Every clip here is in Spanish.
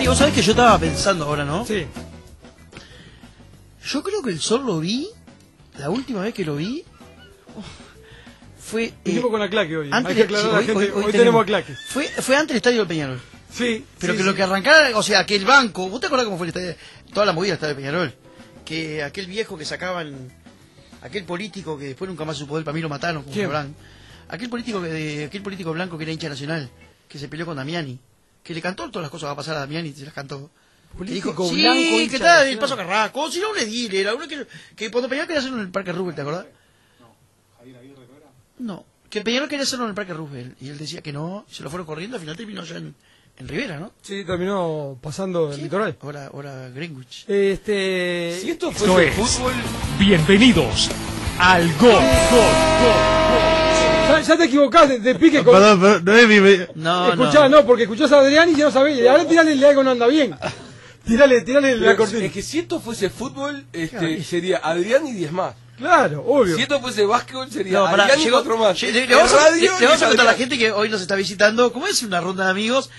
vos sabés que yo estaba pensando ahora, ¿no? Sí. Yo creo que el Sol lo vi, la última vez que lo vi, fue... Vinimos con la claque hoy. Antes Hay que aclarar a la gente. Hoy tenemos a claque. Fue antes del estadio del Peñarol. Sí. Pero sí, que sí. lo que arrancara, o sea, que el banco... ¿Vos te acordás cómo fue el estadio? Toda la movida del estadio del Peñarol. Que aquel viejo que sacaban... Aquel político que después nunca más supo él, para mí lo mataron, como Blanco. Aquel político blanco que era hincha nacional, que se peleó con Damiani, que le cantó todas las cosas que va a pasar a Damiani, se las cantó. Político Dijo, blanco, sí, hincha que tal, nacional. el Paso Carrasco, si no un edil, era uno que cuando Peñarol quería hacerlo en el Parque Roosevelt, ¿te acordás? No, que Peñarol quería hacerlo en el Parque Roosevelt, y él decía que no, se lo fueron corriendo, al final terminó ya en Rivera, ¿no? Sí, terminó pasando el litoral. Ahora Greenwich. Si esto Esto fuese es. fútbol, Bienvenidos al Gol. Ya te equivocaste, te pique con... Perdón, no es mi... No, Escuchá, no, porque escuchás a Adrián y ya no sabés. Ahora tirale el algo no anda bien. Tirale la cortina. es que si esto fuese fútbol, sería Adrián y 10 más. Claro, obvio. Si esto fuese básquetbol, sería No, pará, Adrián y llegó- 4 más. Le En vamos radio, le vamos a contar a la Adrián. gente que hoy nos está visitando, ¿cómo es? Una ronda de amigos.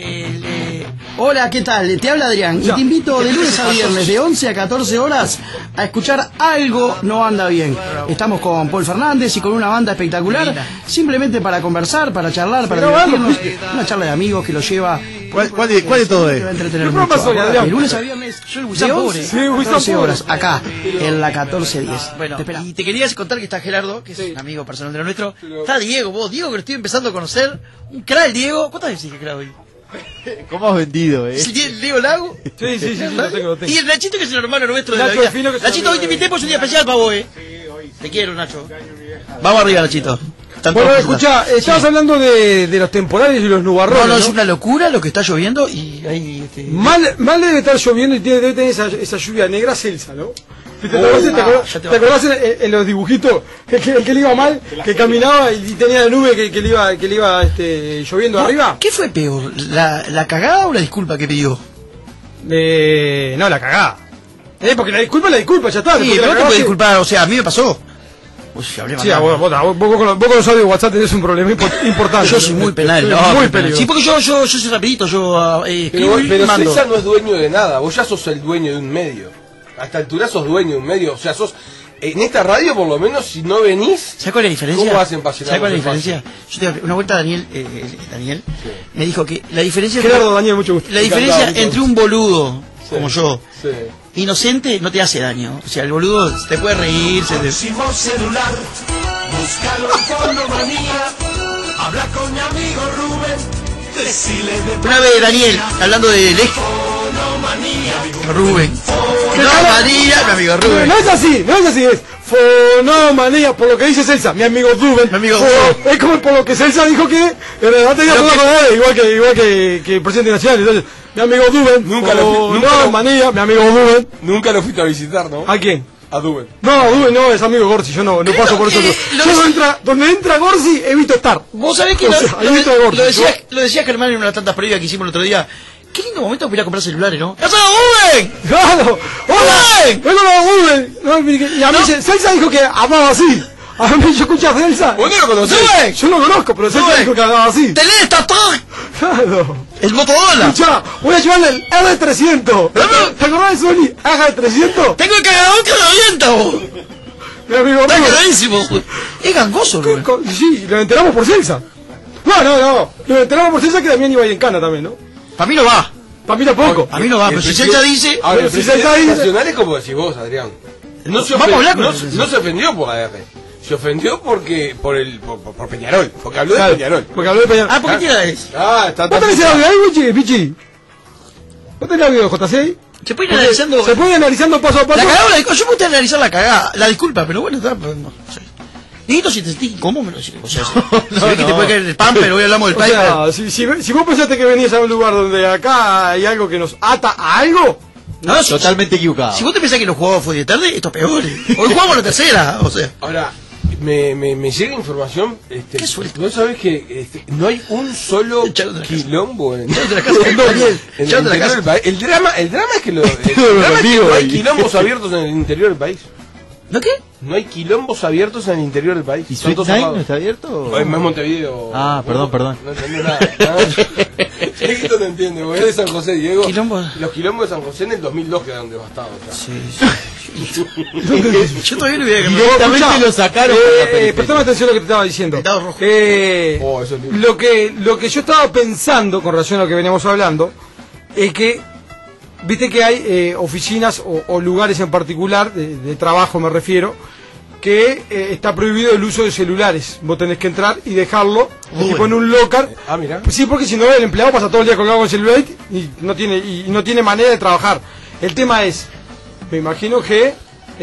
Hola, ¿qué tal? Te habla Adrián y te invito de lunes a viernes de 11 a 14 horas a escuchar Algo No Anda Bien. Estamos con Paul Fernández y con una banda espectacular, simplemente para conversar, para charlar, para divertirnos. Una charla de amigos que lo lleva... ¿Cuál de todo Te va a es? entretener ¿Qué programa mucho. soy, Adrián? De lunes a viernes, yo el Wissam de Pobre. 11 a 14 horas, Pobre. acá, en la 1410. Bueno, Te esperamos. y te quería contar que está Gerardo, que es un amigo personal de lo nuestro. Está Diego, Diego que lo estoy empezando a conocer. Un crack, Diego. ¿Cuántas veces dije crack hoy? ¿Cómo has vendido, ¿Es el Diego Lago? Sí, lo tengo. Y el Nachito, que es el hermano nuestro de Nacho la vida. Fino, que es Nachito, el hoy te amigo invité porque es un día especial para vos, Te quiero, Nacho. Vamos arriba, Nachito. Están Bueno, todos escuchá, juntos. estabas Sí. hablando de los temporales y los nubarrones. No, es una locura lo que está lloviendo y hay... Mal debe estar lloviendo y debe tener esa lluvia negra celsa, ¿no? ¿Te acordás en los dibujitos el que le iba mal, que caminaba y tenía la nube que le iba lloviendo arriba? ¿Qué fue peor? ¿La cagada o la disculpa que pidió? No, la cagada. Porque la disculpa, ya está. Sí, porque pero la no te cagada puedes que- disculpar, o sea, a mí me pasó. Uy, hablé Sí, mal. vos con los audios de WhatsApp tenés un problema importante. Yo soy muy penal, Soy no, muy penal. peligroso. Sí, porque yo soy rapidito, yo escribo y Pero mando. Celsa no es dueño de nada, vos ya sos el dueño de un medio. A esta altura sos dueño de un medio, o sea, sos... En esta radio, por lo menos, si no venís... ¿Sabes cuál es la diferencia? ¿Cómo hacen para llenar ¿Sabes cuál es los la diferencia? Yo te una vuelta Daniel me dijo que la diferencia Gerardo, Daniel, mucho gusto. la diferencia Encantado, entre un boludo Sí. como yo Sí. inocente no te hace daño. O sea, el boludo te puede reír, se te... celular, búscalo en Fonomanía, habla con mi amigo Rubén, decile de Una vez Daniel, hablando de Rubén. No, María, mi amigo Rubén. No es así, es fonomanía, por lo que dice Celsa, mi amigo Rubén. Mi amigo Fo- Es como por lo que Celsa dijo que en realidad tenía Lo todo que- con él, igual que el presidente nacional. Entonces, mi amigo Rubén, Nunca lo- fonomanía, mi amigo Rubén. Nunca lo fuiste a visitar, ¿no? ¿A quién? A Duben. No, Rubén no, es amigo Gorsi, yo no paso por eso. Donde entra Gorsi, evito estar. Vos sabés que O sea, ahí está Gordo. lo decía Germán en una de las tantas previas que hicimos el otro día. Qué lindo momento para ir a comprar celulares, ¿no? ¡Eso es Rubén! ¡Claro! ¡Hola! ¡Vengo a Rubén! No, y a mí Celsa dijo que hablaba así. A mí yo escuché a Celsa. ¿Vos no lo conocés? ¡Rubén! Yo no conozco, pero Celsa Rubén. dijo que hablaba así. ¡Tenés esta torre! Claro. ¡El Motorola! Escuchá, voy a llevarle el R300. ¿Te acordás de Sony R300? ¡Tengo el cargador que revienta, vos! Mi amigo ¡Está Rubén. carísimo! Es gangoso, Rubén. Sí, lo enteramos por Celsa. No. Lo enteramos por Celsa que también iba a ir en cana también, ¿no? Para mí no va. Para mí tampoco. A mí no va, pero si Celsa dice... Ahora, el Si presidente Celsa dice- nacional es como decís vos, Adrián. No se, Vamos a hablar con no, el presidente. no se ofendió por la R. Se ofendió por Peñarol. Porque habló de Claro, Peñarol. porque habló de Peñarol. Ah, ¿por qué tira eso? Está ¿Vos tenés el audio ahí, Pichi? ¿Vos tenés el audio de JC? Se puede ir analizando... Se puede ir analizando paso a paso. La cagada, yo me gusta analizar la cagada, la disculpa, pero bueno, está, pues, no sé. Dieguito, si te sentís incómodo, me lo decís. O sea, se ve que te puede caer el pan, pero hoy hablamos del O pan. sea, si vos pensaste que venías a un lugar donde acá hay algo que nos ata a algo, No, Totalmente equivocado. si vos te pensás que los jugábamos fue de tarde, esto es peor. Hoy jugamos la tercera, o sea. Ahora, me llega información. Qué suerte. Vos sabés que no hay un solo Echalo de la casa. quilombo en Echalo de la casa, Daniel, en el echalo de la interior casa. del país. El drama es que, el drama es que no hay quilombos abiertos en el interior del país. ¿No qué? No hay quilombos abiertos en el interior del país. ¿Y Son Sweet todos Nine cerrados. no está abierto? Es más Montevideo. Ah, perdón. No entendí nada. Dieguito no entiende, porque es de San José, Diego. Quilombo. Los quilombos de San José en el 2002 quedaron devastados. O sea. Yo todavía no voy a cambiar. Directamente lo sacaron. Prestame atención a lo que te estaba diciendo. El dado rojo. Oh, eso es lindo. Lo que yo estaba pensando con relación a lo que veníamos hablando es que viste que hay oficinas o lugares en particular de trabajo, me refiero, que está prohibido el uso de celulares. Vos tenés que entrar y dejarlo tipo en un locker. Mira. Sí, porque si no el empleado pasa todo el día colgado con el celular y no tiene manera de trabajar. El tema es, me imagino que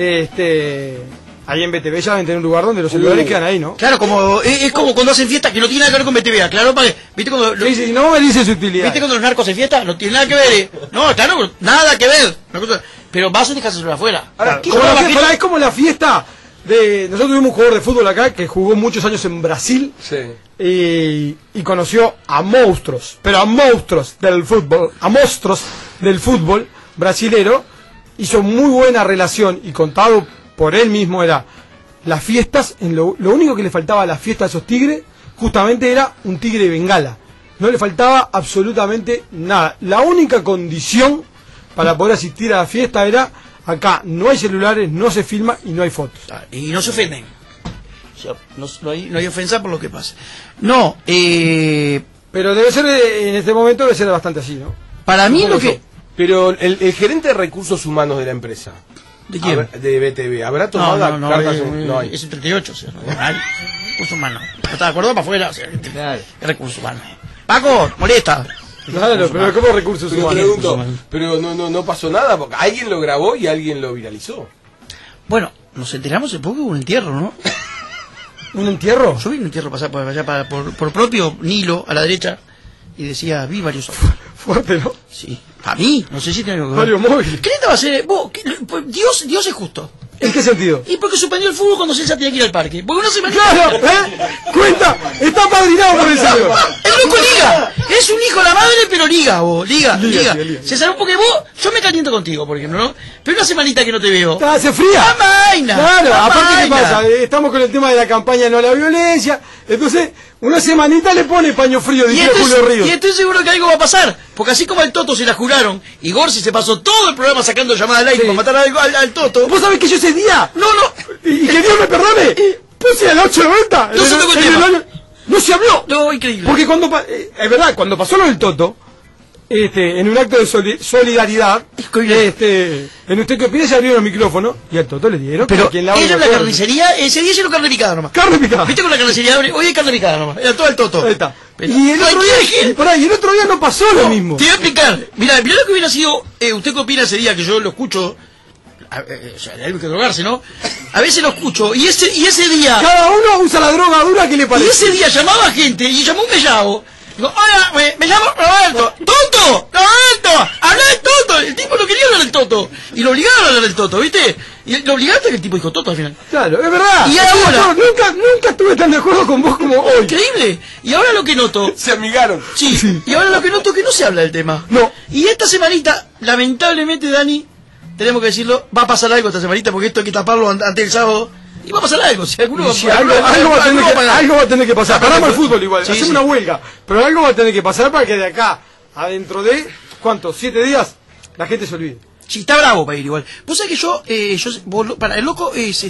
ahí en BTV ya deben tener un lugar donde los celulares quedan ahí, ¿no? Claro, es como cuando hacen fiestas que no tiene nada que ver con BTV, claro, para que, ¿viste cuando Sí, no me dice su utilidad. ¿viste cuando los narcos en fiesta? No tiene nada que ver, No, claro, nada que ver. Pero vas a dejar el celular afuera. Ahora, ¿Qué como yo la me fiesta, imagino? es como la fiesta de... Nosotros tuvimos un jugador de fútbol acá que jugó muchos años en Brasil Sí. y conoció a monstruos, pero a monstruos del fútbol brasilero. Hizo muy buena relación y contado por él mismo era las fiestas, lo único que le faltaba a las fiestas de esos tigres justamente era un tigre de bengala. No le faltaba absolutamente nada. La única condición para poder asistir a la fiesta era: acá no hay celulares, no se filma y no hay fotos. Y no se ofenden. O sea, no hay ofensa por lo que pasa. No, Pero debe ser, en este momento debe ser bastante así, ¿no? para mí lo que... Pero el gerente de recursos humanos de la empresa, ¿De quién? de BTV, ¿habrá tomado cartas? No hay. Es un 38, o sea, no hay recursos humanos. No está de acuerdo para afuera, o sea, Claro. es recursos humanos. Paco, molesta. Claro, pero como recursos Pero humanos. pregunto, pero no pasó nada, porque alguien lo grabó y alguien lo viralizó. Bueno, nos enteramos hace poco que hubo un entierro, ¿no? ¿Un entierro? Yo vi un entierro pasar por allá por propio Nilo, a la derecha, y decía, vi varios... Fuerte, ¿no? Sí, para mí, no sé si tiene algo que ver. Varios móviles. ¿Qué te va a hacer? Dios es justo. ¿En qué sentido? Y porque suspendió el fútbol cuando Celsa tenía que ir al parque. Porque uno se mantiene... ¡Claro! Cuenta, está padrinado por el señor. ¡El loco liga! Es un hijo de la madre, pero liga, vos. Liga. Liga. Se sabe porque vos... Yo me caliento contigo, por ejemplo, ¿no? Pero una semanita que no te veo... Hace fría. ¡Amaina! Claro, aparte, ¿qué ¡Amaina! pasa? Estamos con el tema de la campaña No a la Violencia. Entonces, una semanita le pone paño frío, Y dice Julio Ríos. estoy seguro que algo va a pasar. Porque así como al Toto se la juraron, y Gorsi se pasó todo el programa sacando llamadas al aire Sí. para matar al Toto... ¿Vos sabés que yo ese día? No. Y que Dios me perdone. Puse al 890. No se tocó el tema. No se habló. No, increíble. Porque es verdad, cuando pasó lo del Toto, en un acto de solidaridad, en Usted qué opina, se abrieron los micrófonos y al Toto le dieron. Pero quien la era la carnicería, ese día hicieron carne picada nomás. Carne picada. ¿Viste con la carnicería? Hoy hay carne picada nomás. Era todo el Toto. Ahí está. Pero- Y el No, otro ¿quién? día, y el otro día no pasó lo mismo. Te voy a explicar. Mirá lo que hubiera sido. ¿Usted qué opina ese día que yo lo escucho? O sea, hay que drogarse, ¿no? A veces lo escucho. Y ese día. Cada uno usa la droga dura que le Y parece. ese día llamaba gente y llamó un mellao. Digo, hola, me llamo Roberto. ¡Tonto! ¡Roberto! ¡Habla del Toto! El tipo no quería hablar del Toto. Y lo obligaron a hablar del Toto, ¿viste? Y lo obligaron a que el tipo dijo Toto al final. Claro, es verdad. Y ahora- Nunca estuve tan de acuerdo con vos como hoy. Increíble. Y ahora lo que noto. Se amigaron. Sí. Y ahora lo que noto es que no se habla del tema. No. Y esta semanita, lamentablemente, Dani, tenemos que decirlo, va a pasar algo esta semanita porque esto hay que taparlo ante el sábado. Y va a pasar algo. Si alguno Y si algo va a tener que pasar. Paramos el fútbol igual, Sí, hacemos sí. una huelga. Pero algo va a tener que pasar para que de acá a dentro de, ¿cuántos? 7 días, la gente se olvide. Sí, está bravo para ir igual. Vos sabés que para el loco es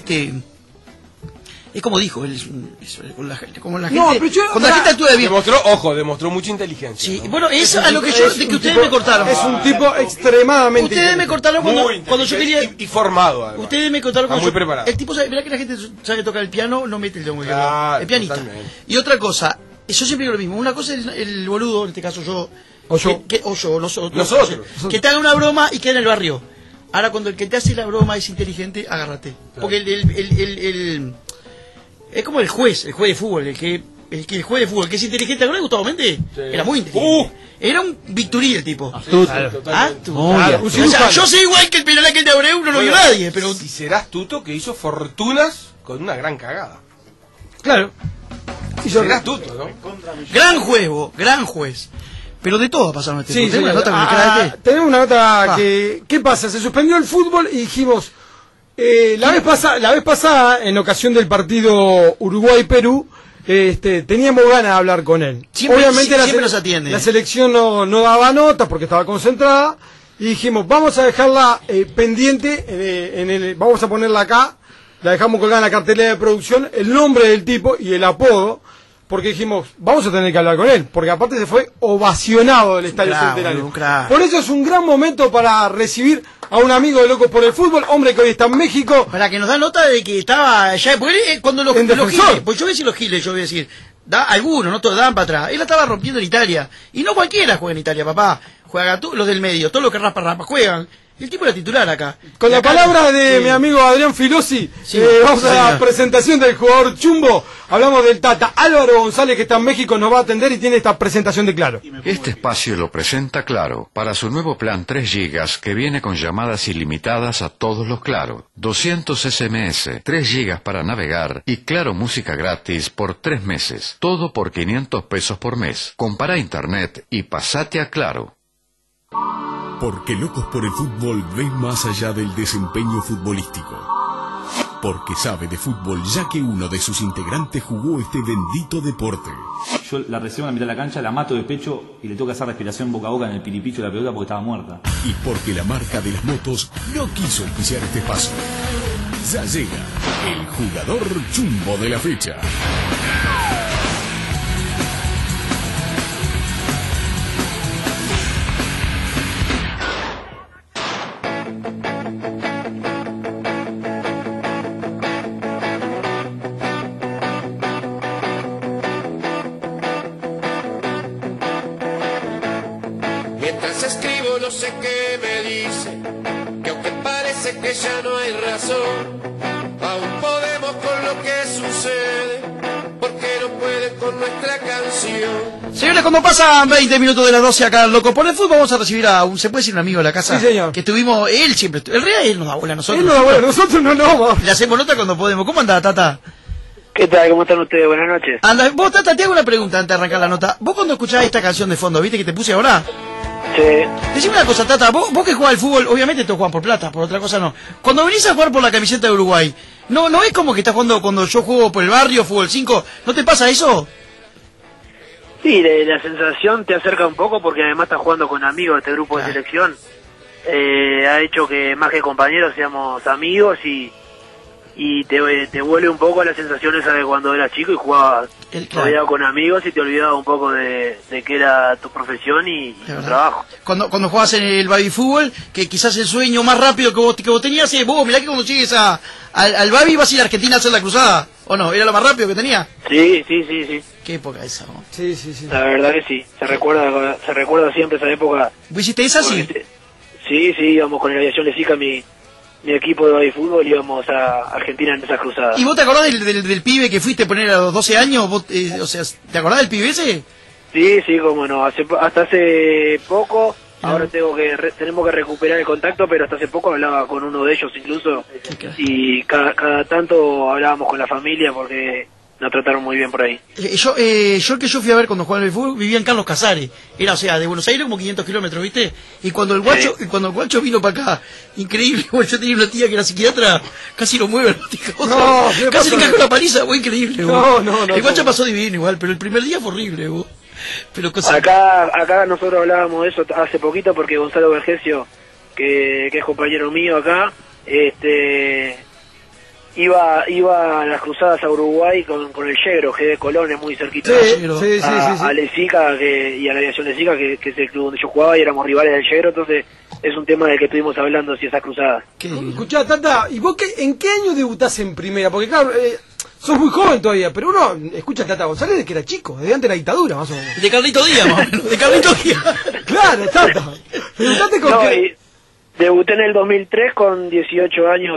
es como dijo, él como la gente, No, pero yo- cuando la gente actúa bien. Demostró mucha inteligencia. Sí, ¿no? bueno, es a lo que yo, de que ustedes me cortaron. Es un tipo extremadamente Ustedes me cortaron Muy cuando yo quería. inteligente y formado, además. Ustedes me contaron Está cuando muy yo- preparado. El tipo sabe, verá que la gente sabe tocar el piano, no mete el dedo muy bien. Claro, El pianista. totalmente. Y otra cosa, yo siempre digo lo mismo. Una cosa es el boludo, en este caso yo. O yo. Nosotros. Que te haga una broma y quede en el barrio. Ahora, cuando el que te hace la broma es inteligente, agárrate. Porque es como el juez de fútbol, el juez de fútbol, que es inteligente. ¿No le Gustavo Méndez? Sí. Era muy inteligente. Era un Victurí el tipo. Totalmente. Muy bien. Un O sea, cirujano. yo sé igual que el penal aquel de Abreu, no lo vio nadie, pero... Si serás Tuto, que hizo fortunas con una gran cagada. Claro. Y yo, Serás Tuto, ¿no? Gran juego, gran juez. Pero de todo pasaron este Sí, tema. sí, Una nota con el cara de este. tenemos una nota Ah. que... ¿Qué pasa? Se suspendió el fútbol y dijimos... la vez pasada, en ocasión del partido Uruguay-Perú, teníamos ganas de hablar con él. Obviamente siempre nos atiende. La selección no daba nota porque estaba concentrada y dijimos, vamos a dejarla pendiente, vamos a ponerla acá, la dejamos colgada en la cartelera de producción, el nombre del tipo y el apodo, porque dijimos, vamos a tener que hablar con él, porque aparte se fue ovacionado del Estadio Centenario. Por eso es un gran momento para recibir a un amigo de Locos por el Fútbol, hombre que hoy está en México. Para que nos da nota de que estaba allá, porque cuando los giles, pues yo voy a decir los giles, yo voy a decir, algunos, no todos dan para atrás. Él la estaba rompiendo en Italia, y no cualquiera juega en Italia, papá. Juega los del medio, todos los que rapa juegan. El tipo era titular acá. Con la palabra de mi amigo Adrián Filosi, vamos a la presentación del jugador Chumbo. Hablamos del Tata. Álvaro González, que está en México, nos va a atender y tiene esta presentación de Claro. Este espacio lo presenta Claro, para su nuevo plan 3 GB que viene con llamadas ilimitadas a todos los Claro. 200 SMS, 3 GB para navegar y Claro Música gratis por 3 meses. Todo por 500 pesos por mes. Compara internet y pasate a Claro. Porque Locos por el Fútbol ven más allá del desempeño futbolístico. Porque sabe de fútbol ya que uno de sus integrantes jugó este bendito deporte. Yo la recibo en la mitad de la cancha, la mato de pecho y le tengo que hacer respiración boca a boca en el piripicho de la pelota porque estaba muerta. Y porque la marca de las motos no quiso auspiciar este paso. Ya llega el jugador chumbo de la fecha. Mientras escribo no sé qué me dice, que aunque parece que ya no hay razón, aún podemos con lo que sucede, porque no pueden con nuestra canción. Señores, cuando pasan 20 minutos de las 12 acá en Loco por el Fútbol, vamos a recibir a ¿se puede decir un amigo de la casa? Sí, señor. Que estuvimos, él siempre, el real él nos da bola a nosotros. Él nos da bola, nosotros no vamos. Le hacemos nota cuando podemos. ¿Cómo anda, Tata? ¿Qué tal? ¿Cómo están ustedes? Buenas noches. Anda, vos, Tata, te hago una pregunta antes de arrancar la nota. ¿Vos cuando escuchás esta canción de fondo, viste que te puse ahora? Sí. Decime una cosa, Tata, vos que jugás al fútbol, obviamente todos juegan por plata, por otra cosa no. Cuando venís a jugar por la camiseta de Uruguay, ¿no es como que estás jugando cuando yo juego por el barrio, fútbol 5? ¿No te pasa eso? Sí, la sensación te acerca un poco porque además estás jugando con amigos de este grupo de selección. Ha hecho que más que compañeros seamos amigos y te vuelve un poco a la sensación esa de cuando eras chico y jugabas rodeado con amigos y te olvidabas un poco de que era tu profesión y tu trabajo. Cuando jugabas en el baby fútbol, que quizás el sueño más rápido que vos tenías es, vos, mirá que cuando llegues al baby vas a ir a Argentina a hacer la cruzada, ¿o no? ¿Era lo más rápido que tenía? Sí. Qué época esa, ¿no? Sí. La verdad que sí, se recuerda siempre esa época. ¿Vos hiciste esa, sí? Sí, íbamos con el Aviación Lezica, mi equipo de baby fútbol, íbamos a Argentina en esa cruzada. ¿Y vos te acordás del pibe que fuiste a poner a los 12 años? ¿Vos, o sea, ¿te acordás del pibe ese? Sí, cómo no. Hasta hace poco, ahora tenemos que recuperar el contacto, pero hasta hace poco hablaba con uno de ellos incluso, y cada tanto hablábamos con la familia porque nos trataron muy bien por ahí. Yo que yo fui a ver cuando jugaba en el fútbol, vivía en Carlos Casares. Era, o sea, de Buenos Aires como 500 kilómetros, ¿viste? Y cuando el guacho vino para acá, increíble, yo tenía una tía que era psiquiatra, casi lo mueve, casi le cagó la paliza, fue increíble. No, el guacho pasó divino igual, pero el primer día fue horrible. Pero acá nosotros hablábamos de eso hace poquito porque Gonzalo Vergesio, que es compañero mío acá, iba a las cruzadas a Uruguay con el Yegro, que de Colón es muy cerquita. Sí. A Lezica y a la Aviación Lezica, que es el club donde yo jugaba y éramos rivales del Yegro, entonces es un tema del que estuvimos hablando, si esas cruzadas. Escuchá, Tata, ¿y vos en qué año debutás en primera? Porque claro, sos muy joven todavía, pero uno escucha a Tata González desde que era chico, desde antes de la dictadura, más o menos. De Carlito Díaz, más o menos, de Carlito Díaz. Claro, Tata. ¿Debutaste con qué? Debuté en el 2003 con 18 años,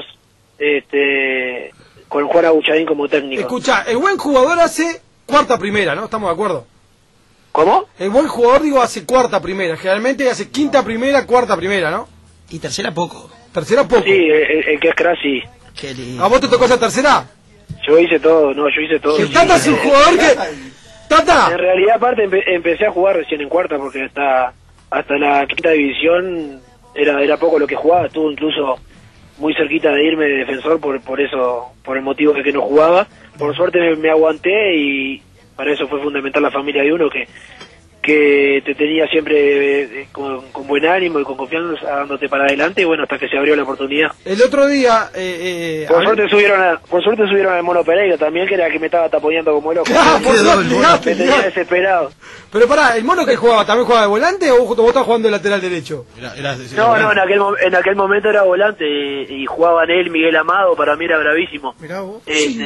con Juan Abuchadín como técnico. Escuchá, el buen jugador hace cuarta primera, ¿no? ¿Estamos de acuerdo? ¿Cómo? El buen jugador, hace cuarta primera. Generalmente hace quinta primera, cuarta primera, ¿no? Y tercera poco. ¿Tercera poco? Sí, el que es crack, sí. Qué lindo. ¿A vos te tocó esa tercera? Yo hice todo. El Tata es un jugador que... ¡Tata! En realidad, aparte, empecé a jugar recién en cuarta porque hasta la quinta división era poco lo que jugaba. Estuvo incluso muy cerquita de irme de Defensor por eso, por el motivo de que no jugaba. Por suerte me aguanté y para eso fue fundamental la familia de uno que te tenía siempre con buen ánimo y con confianza dándote para adelante, y bueno, hasta que se abrió la oportunidad. El otro día... por suerte subieron al Mono Pereira también, que era el que me estaba taponeando como loco. Me tenía desesperado. Pero pará, ¿el Mono que jugaba también jugaba de volante o vos estabas jugando de lateral derecho? No, en aquel momento era volante y jugaban él, Miguel Amado, para mí era bravísimo. Mirá vos.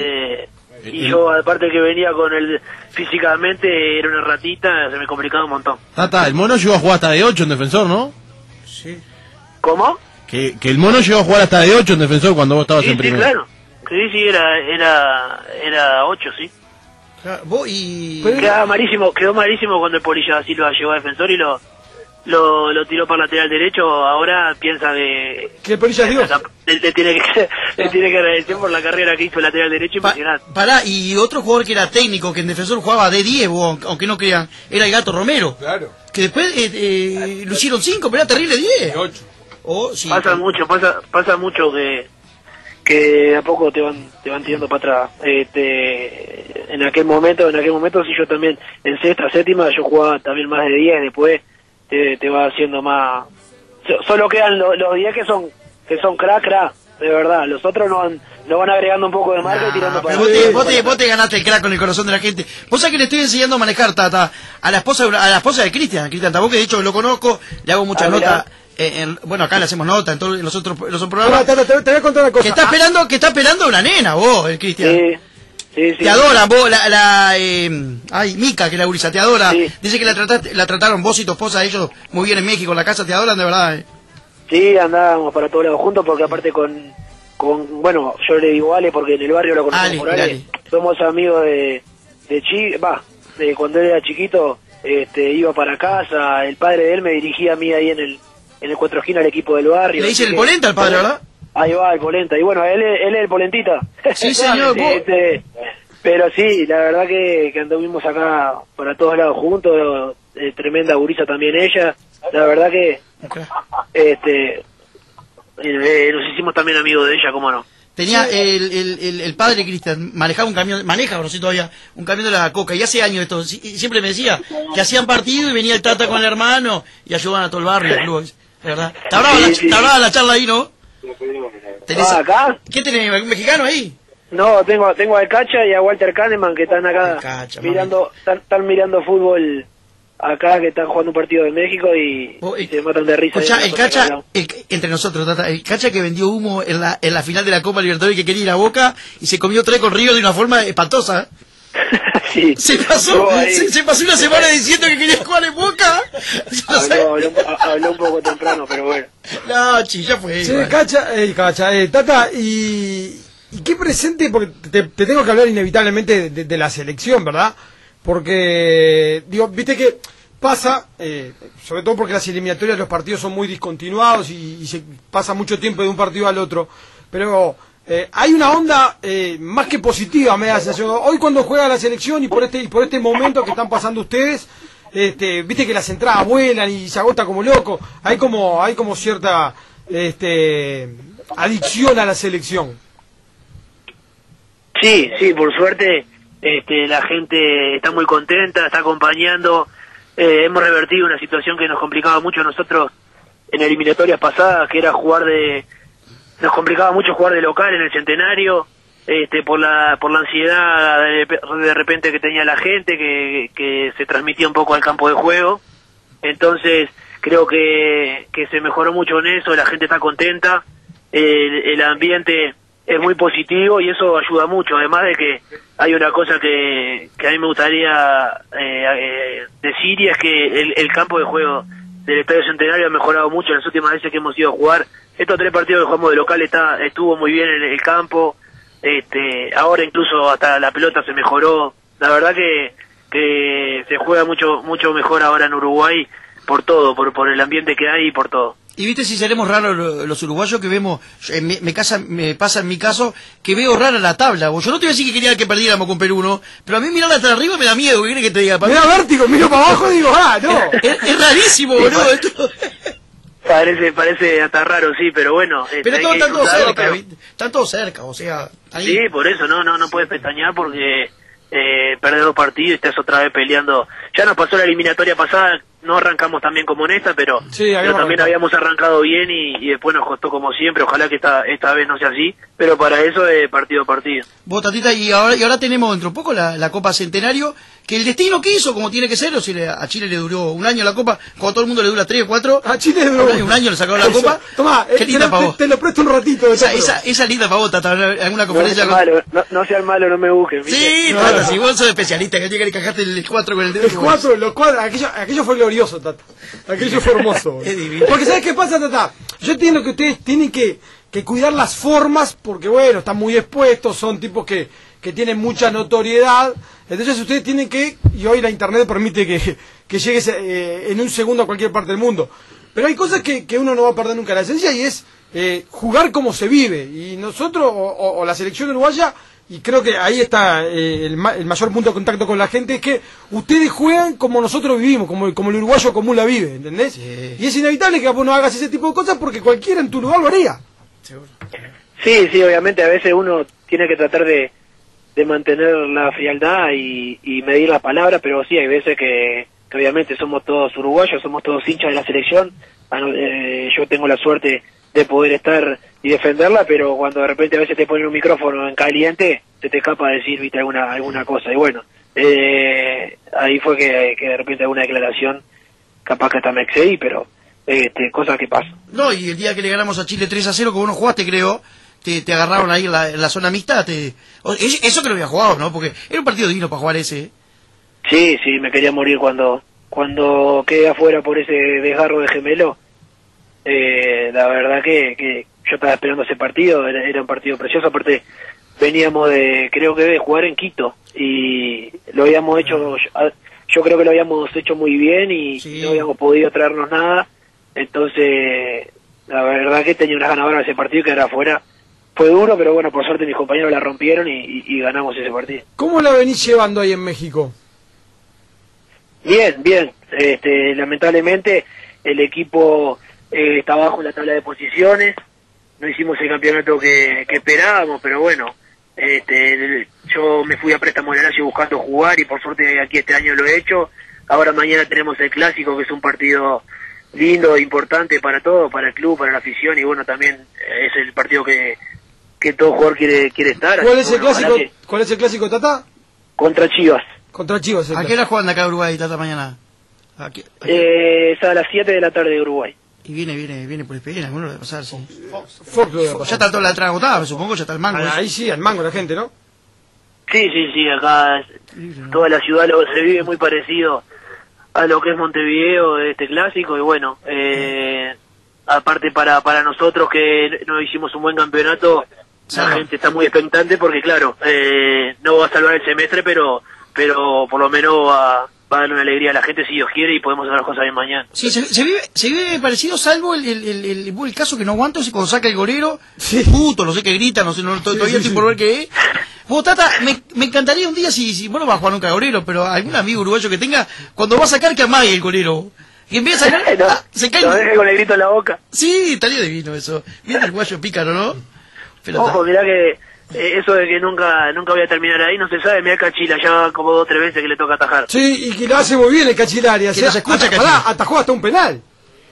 Y yo, aparte que venía con él físicamente, era una ratita, se me complicaba un montón. Tata, el Mono llegó a jugar hasta de 8 en Defensor, ¿no? Sí. ¿Cómo? Que el Mono llegó a jugar hasta de 8 en Defensor cuando vos estabas en primera. Sí, claro. Sí, era 8, sí. Claro, vos y... Quedó malísimo cuando el Polilla Silva llegó a Defensor y lo tiró para lateral derecho. Ahora piensa que el Polilla es Dios. Le tiene que agradecer por la carrera que hizo el lateral derecho, impresionante. Pará, y otro jugador que era técnico, que en Defensor jugaba de 10, aunque no crean, era el Gato Romero. Claro. Que después lo hicieron 5, pero era terrible 10. 8. Sí, pasa mucho que a poco te van tirando para atrás. En aquel momento sí, yo también en sexta, séptima yo jugaba también más de 10, después te va haciendo más. Solo quedan los 10 que son crack, de verdad. Los otros no van agregando un poco de marca y tirando para atrás. Vos te ganaste el crack con el corazón de la gente. Vos sabés que le estoy enseñando a manejar, Tata, a la esposa de Cristian Tabó, que de hecho lo conozco, le hago muchas notas. Bueno, acá le hacemos nota en todos los otros programas. Te voy a contar una cosa. Que está esperando una nena, vos, el Cristian. Sí. Te adoran, vos, Mica, que la gurisa, te adora. Sí. Dice que la trataron vos y tu esposa, ellos muy bien en México, en la casa, te adoran de verdad. Sí, andábamos para todos lados juntos, porque aparte bueno, yo le digo Ale porque en el barrio lo conocemos por Ale. Somos amigos de cuando él era chiquito, iba para casa, el padre de él me dirigía a mí ahí en el Cuatro Esquinas, el equipo del barrio. Le dicen el Polenta al padre, ¿verdad? Ahí va, el Polenta, y bueno, él es el Polentita. Sí, señor. Pero sí, la verdad que anduvimos acá para todos lados juntos, tremenda gurisa también ella, la verdad que nos hicimos también amigos de ella, cómo no. Tenía el padre Cristian, manejaba un camión, no sé todavía, un camión de la Coca, y hace años esto, siempre me decía que hacían partido y venía el Tata con el hermano y ayudaban a todo el barrio, el club, ¿verdad? Te hablaba la charla ahí, ¿no? ¿Acá? ¿Qué tenés, algún mexicano ahí? No, tengo al Cacha y a Walter Kahneman, que están acá están mirando fútbol acá, que están jugando un partido de México y se matan de risa. El Cacha, entre nosotros, Tata, el Cacha que vendió humo en la final de la Copa Libertadores, que quería ir a Boca y se comió 3 con River de una forma espantosa. Sí. Se pasó una semana diciendo que quería jugar en Boca. Habló un poco temprano, pero bueno. No, ya fue. Sí, Cacha, Tata, ¿y qué presente? Porque te tengo que hablar inevitablemente de la selección, ¿verdad? Porque, viste que pasa, sobre todo porque las eliminatorias, los partidos son muy discontinuados y se pasa mucho tiempo de un partido al otro, pero hay una onda más que positiva, me da sensación. Hoy cuando juega la selección y por este momento que están pasando ustedes, viste que las entradas vuelan y se agota como loco, hay como cierta adicción a la selección. Sí, por suerte la gente está muy contenta, está acompañando. Hemos revertido una situación que nos complicaba mucho a nosotros en eliminatorias pasadas, que era nos complicaba mucho jugar de local en el Centenario, por la ansiedad de repente que tenía la gente, que se transmitía un poco al campo de juego. Entonces creo que se mejoró mucho en eso, la gente está contenta, el ambiente es muy positivo y eso ayuda mucho, además de que hay una cosa que a mí me gustaría decir, y es que el campo de juego del Estadio Centenario ha mejorado mucho las últimas veces que hemos ido a jugar. Estos 3 partidos que jugamos de local estuvo muy bien en el campo, ahora incluso hasta la pelota se mejoró. La verdad que se juega mucho mejor ahora en Uruguay por todo, por el ambiente que hay y por todo. Y viste si seremos raros los uruguayos que vemos, me pasa en mi caso, que veo rara la tabla. Yo no te voy a decir que quería que perdiéramos con Perú, ¿no? Pero a mí mirarla hasta arriba me da miedo, ¿qué crees que te diga? Me da vértigo, miro para abajo y digo, no. Es rarísimo, boludo. Parece hasta raro, sí, pero bueno. Pero están todos cerca, están todos cerca, o sea... Ahí... Sí, por eso, no puedes pestañear porque perder 2 partidos y estás otra vez peleando. Ya nos pasó la eliminatoria pasada, no arrancamos tan bien como en esta, pero también habíamos arrancado bien y después nos costó como siempre. Ojalá que esta vez no sea así, pero para eso es partido a partido. Vos, Tatita, y ahora tenemos dentro de poco la Copa Centenario, que el destino quiso como tiene que ser, o si a Chile le duró un año la Copa, como a todo el mundo le dura 3 o 4. A Chile le duró un año le sacaron la Copa. Tomá, te lo presto un ratito. Esa linda para vos, Tata, alguna conferencia. No seas malo, no me busques. Sí, Tata, si vos sos especialista, que tiene que encajarte el 4 con el dedo. Los 4, aquello fue glorioso, Tata. Aquello fue hermoso. Es divino. Porque ¿sabes qué pasa, Tata? Yo entiendo que ustedes tienen que cuidar las formas, porque bueno, están muy expuestos, son tipos que tienen mucha notoriedad. Entonces ustedes tienen y hoy la internet permite que llegues en un segundo a cualquier parte del mundo. Pero hay cosas que uno no va a perder nunca la esencia, y es jugar como se vive. Y nosotros, o la selección uruguaya, y creo que ahí está el mayor punto de contacto con la gente, es que ustedes juegan como nosotros vivimos, como el uruguayo común la vive, ¿entendés? Sí. Y es inevitable que vos no hagas ese tipo de cosas porque cualquiera en tu lugar lo haría. Sí, obviamente a veces uno tiene que tratar de mantener la frialdad y medir las palabras, pero sí hay veces que obviamente somos todos uruguayos, somos todos hinchas de la selección. Yo tengo la suerte de poder estar y defenderla, pero cuando de repente a veces te ponen un micrófono en caliente, se te escapa decir, viste, alguna cosa. Y bueno, ahí fue que de repente alguna declaración capaz que hasta me excedí, pero cosas que pasan. No, y el día que le ganamos a Chile 3-0, como vos no jugaste, creo, te agarraron ahí en la zona mixta, eso que lo había jugado, ¿no? Porque era un partido digno para jugar ese. Sí, me quería morir cuando quedé afuera por ese desgarro de gemelo. La verdad que yo estaba esperando ese partido, era un partido precioso. Aparte veníamos creo que de jugar en Quito, y lo habíamos hecho, yo creo que lo habíamos hecho muy bien y no habíamos podido traernos nada. Entonces la verdad que tenía unas ganas de ese partido, que era afuera. Fue duro, pero bueno, por suerte mis compañeros la rompieron y ganamos ese partido. ¿Cómo la venís llevando ahí en México? Bien. Lamentablemente el equipo está abajo en la tabla de posiciones. No hicimos el campeonato que esperábamos, pero bueno, yo me fui a préstamo en el Lazio buscando jugar, y por suerte aquí este año lo he hecho. Ahora mañana tenemos el Clásico, que es un partido lindo, importante para todo, para el club, para la afición, y bueno, también es el partido que todo jugador quiere estar. ¿Cuál es el clásico? ¿Cuál es el clásico, Tata? Contra Chivas. ¿A qué hora juegan acá en Uruguay, Tata, mañana? Es a las 7 de la tarde de Uruguay. Y viene por España, alguno lo debe pasar, sí. Ya está toda la entrada agotada, supongo, ya está el mango. Ahí sí, al mango la gente, ¿no? Sí, acá toda la ciudad se vive muy parecido a lo que es Montevideo, este clásico, y bueno, aparte para nosotros que no hicimos un buen campeonato, la gente está muy expectante porque claro, no va a salvar el semestre, pero por lo menos va a dar una alegría a la gente si Dios quiere, y podemos hacer las cosas bien mañana. Sí, se vive parecido, salvo el caso que no aguanto, es cuando saca el golero, puto, no sé qué grita, todavía estoy por ver qué es. Vos, Tata, me encantaría un día, si vos no vas a jugar nunca a golero, pero algún amigo uruguayo que tenga, cuando va a sacar, que amague el golero. Y empieza a sacar, se cae. Lo deje con el grito en la boca. Sí, estaría divino eso. Bien uruguayo pícaro, ¿no? Pero ojo, mirá que eso de que nunca voy a terminar ahí, no se sabe. Mirá Cachila, ya van como 2 o 3 veces que le toca atajar. Sí, y que lo hace muy bien el Cachilaria. Que no se escucha Cachila. Atajó hasta un penal.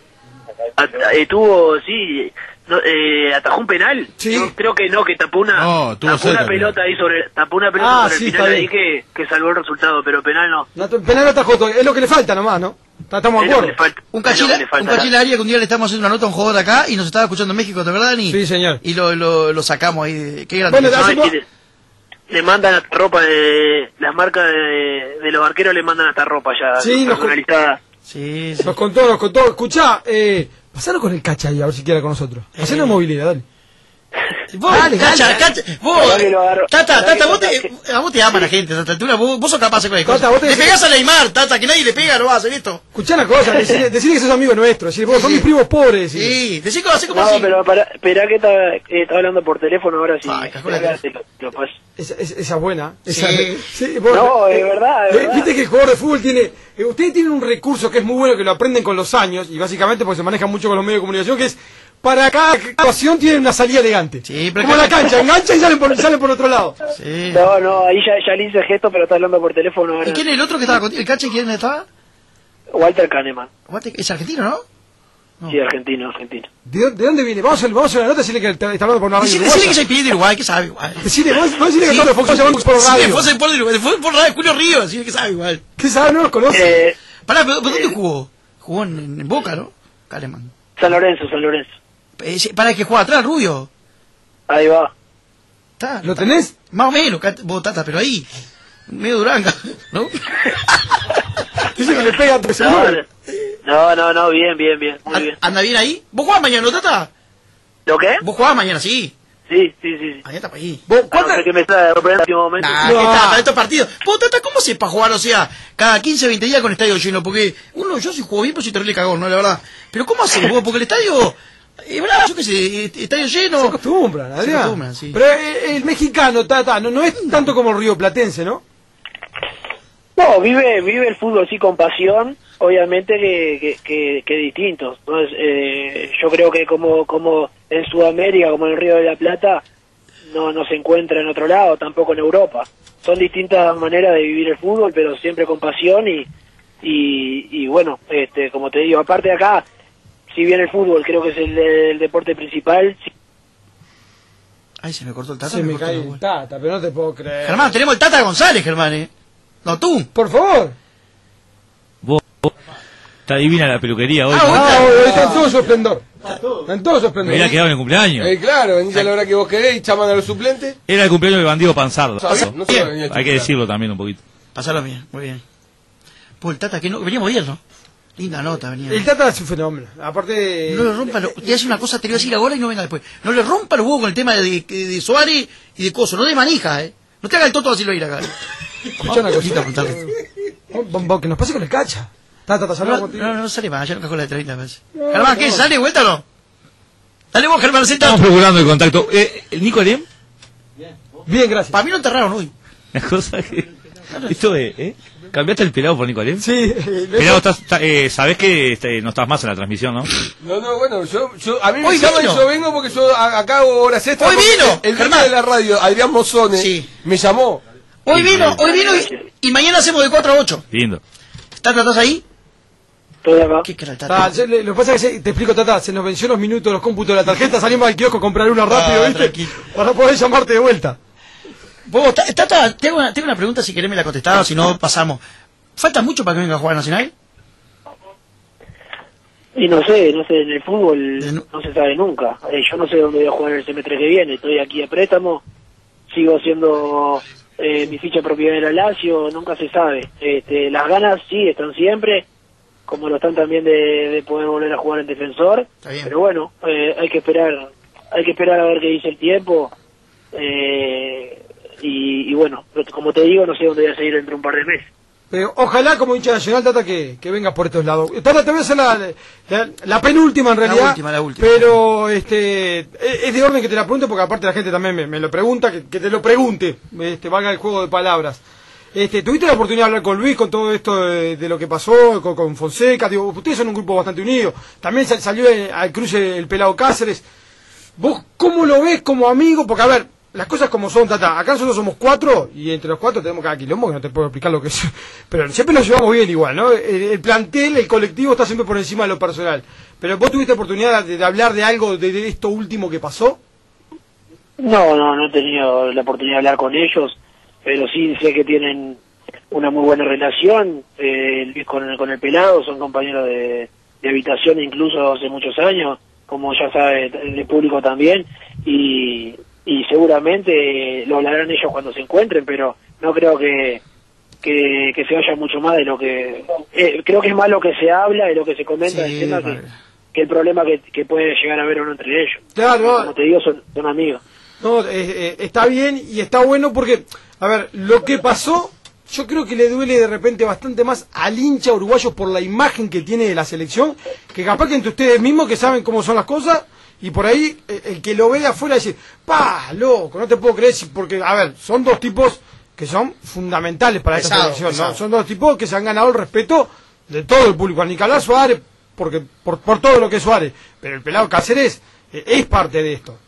Atajó un penal. Sí. Yo creo que no, que tapó una pelota ahí sobre el final ahí que salvó el resultado, pero penal no. Penal no atajó todo, es lo que le falta nomás, ¿no? Estamos de acuerdo. Un Cachilaria que un día le estamos haciendo una nota a un jugador acá y nos estaba escuchando en México, ¿de verdad, Dani? Sí, señor. Y lo sacamos ahí. Qué grande. Bueno, le mandan hasta ropa las marcas de los arqueros, le mandan hasta ropa ya personalizada. Sí. Nos contó. Escuchá, pasalo con el Cacha ahí, a ver si quiera con nosotros. Hacenos movilidad, dale. Vos, Dale, Cacha, dale. Cacha, vos, Mirá que lo agarro. Tata, Mirá que a vos te ama la gente a esta altura, vos sos capaz de hacer Tata, vos te Le decís- pegás a Neymar, Tata, que nadie le pega, no vas a hacer esto. Escuchá una cosa, decirle que sos amigo nuestro, decirle, vos son mis primos pobres. decirle. Sí, decí que así como No, así. pero esperá que está hablando por teléfono ahora sí. Ay, cajón la Esperá, teléfono. lo paso. Esa es buena. Sí. Vos- No, es verdad, es verdad. Viste que el jugador de fútbol tiene... ustedes tienen un recurso que es muy bueno, que lo aprenden con los años, y básicamente porque se maneja mucho con los medios de comunicación, que es... Para cada actuación tienen una salida elegante. Sí, pero como la cancha, enganchan y salen por otro lado. Sí. No, ahí ya le hice gesto, pero está hablando por teléfono ahora. ¿Y quién es el otro que estaba contigo? ¿El Cacha quién estaba? Walter Kahneman. Es argentino, ¿no? No. Sí, argentino. ¿De dónde viene? Vamos a la nota, decirle que está hablando por una radio Decirle que soy pibe de Uruguay, que sabe igual. Decirle que todos los Fox llaman por Sí, radio. fue por radio Julio Ríos, decirle que sabe igual. ¿Qué sabe? No los conoce. Pará, ¿pero dónde jugó? Jugó en Boca, ¿no? Kahneman. San Lorenzo. Para que juega atrás, Rubio. Ahí va. ¿Lo tenés? Más o menos, vos, Tata, pero ahí. Medio Duranga, ¿no? Dice que le pega a tres No, bien, muy bien. ¿Anda bien ahí? ¿Vos jugás mañana, no, Tata? ¿Lo qué? ¿Vos jugás mañana, sí? Sí. Mañana está para ahí. A no ser que me está en el último momento. Nah, ¿qué tal? Para estos partidos. Vos, Tata, ¿cómo se para jugar? O sea, cada 15, 20 días con estadio lleno. Porque yo si juego bien, pues soy terrible cagón, ¿no? La verdad. Pero ¿cómo haces vos? Porque el estadio... bravo, yo qué sé, estadio lleno. Se acostumbran, Adrián. Se acostumbran, sí. Pero el mexicano, Tata, no es tanto como el río platense, ¿no? No, vive el fútbol sí con pasión, obviamente que distintos. Entonces, yo creo que como en Sudamérica, como en el Río de la Plata, no se encuentra en otro lado, tampoco en Europa. Son distintas maneras de vivir el fútbol, pero siempre con pasión y bueno, como te digo, aparte de acá, si bien el fútbol creo que es el deporte principal. Ay, se me cortó el Tata. Se me cae el Tata, pero no te puedo creer. Germán, tenemos el Tata González, Germán, No, tú. Por favor. Vos. Está divina la peluquería hoy. Hoy está en todo su esplendor. Está en todo su esplendor. Me hubiera quedado en el cumpleaños. Claro, venís a la hora que vos querés y chaman a los suplentes. Era el cumpleaños del bandido Panzardo. No se va a venir el Hay que decirlo también un poquito. Pasalo bien, muy bien. Pues el Tata, que no, veníamos bien, ¿no? Linda nota, venía. El Tata es un fenómeno. Aparte. No le rompa, te hace una cosa, te voy a decir ahora y no venga después. No le rompa los huevos con el tema de Suárez y de Coso, no de manija, No te haga el toto así lo ir acá. Escuchá una cosita. Que nos pase con el Cacha. Tata, saludos contigo. No sale más, ya no cajó la de 30 veces. Germán, ¿qué? ¿Sale de vuelta o no? Dale vos, Germán, sentado. Estamos procurando el contacto. ¿Nico Alem? Bien, gracias. Para mí lo enterraron hoy. La cosa que... Esto es, ¿Cambiaste el pelado por Nico Alem? Sí. Pelado, sabés que no estás más en la transmisión, ¿no? No, bueno, a mí me Hoy llaman y vino. yo vengo porque yo acá hago horas extras. Hoy porque vino, el Germán. dueño de la radio, Adrián Mozone, Sí. me llamó. Hoy vino y mañana hacemos de 4 a 8. Lindo. ¿Estás ahí? Estoy acá. ¿Qué cara el Tata? Lo que pasa es que te explico, Tata, se nos venció los minutos, los cómputos de la tarjeta, salimos al kiosco a comprar una rápido, ¿viste? Tranquilo. Para poder llamarte de vuelta. Vos, Tata, tengo una pregunta, si querés me la contestás, o si no, pasamos. ¿Falta mucho para que venga a jugar a Nacional? Y no sé, en el fútbol no se sabe nunca. Yo no sé dónde voy a jugar el semestre que viene, estoy aquí a préstamo, sigo siendo mi ficha propiedad de la Lazio, nunca se sabe. Las ganas sí están siempre, como lo están también de poder volver a jugar en Defensor, pero bueno, hay que esperar a ver qué dice el tiempo, y bueno, como te digo, no sé dónde voy a seguir dentro de un par de meses. Pero ojalá, como hincha nacional, Tata, que vengas por estos lados. Tata, te voy a hacer la penúltima en realidad. La última. Pero es de orden que te la pregunte, porque aparte la gente también me lo pregunta, que te lo pregunte, valga el juego de palabras. ¿Tuviste la oportunidad de hablar con Luis con todo esto de lo que pasó, con Fonseca? Digo, ustedes son un grupo bastante unido. También salió al cruce el pelado Cáceres. ¿Vos cómo lo ves como amigo? Porque, a ver, las cosas como son, Tata. Acá nosotros somos 4 y entre los 4 tenemos cada quilombo que no te puedo explicar lo que es. Pero siempre nos llevamos bien igual, ¿no? El plantel, el colectivo está siempre por encima de lo personal. Pero ¿vos tuviste oportunidad de hablar de algo de esto último que pasó? No he tenido la oportunidad de hablar con ellos, pero sí sé que tienen una muy buena relación. Luis con el pelado, son compañeros de habitación incluso hace muchos años, como ya sabe el público también, y seguramente lo hablarán ellos cuando se encuentren, pero no creo que se vaya mucho más de lo que... creo que es más lo que se habla y lo que se comenta del tema que el problema que puede llegar a haber uno entre ellos. Claro. Como te digo, son amigos. No, está bien y está bueno porque, a ver, lo que pasó, yo creo que le duele de repente bastante más al hincha uruguayo por la imagen que tiene de la selección, que capaz que entre ustedes mismos que saben cómo son las cosas, y por ahí el que lo ve de afuera dice, pa, loco, no te puedo creer, porque, a ver, son dos tipos que son fundamentales para esta selección, ¿no? Son dos tipos que se han ganado el respeto de todo el público, a Nicolás Suárez, porque por todo lo que es Suárez, pero el pelado Cáceres es parte de esto.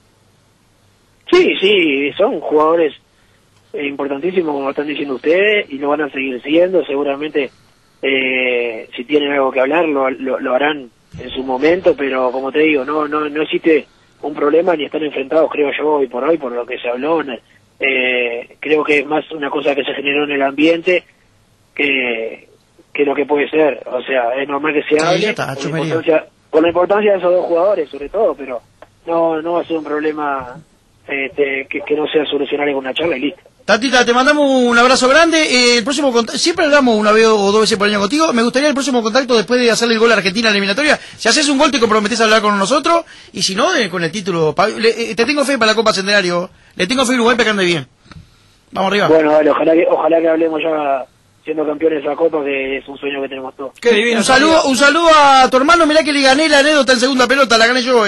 Sí, son jugadores importantísimos, como están diciendo ustedes, y lo van a seguir siendo, seguramente si tienen algo que hablar lo harán en su momento, pero como te digo, no existe un problema ni están enfrentados, creo yo, hoy por lo que se habló. Creo que es más una cosa que se generó en el ambiente que lo que puede ser. O sea, es normal que se hable por la importancia de esos dos jugadores, sobre todo, pero no va a ser un problema que no sea solucionable con una charla y listo. Tatita, te mandamos un abrazo grande. El próximo siempre hablamos una vez o dos veces por año contigo. Me gustaría el próximo contacto después de hacerle el gol a Argentina en la eliminatoria. Si haces un gol te comprometés a hablar con nosotros, y si no, con el título. Te tengo fe para la Copa Centenario. Le tengo fe a Uruguay para que ande bien. Vamos arriba. Bueno, dale, ojalá que hablemos ya siendo campeones de la Copa, que es un sueño que tenemos todos. Qué divino. Un saludo a tu hermano. Mirá que le gané la anécdota en segunda pelota, la gané yo,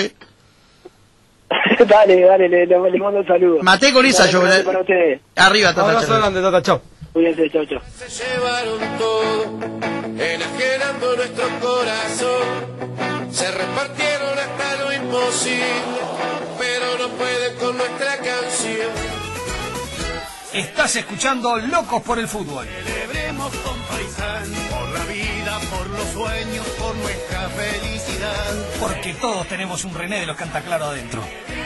Dale, le mando un saludo. Maté con esa yo. Para ustedes. Arriba, Tata. Abrazo grande, Tata, chao. Cuídense, chao. Se llevaron todo, enajenando nuestro corazón. Se repartieron hasta lo imposible, pero no pueden con nuestra canción. Estás escuchando Locos por el Fútbol. Celebremos con Paisán, por la vida, por los sueños, por nuestra felicidad. Porque todos tenemos un René de los Canta Claro adentro.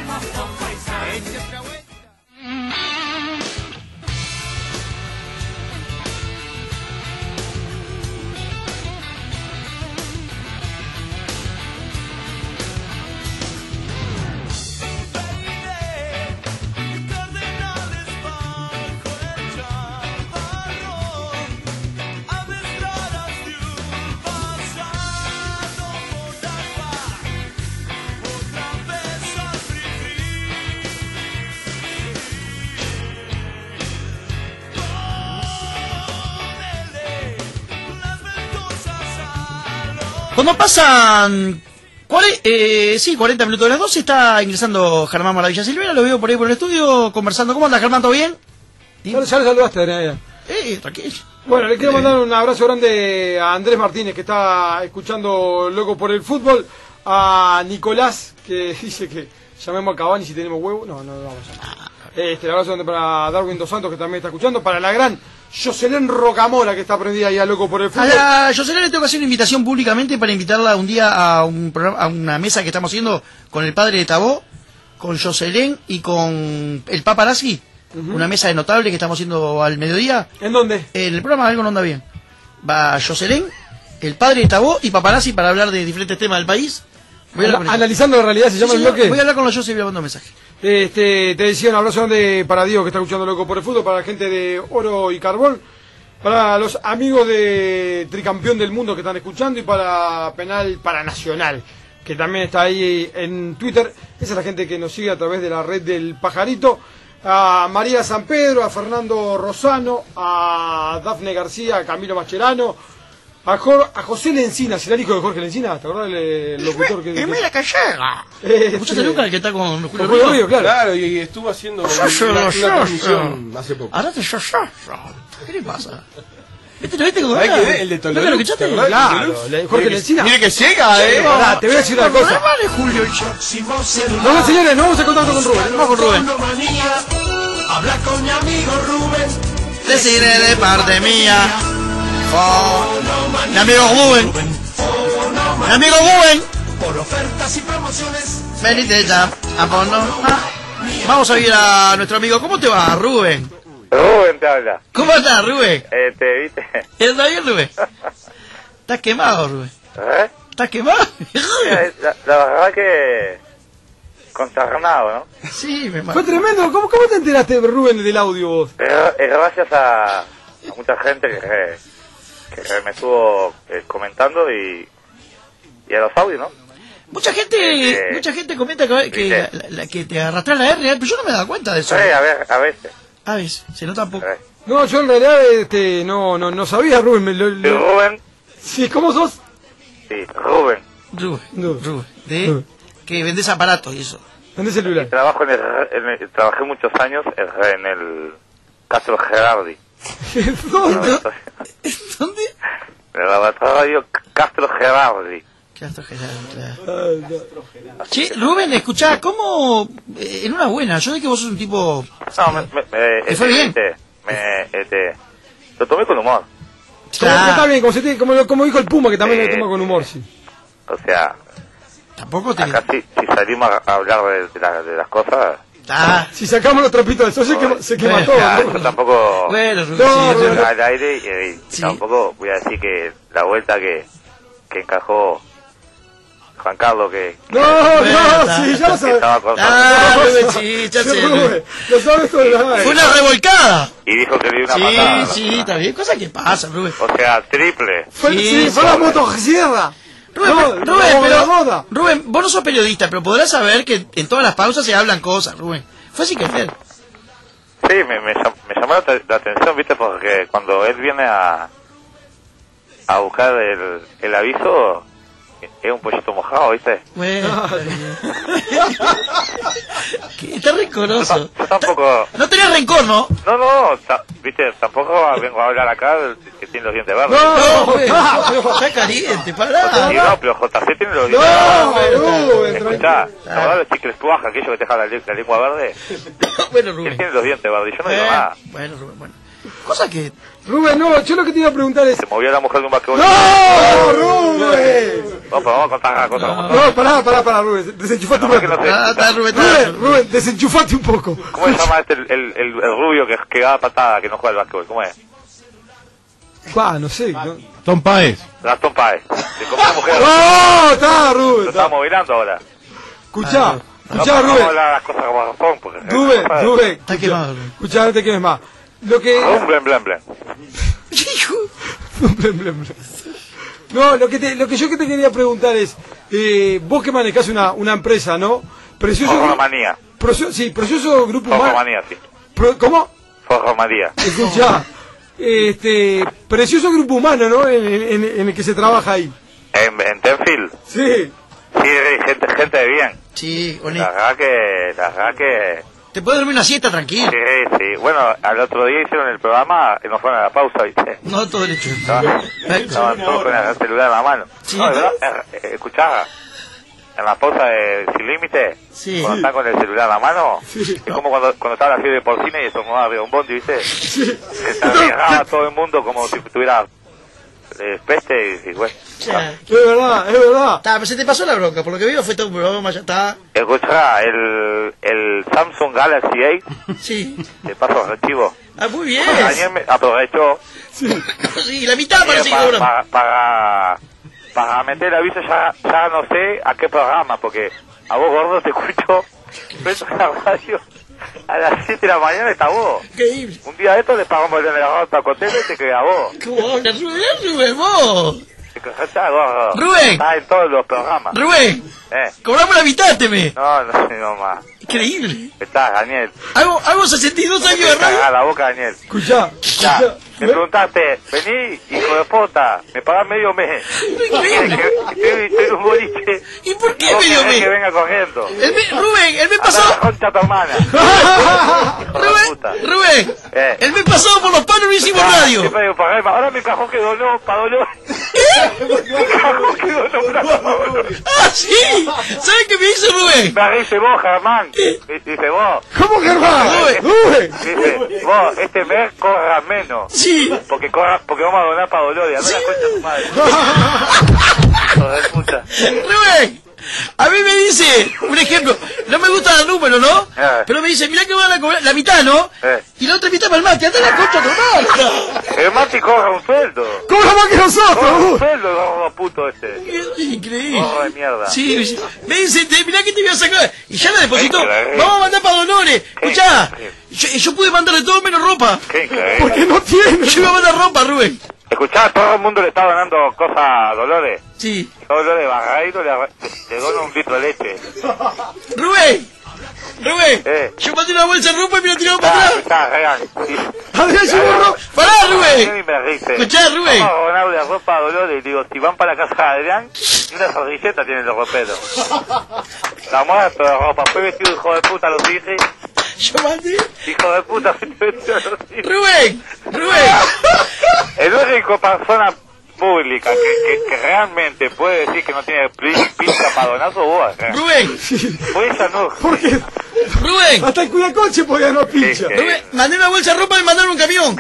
Cuando pasan 40 minutos de las 12 está ingresando Germán Maravilla Silvera, lo veo por ahí por el estudio conversando. ¿Cómo anda, Germán? ¿Todo bien? Ya le saludaste, Adrián. Tranquilo. Bueno, le quiero mandar un abrazo grande a Andrés Martínez, que está escuchando Loco por el Fútbol, a Nicolás, que dice que llamemos a Cavani si tenemos huevo. No vamos a llamar. El abrazo grande para Darwin Dos Santos, que también está escuchando, para la gran Jocelyn Rocamora, que está prendida ahí a Loco por el Fútbol. A la Jocelyn le tengo que hacer una invitación públicamente para invitarla un día a una mesa que estamos haciendo con el padre de Tabó, con Jocelyn y con el Paparazzi. Una mesa de notables que estamos haciendo al mediodía. ¿En dónde? En el programa Algo no anda bien. Va Jocelyn, el padre de Tabó y Paparazzi para hablar de diferentes temas del país. Analizando la realidad, se llama el bloque. Voy a hablar con los José y voy a mandar un mensaje. Te decía un abrazo grande para Diego, que está escuchando Loco por el Fútbol, para la gente de Oro y Carbón, para los amigos de Tricampeón del Mundo que están escuchando, y para Penal para Nacional, que también está ahí en Twitter. Esa es la gente que nos sigue a través de la red del Pajarito. A María San Pedro, a Fernando Rosano, a Dafne García, a Camilo Mascherano, a José Lencina. ¿Será el hijo de Jorge Lencina? ¿Te acordás del locutor que... mira que llega! ¿Escuchaste nunca el que está con Julio Río? Claro, y estuvo haciendo una transmisión hace poco. Ahora te ¿qué le pasa? ¿Viste cómo ¿Sabés qué? El de Toledo. ¿No lo escuchaste? Claro, Jorge Lencina. Mire que llega, Te voy a decir una cosa. No, señores, no vamos a contacto con Rubén. Vamos con Rubén. Habla con mi amigo Rubén. Decirle de parte mía. Mi amigo Rubén. Mi amigo Rubén. Por ofertas y promociones. Venite ya. Vamos a ir a nuestro amigo. ¿Cómo te va, Rubén? Rubén te habla. ¿Cómo estás, Rubén? ¿Viste? ¿Está bien, Rubén? ¿Estás quemado, Rubén? ¿Estás quemado? La verdad que... consternado, ¿no? Sí, me Fue tremendo. ¿Cómo te enteraste, Rubén, del audio vos? Gracias a mucha gente que me estuvo comentando y a los audios, ¿no? Mucha gente comenta que te arrastras la R, pero yo no me he dado cuenta de eso. Sí, a veces. A veces, se nota un poco. No, yo en realidad no sabía, Rubén. Rubén. Sí, ¿cómo sos? Sí, Rubén. Rubén. ¿De? Que vendés aparatos y eso. ¿Vendés celular? Trabajé muchos años en el Castro Gerardi. ¿Dónde? En el laboratorio Castro Gerardi. Castro Gerardi, claro. Che, Rubén, escuchá, ¿cómo...? En una buena, yo sé que vos sos un tipo... No, ¿Te fue bien? Lo tomé con humor. Claro. Está bien, como dijo el Puma, que también lo toma con humor, sí. O sea... Tampoco te... Acá si salimos a hablar de las cosas... Si sacamos los trapitos del sol se quema todo. Yo tampoco... Bueno, al aire y tampoco voy a decir que la vuelta que encajó Juan Carlos sí, ya lo sabes. Sí, ya sé. Lo sabes todo. Fue una revolcada. Y dijo que le dio una patada. Sí, está bien, cosa que pasa, Rubén. O sea, triple. Fue la motosierra. Rubén, vos no sos periodista, pero podrás saber que en todas las pausas se hablan cosas, Rubén. Fue así que hacer. Sí, me llamó la atención, viste, porque cuando él viene a buscar el aviso, es un pollito mojado, viste. Bueno, está rencoroso. Yo tampoco... No tenés rencor, ¿no? No, viste, tampoco vengo a hablar acá que tiene los dientes verdes. No, está caliente, pará. Sí, no, pero JC tiene los dientes verdes. Escuchá, ¿no los chicles tuaja, aquellos que te dejan la lengua verde? Bueno, Rubén. Él tiene los dientes verdes, yo no digo nada. Bueno, Rubén, bueno. Cosa que... Rubén, no, yo lo que te iba a preguntar es... Se movió la mujer de un basquetbol. ¡No, Rubén! No, pero vamos a contar la cosa como... No, pará, Rubén, desenchufate un poco. Rubén, desenchufate un poco. ¿Cómo se llama el rubio que da patada, que no juega al basquetbol? ¿Cómo es? No sé. Tom Páez. Gastón Páez. Se comió una mujer. ¡No! Está, Rubén. Lo estamos mirando ahora. Escuchá, Rubén. Vamos a hablar las cosas como son, porque... Rubén. Está quemado, Rubén. Escuchá, no te quemes más. Lo que... Blen. No, lo que yo te quería preguntar es, vos que manejás una empresa, ¿no? Forromanía. Precioso grupo humano. Forromanía, sí. ¿Cómo? Forromanía. Escuchá, precioso grupo humano, ¿no? En el que se trabaja ahí. En Tenfield. Sí. Sí, gente de bien. Sí, La verdad que... Te puedes dormir una siesta tranquilo. Sí. Bueno, al otro día hicieron el programa y nos fueron a la pausa, ¿viste? No todo el hecho. Estaban todos con el celular en la mano. Sí, no, de verdad, escuchá, en la pausa de Sin Límite, cuando están con el celular en la mano, es como cuando estaba la fiebre porcina y estornudaba arriba un bondi, ¿viste? Que se arriesgaba todo el mundo como si tuviera peste y bueno. Es verdad. Pero se te pasó la bronca, por lo que veo fue todo un programa, ya está. Escuchá, el Samsung Galaxy 8, sí. te paso el archivo. Muy bien. Ayer me aprovechó. Sí, la mitad parece que para meter el aviso ya no sé a qué programa, porque a vos gordo te escucho, ves la radio. A las 7 de la mañana está vos. Increíble. Un día de estos le pagamos el generador para Cotelo y te queda vos. ¿Cómo hablas, Rubén, vos? Rubén. Está en todos los programas. Rubén. Cobramos la mitad, teme. No más. Increíble. Estás, Daniel. Hago 62 años de radio. Cagá la boca, Daniel. Escuchá. Me preguntaste, vení, hijo de puta, me pagás medio mes. Increíble. Estoy en un boliche. ¿Y por qué medio mes? Que venga corriendo. Rubén, el mes pasado... La concha a tu hermana. Rubén, el mes pasado por los palos no hicimos radio. Ahora mi cajón quedó para dolor. Mi cajón quedó para dolor. Sí. ¿Sabes qué me dice Rubén? Me dice vos, Germán. Dice vos. ¿Cómo Germán? Rubén. Dice vos, este mes corras menos. Sí. Porque vamos a donar para dolor. Y anda la concha de tu madre. Joder, Rubén, a mí me dice, un ejemplo, no me gusta el número, ¿no? Pero me dice, mirá que van a cobrar la mitad, ¿no? Y la otra mitad para el mate, anda la concha de tu madre. El mate cobra un sueldo. ¿Cobra más que nosotros? Cobra un sueldo, gordo puto este. Increíble. Gordo de mierda. Sí, me dice, mirá que te voy a sacar. Y ya la depositó. Vamos a mandar para Dolores. Escuchá, yo pude mandarle todo menos ropa. Qué increíble. Porque no tiene. Yo iba a mandar ropa, Rubén. Escuchá, todo el mundo le está donando cosas a Dolores. Sí. Dolores Barreiro le dona un litro de leche. Rubén, yo mandé una bolsa de ropa y me la tiraron para atrás. Escuchá, Regan. Adrián, llevó ropa. ¡Pará, Rubén! Escuchá, Rubén. Vamos a donarle ropa a Dolores y digo, si van para la casa de Adrián, y una servilleta tienen los roperos. La muerto de ropa, fue vestido hijo de puta, los dije. Yo mandé. Hijo de puta, fue vestido los dije. Rubén. El único persona pública que realmente puede decir que no tiene pinta para donar sos vos. Rubén. Pues ella no. ¿Por qué? Rubén. Hasta el cuidacoche podía no pincha. Rubén, mandé una bolsa de ropa y mandaron un camión.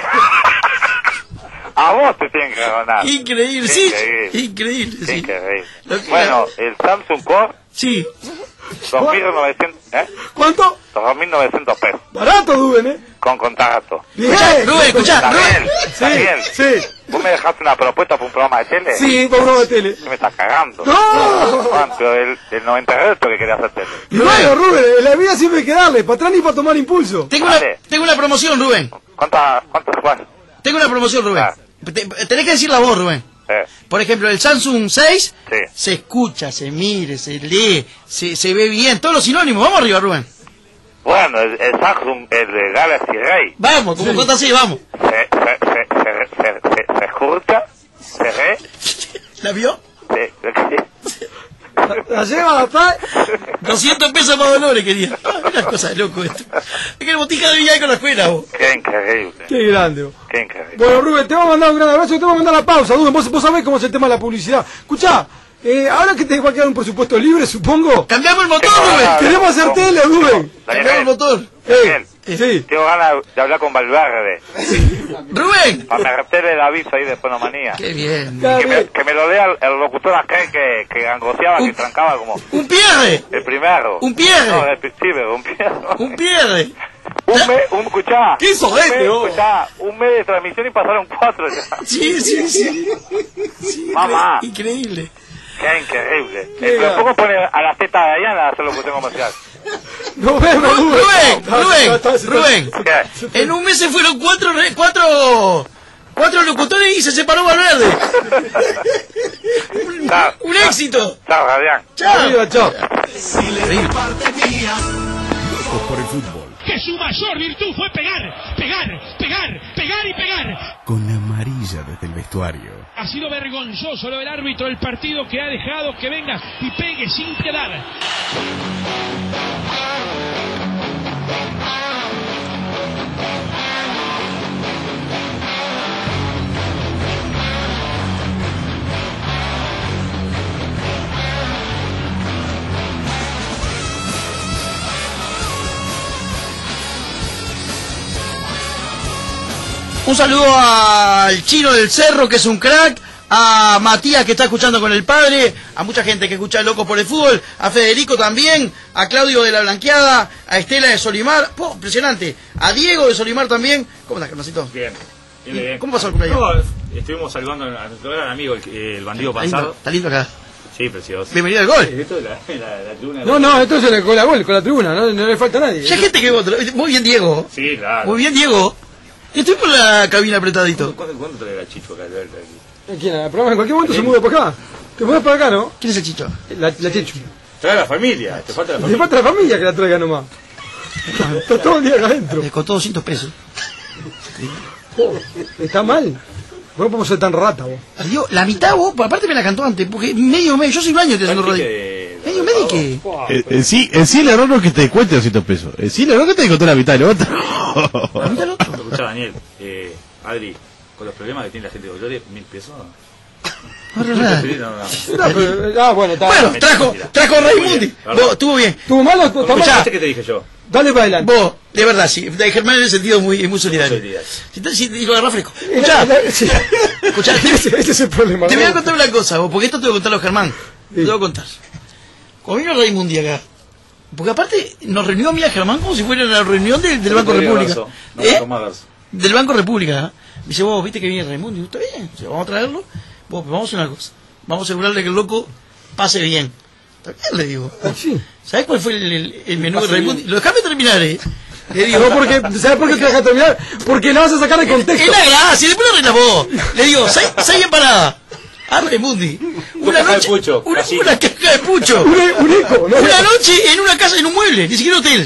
A vos te tienen que donar. Increíble, sí. Increíble, sí. Increíble. Bueno, el Samsung Core. Sí. 2.900, ¿Cuánto? 2.900 pesos. Barato, Rubén, Con contacto. Bien. Escuchá, Rubén. Sí. ¿Vos me dejaste una propuesta para un programa de tele? Sí, para un programa de tele. Me estás cagando. ¡No! ¿Cuánto? El 98 que quería hacer tele. Y bueno, Rubén, en la vida siempre hay que darle, para atrás ni para tomar impulso. Tengo una promoción, Rubén. ¿Cuántas vas? Tengo una promoción, Rubén. Tenés que decir la voz, Rubén. Por ejemplo, el Samsung 6 se escucha, se mire, se lee, se ve bien, todos los sinónimos. Vamos arriba, Rubén. Bueno, el Samsung, el de Galaxy Ray. Vamos, como cosas así, vamos. Se escucha, se ve. ¿La vio? La lleva, la 200 pesos para Dolores, quería. Una cosa de loco esto. Es que el botija de Villay con la escuela, vos. Qué increíble. Qué grande, vos. Qué increíble. Bueno, Rubén, te vamos a mandar un gran abrazo y te vamos a mandar la pausa, Rubén. Vos sabés cómo es el tema de la publicidad. Escuchá, ahora que te va a quedar un presupuesto libre, supongo. ¡Cambiamos el motor, Rubén! Queremos hacer tele, Rubén. ¡Cambiamos el motor! Sí. Tengo ganas de hablar con Valverde. ¡Rubén! Para meterle el aviso ahí de Penomanía. ¡Qué bien! Que me lo lea el locutor aquel que gangoseaba, que trancaba como... ¡Un pierre! El primero. ¡Un pierre! No, sí, pero un pierre. ¡Un pierre! Escuchá. ¿Qué hizo Escuchá, un mes de transmisión y pasaron 4 ya. Sí. Mamá. Increíble. Qué increíble. Pero poco pone a las tetas de Diana a hacer locución comercial. Nos vemos, Rubén. ¿Qué? En un mes se fueron cuatro locutores y se separó Valverde. Un éxito. Chao, Adrián. Chao. Locos por el fútbol. Que su mayor virtud fue pegar y pegar. Con la amarilla desde el vestuario. Ha sido vergonzoso lo del árbitro del partido que ha dejado que venga y pegue sin piedad. Un saludo al Chino del Cerro, que es un crack, a Matías, que está escuchando con el padre, a mucha gente que escucha Locos por el Fútbol, a Federico también, a Claudio de la Blanqueada, a Estela de Solimar, impresionante, a Diego de Solimar también. ¿Cómo estás, Carnacito? Bien. ¿Cómo pasó el cumpleaños? No, estuvimos saludando a nuestro gran amigo, el bandido pasado. Está lindo acá. Sí, precioso. Bienvenido al gol. Esto es la tribuna. No, esto es con la gol, con la tribuna, no le falta a nadie. Ya hay gente que votó. Muy bien, Diego. Sí, claro. Muy bien, Diego. Estoy por la cabina apretadito. ¿Cuándo trae la Chicho acá? ¿Quién? ¿El programa en cualquier momento se muda para acá? ¿Te mudas para acá, no? ¿Quién es el Chicho? La Chicho. Trae a la familia, te falta la Te familia. falta la familia que la traiga nomás. Está todo el día acá adentro. Le costó 200 pesos. Está mal. No podemos ser tan rata, vos. Digo, la mitad vos, aparte me la cantó antes, porque medio, yo soy un año te haciendo radio. Medio, ¿qué? Sí, el error no es que te cueste 200 pesos. Sí, el error es que te contó la mitad del otro. ¿La mitad del otro? Escuchá, Daniel, Adri, con los problemas que tiene la gente de Dolores, 1.000 pesos. Bueno, trajo Raimundi. Vos, estuvo bien. ¿Estuvo malo? ¿Estuvo mal? ¿Qué te dije yo? Dale para adelante. Vos, de verdad, sí. De Germán en el sentido muy solidario. Si lo agarrás fresco. Escuchá, ese es el problema. Te voy a contar una cosa, vos, porque esto te voy a contarlo, Germán. Te voy a contar. Cuando vino Raimundi acá, porque aparte nos reunió a mí a Germán como si fuera la reunión del Banco República. Del Banco República. Me dice, vos, viste que viene Raimundi. Está bien, vamos a traerlo. Vos, vamos a hacer una cosa. Vamos a asegurarle que el loco pase bien. Está bien, le digo. ¿Sabés cuál fue el menú de Raimundi? Lo dejame terminar, Le digo, ¿sabes por qué te dejas terminar? Porque la vas a sacar de contexto. Es la gracia, después lo arreglas vos. Le digo, 6 empanadas. A Raimundi. Una noche. Una caja de pucho. Un eco, ¿no? Una noche en una casa, en un mueble, ni siquiera hotel.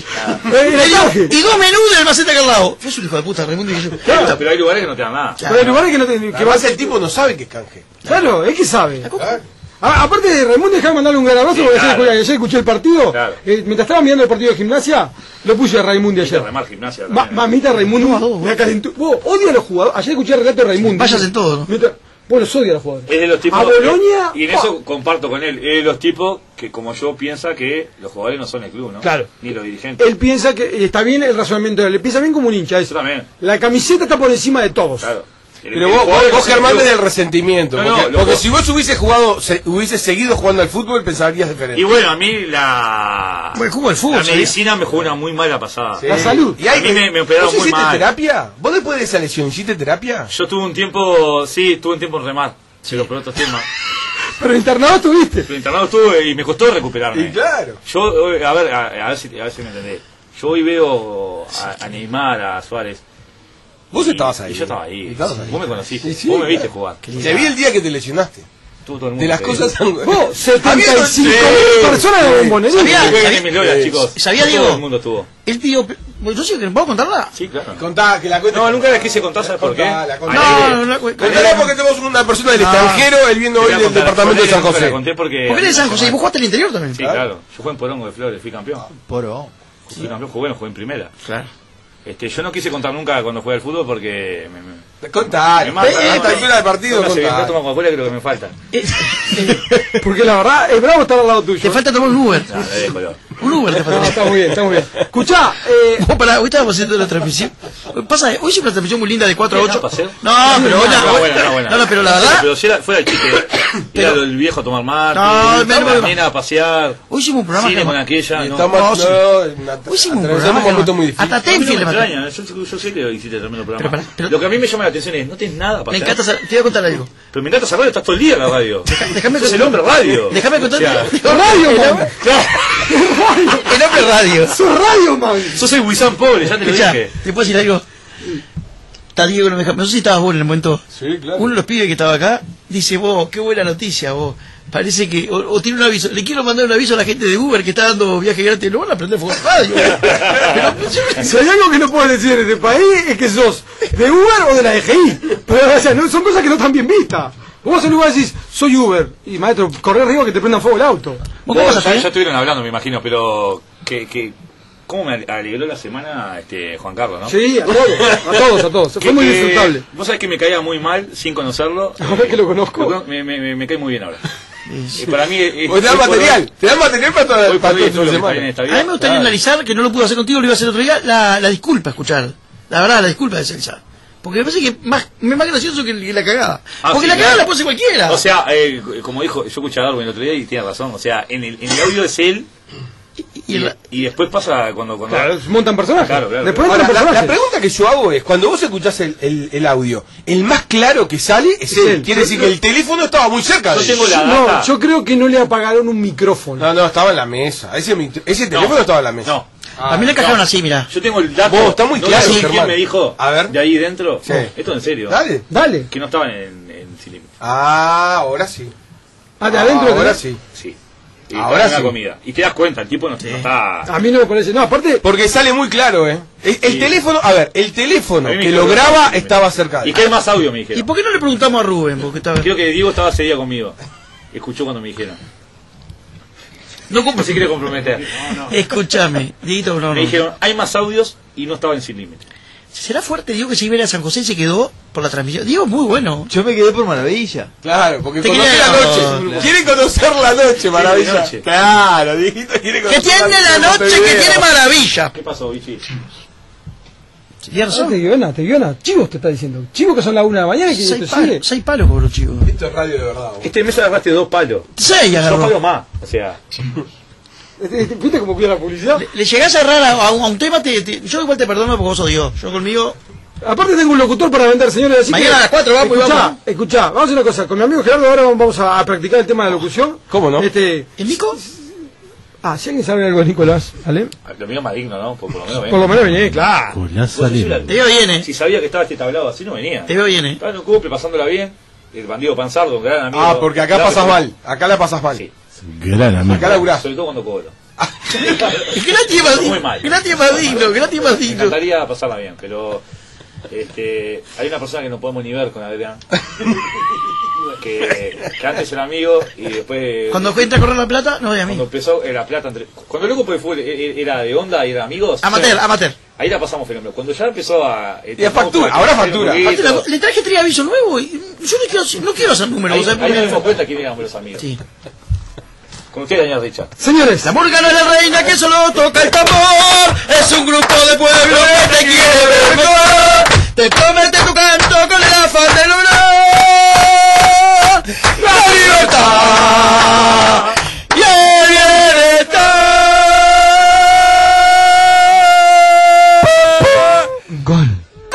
Y 2 menús del maceta acá al lado. Yo soy un hijo de puta, Raimundi. Claro, pero hay lugares que no te dan nada. Pero hay lugares que no te. Que vas el tipo no sabe que es canje. Claro, es que sabe. Aparte de Raimundo, dejaba mandarle un gran abrazo porque ayer escuché el partido. Claro. Mientras estaba mirando el partido de Gimnasia, lo puse a Raimundo ayer. Gimnasia. Mamita Raimundo. Me calentó. Vos odias a los jugadores. Ayer escuché el relato de Raimundo. Vayas en todo, ¿no? Vos los odias a los jugadores. Es de los tipos. A Boloña. Y en eso comparto con él. Es de los tipos que, como yo, piensa que los jugadores no son el club, ¿no? Claro. Ni los dirigentes. Él piensa que está bien el razonamiento de él. Piensa bien como un hincha. Eso. Yo también. La camiseta está por encima de todos. Claro. Pero vos Germán, desde el resentimiento. Porque si vos hubiese seguido jugando al fútbol, pensarías diferente. Y bueno, a mí la medicina me jugó una muy mala pasada. Sí. La salud. Y a mí me operaron muy mal. ¿Hiciste terapia? ¿Vos después de esa lesión hiciste terapia? Yo tuve un tiempo en remar. Sí, por otros temas. Pero internado estuviste. Pero internado estuve y me costó recuperarme. Y claro. Yo, a ver si me entendés. Yo hoy veo a Neymar, a Suárez. Vos estabas ahí. Y yo estaba ahí. Vos me conociste. Sí. Vos me viste jugar. Te vi el día que te lesionaste. Todo el mundo de las cosas. Vos, 75.000 personas de Bombonería. ¿Sabía, Diego? Todo el mundo estuvo. El tío. ¿Yo sí que puedo contarla? Sí, claro. Contá, que la cuente. No, nunca les quise contar, ¿sabes por qué? No, contala porque tenemos una persona del extranjero, él viendo hoy del departamento de San José. ¿Por qué eres de San José? ¿Y vos jugaste en el interior también? Sí, claro. Yo jugué en Porongo de Flores, fui campeón. Porón. Fui campeón, jugué en primera. Claro. Yo no quise contar nunca cuando jugué al fútbol porque contá, a esta altura del partido contá. Toma Coca-Cola, creo que me falta. Porque la verdad, es bravo estar al lado tuyo. Te falta tomar un Uber. Un Uber te falta. No, está muy bien. Escuchá, hoy estábamos haciendo la transmisión. Pasa, hoy es una transmisión muy linda de 4 a 8. No, pero No, pero la verdad. Pero si era fuera el chiste. Era el viejo a tomar mate. La nena a pasear. Hoy hicimos un programa con aquella. Hoy hicimos un programa. Hasta Tenfield le extraña, yo sé que hiciste tremendo programa. Lo que a mí me llama la atención es, no tienes nada para hacer. Me encanta, te voy a contar algo. Pero me encanta esa radio, estás todo el día en la radio. Déjame contar. El hombre radio. Déjame contar. Radio, man. El hombre radio. Sos radio, man. Sos el Wissam pobre, ya te lo dije. ¿Te puedo decir algo? Está Diego, no sé si estabas vos en el momento. Sí, claro. Uno de los pibes que estaba acá dice, vos, qué buena noticia, vos. Parece que, o tiene un aviso, le quiero mandar un aviso a la gente de Uber que está dando viaje gratis, no van a aprender a jugar radio. Si hay algo que no puedes decir en este país es que sos de Uber o de la DGI. Pero, o sea, no, son cosas que no están bien vistas. Vos vas a un lugar y decís, soy Uber, y maestro, corre arriba que te prendan fuego el auto. Ya estuvieron hablando, me imagino, pero ¿cómo me alegró la semana Juan Carlos, no? Sí, a todos. Fue muy disfrutable. Vos sabés que me caía muy mal sin conocerlo. Ahora que lo conozco. Me cae muy bien ahora. Para mí te dan material para toda la semana. A mí me gustaría analizar, que no lo pude hacer contigo, lo iba a hacer otro día, la disculpa, escuchar. La verdad, la disculpa de Celsa. Porque me parece que es más gracioso que la cagada. Porque la cagada la puede hacer cualquiera. O sea, como dijo, yo escuché a Darwin el otro día y tiene razón. O sea, en el audio es él. Y después pasa cuando claro, montan personajes. Claro. Después ahora, la pregunta que yo hago es, cuando vos escuchás el audio, el más claro que sale es él. Quiere decir que el teléfono estaba muy cerca. Yo tengo la data. No, yo creo que no le apagaron un micrófono. No, estaba en la mesa. Ese teléfono estaba en la mesa. No. A mí le encajaron así, mira. Yo tengo el dato. Está muy claro. ¿Quién me dijo? A ver. De ahí dentro. Sí. Esto en serio. Dale. Que no estaban en Silim. Ahora sí. De adentro. Ahora sí. Sí. Ahora sí. Comida. Y te das cuenta, el tipo no está. A mí no me parece. No, aparte. Porque sale muy claro, El teléfono, el teléfono que lo graba estaba cerca. ¿Y qué hay más audio, me dijeron? ¿Y por qué no le preguntamos a Rubén? Porque estaba... Creo que Diego estaba ese día conmigo. Escuchó cuando me dijeron. No se quiere comprometer. Escúchame, Dieguito, me dijeron, hay más audios y no estaba en Sin Límite. ¿Será fuerte, Diego, que si iba a San José y se quedó por la transmisión? Diego es muy bueno. Yo me quedé por Maravilla. Claro, porque conoce la noche. Claro. Quiere conocer la noche, Maravilla. Noche. Claro, Dieguito quiere conocer que tiene la noche que tiene Maravilla. ¿Qué pasó, Vichy? Te guiona. Chivos te está diciendo. Chivos que son las 1 de la mañana y que te sigue. 6 palos cobró Chivos. Esto es radio de verdad. Este mes agarraste 2 palos. 6 agarró. 2 palos más. O sea. ¿Viste cómo cuida la publicidad? Le llegás a errar a un tema, yo igual te perdono porque vos sos Dios. Yo conmigo. Aparte tengo un locutor para vender, señores. Así mañana a las 4 vamos y vamos. Escuchá, vamos a hacer una cosa. Con mi amigo Gerardo ahora vamos a practicar el tema de la locución. ¿Cómo no? ¿El Nico? Ah, si alguien sabe algo de Nicolás, ¿vale? Lo mío es más digno, ¿no? Por lo menos Por lo menos venía, claro. Te veo bien, ¿eh? Si sabía que estaba este tablado así, no venía. Te veo bien, ¿eh? Estaba en un cumple, pasándola bien. El bandido Panzardo, un gran amigo. Ah, porque acá pasas mal. Acá la pasas mal. Sí. Gran amigo. Acá laburás. Sobre todo cuando cobro. Gratis más digno. Gratis más digno. Gratis más Me digno. encantaría pasarla bien, pero hay una persona que no podemos ni ver con Adrián. que antes era amigo y después. Cuando fue a correr la plata, no de a mí. Cuando empezó la plata cuando Loco por el Fútbol era de onda y era amigos. Amateur. Ahí la pasamos fenómeno. Cuando ya empezó a. Y a factura, ahora factura. Le traje triaviso nuevo y yo no quiero hacer números. Ahí nos dimos cuenta que éramos los amigos. Sí. Con usted, Daniel Richard. Señores, la murga no es la reina que solo toca el tambor. Es un grupo de pueblo que te quiere ver mejor. Te promete tu canto con el afán del honor. La libertad y el bienestar. Gol.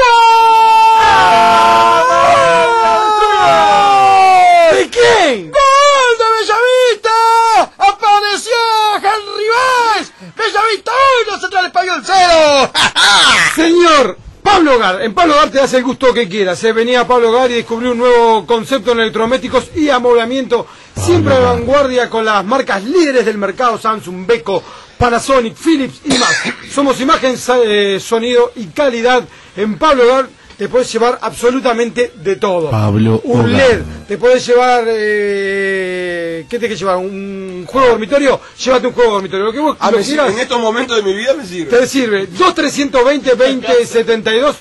¿De quién? ¡Gol de Bellavista! ¡Apareció Henry Vaz! ¡Bellavista 1, Central Español 0! Señor Pablo Hogar, en Pablo Hogar te das el gusto que quieras. Se venía Pablo Hogar y descubrió un nuevo concepto en electrodomésticos y amoblamiento, siempre de vanguardia con las marcas líderes del mercado: Samsung, Beko, Panasonic, Philips y más. Somos imagen, sonido y calidad. En Pablo Hogar te podés llevar absolutamente de todo. Pablo un Hogar. LED, te podés llevar ¿qué te quieres llevar? ¿Un juego de dormitorio? Llévate un juego de dormitorio, lo que vos quieras. En estos momentos de mi vida me sirve. Te sirve. 2320-2072,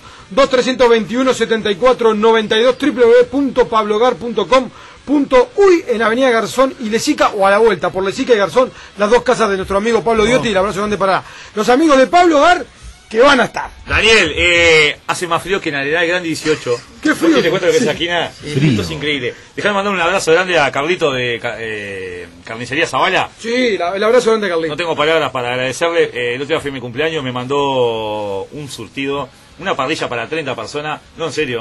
2321-7492, www.pablogar.com.uy, en Avenida Garzón y Lesica, o a la vuelta por Lesica y Garzón, las dos casas de nuestro amigo Pablo Diotti. Y el abrazo grande para los amigos de Pablo Hogar que van a estar. Daniel, hace más frío que en Arenal Grande 18. ¿Qué frío? ¿Te cuento lo que es esa esquina? Frío. Esto es increíble. Dejame mandar un abrazo grande a Carlito de Carnicería Zavala. Sí, el abrazo grande, Carlito. No tengo palabras para agradecerle. El otro día fue mi cumpleaños, me mandó un surtido, una parrilla para 30 personas. No, en serio.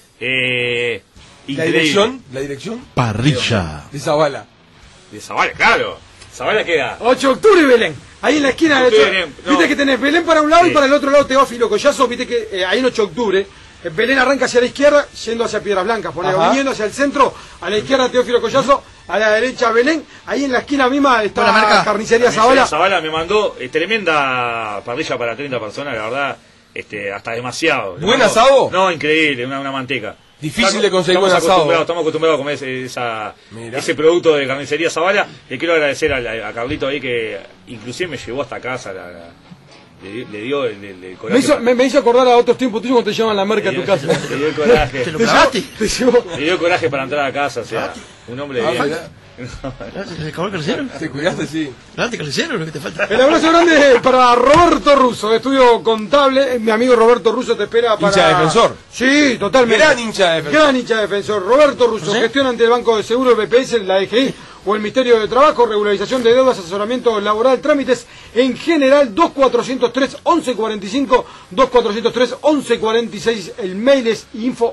Increíble. ¿La dirección? Parrilla. De Zavala. De Zavala, claro. Zavala queda. 8 de octubre, Belén. Ahí en la esquina de Belén, no. Viste que tenés Belén para un lado Sí. y para el otro lado Teófilo Collazo. Viste que ahí en 8 de octubre Belén arranca hacia la izquierda, yendo hacia Piedras Blancas, viniendo hacia el centro, a la izquierda Teófilo Collazo, a la derecha Belén. Ahí en la esquina misma está la marca Carnicería Zavala. Zavala me mandó tremenda parrilla para 30 personas, la verdad, hasta demasiado. ¿Buen asado? No, increíble, una manteca. Difícil de conseguir buen asado. Estamos acostumbrados a comer ese producto de Carnicería Zavala. Le quiero agradecer a Carlito ahí que inclusive me llevó hasta casa, le dio el coraje. Me hizo acordar a otros tiempos tuyos cuando te llevan la marca a tu casa. Le dio el coraje. ¿Te lo pagaste? Le dio coraje para entrar a casa, o sea, un hombre de bien. ¿El cabrón carnicero? ¿Te cuidaste? Sí. ¿Te carnicero lo que te falta? El abrazo grande para Roberto Russo, de Estudio Contable. Mi amigo Roberto Russo te espera para... ¿Hincha defensor? Sí, totalmente. Gran hincha defensor. Gran hincha defensor. Roberto Russo, ¿Sí? gestión ante el Banco de Seguro, el BPS, la DGI o el Ministerio de Trabajo, regularización de deudas, asesoramiento laboral, trámites en general. 2403-1145, 2403-1146. El mail es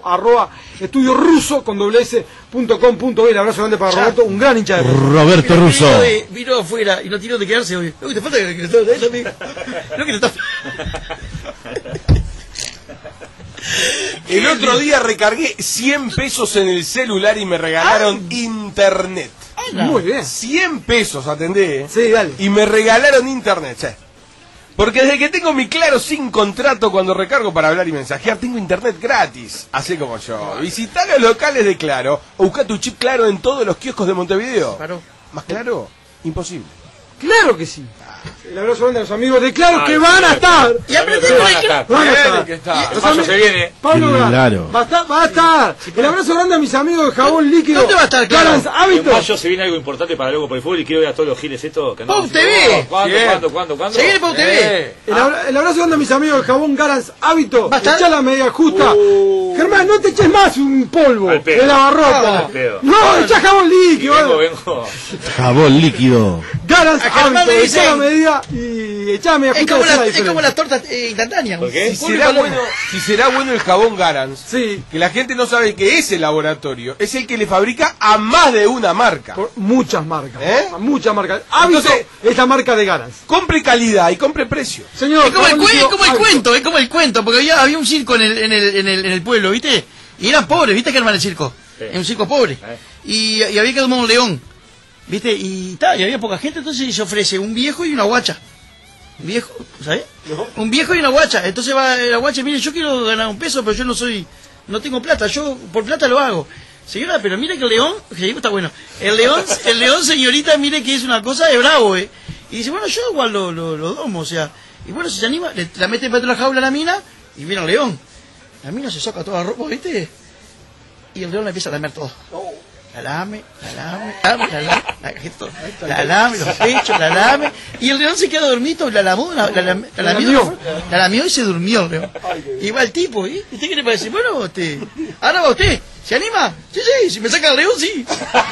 info@estudiorusso.com.b. El abrazo grande para Roberto, un gran hincha defensor. Roberto Russo. Vino afuera y no tiró de quedarse hoy. Lo que te falta es que te Lo que te está... El otro día recargué 100 pesos en el celular y me regalaron internet. Muy bien. 100 pesos, atendé. Sí, dale. Y me regalaron internet, che. Porque desde que tengo mi Claro sin contrato, cuando recargo para hablar y mensajear, tengo internet gratis. Así como yo. Visitá los locales de Claro o busca tu chip Claro en todos los kioscos de Montevideo. Claro. ¿Más claro? Imposible. Claro que sí. El abrazo grande a los amigos de Claro que van a estar. Y aprendí Van a estar. Van a estar. Tienen que estar. Los Mayo amigos- se viene. Pablo Gran, Claro. va a estar. El abrazo grande a mis amigos de Jabón Líquido. ¿Dónde va a estar Claro? Garance En Hábitos. mayo se viene algo importante para Loco por el Fútbol y quiero ver a todos los giles estos que andan ¡Pum TV! ¿Cuándo? Se viene Pau TV. El abrazo grande a mis amigos de Jabón Garance Hábito. ¿Va a estar? Echá la medida justa. Germán, no te eches más un polvo Al pedo. de lavarropa. Al pedo. No, echá jabón líquido. Vengo. Jabón líquido. Garance A Germán Hábito. le Echá la dicen medida media y echame. Es como la torta instantánea. ¿Por qué? Si será bueno el jabón Garance, sí, que la gente no sabe que ese laboratorio es el que le fabrica a más de una marca. Por muchas marcas. ¿Eh? Muchas marcas. Entonces, esta marca de Garance. Compre calidad y compre precio. Señor, es como el cuento, porque había un circo en el pueblo, ¿viste? Y eran pobres, ¿viste que arman el circo? Sí. En un circo pobre. Y había que tomar un león, ¿viste? Y había poca gente, entonces se ofrece un viejo y una guacha. Un viejo, ¿sabes? No. Un viejo y una guacha. Entonces va la guacha, mire, yo quiero ganar un peso, pero yo no tengo plata, yo por plata lo hago. Señora, pero mire que el león, que está bueno. El león, señorita, mire que es una cosa de bravo, Y dice, bueno, yo igual lo domo, o sea. Y bueno, si se anima, la mete dentro de la jaula a la mina y viene el león. La mina se saca toda la ropa, ¿viste? Y el león la empieza a lamer todo. La lame, los pechos, la lame. Y el león se queda dormido, la lamió y se durmió el león. Y va el tipo, ¿y usted qué le parece? Bueno, ahora va usted, ¿se anima? Sí, si me saca el león, sí.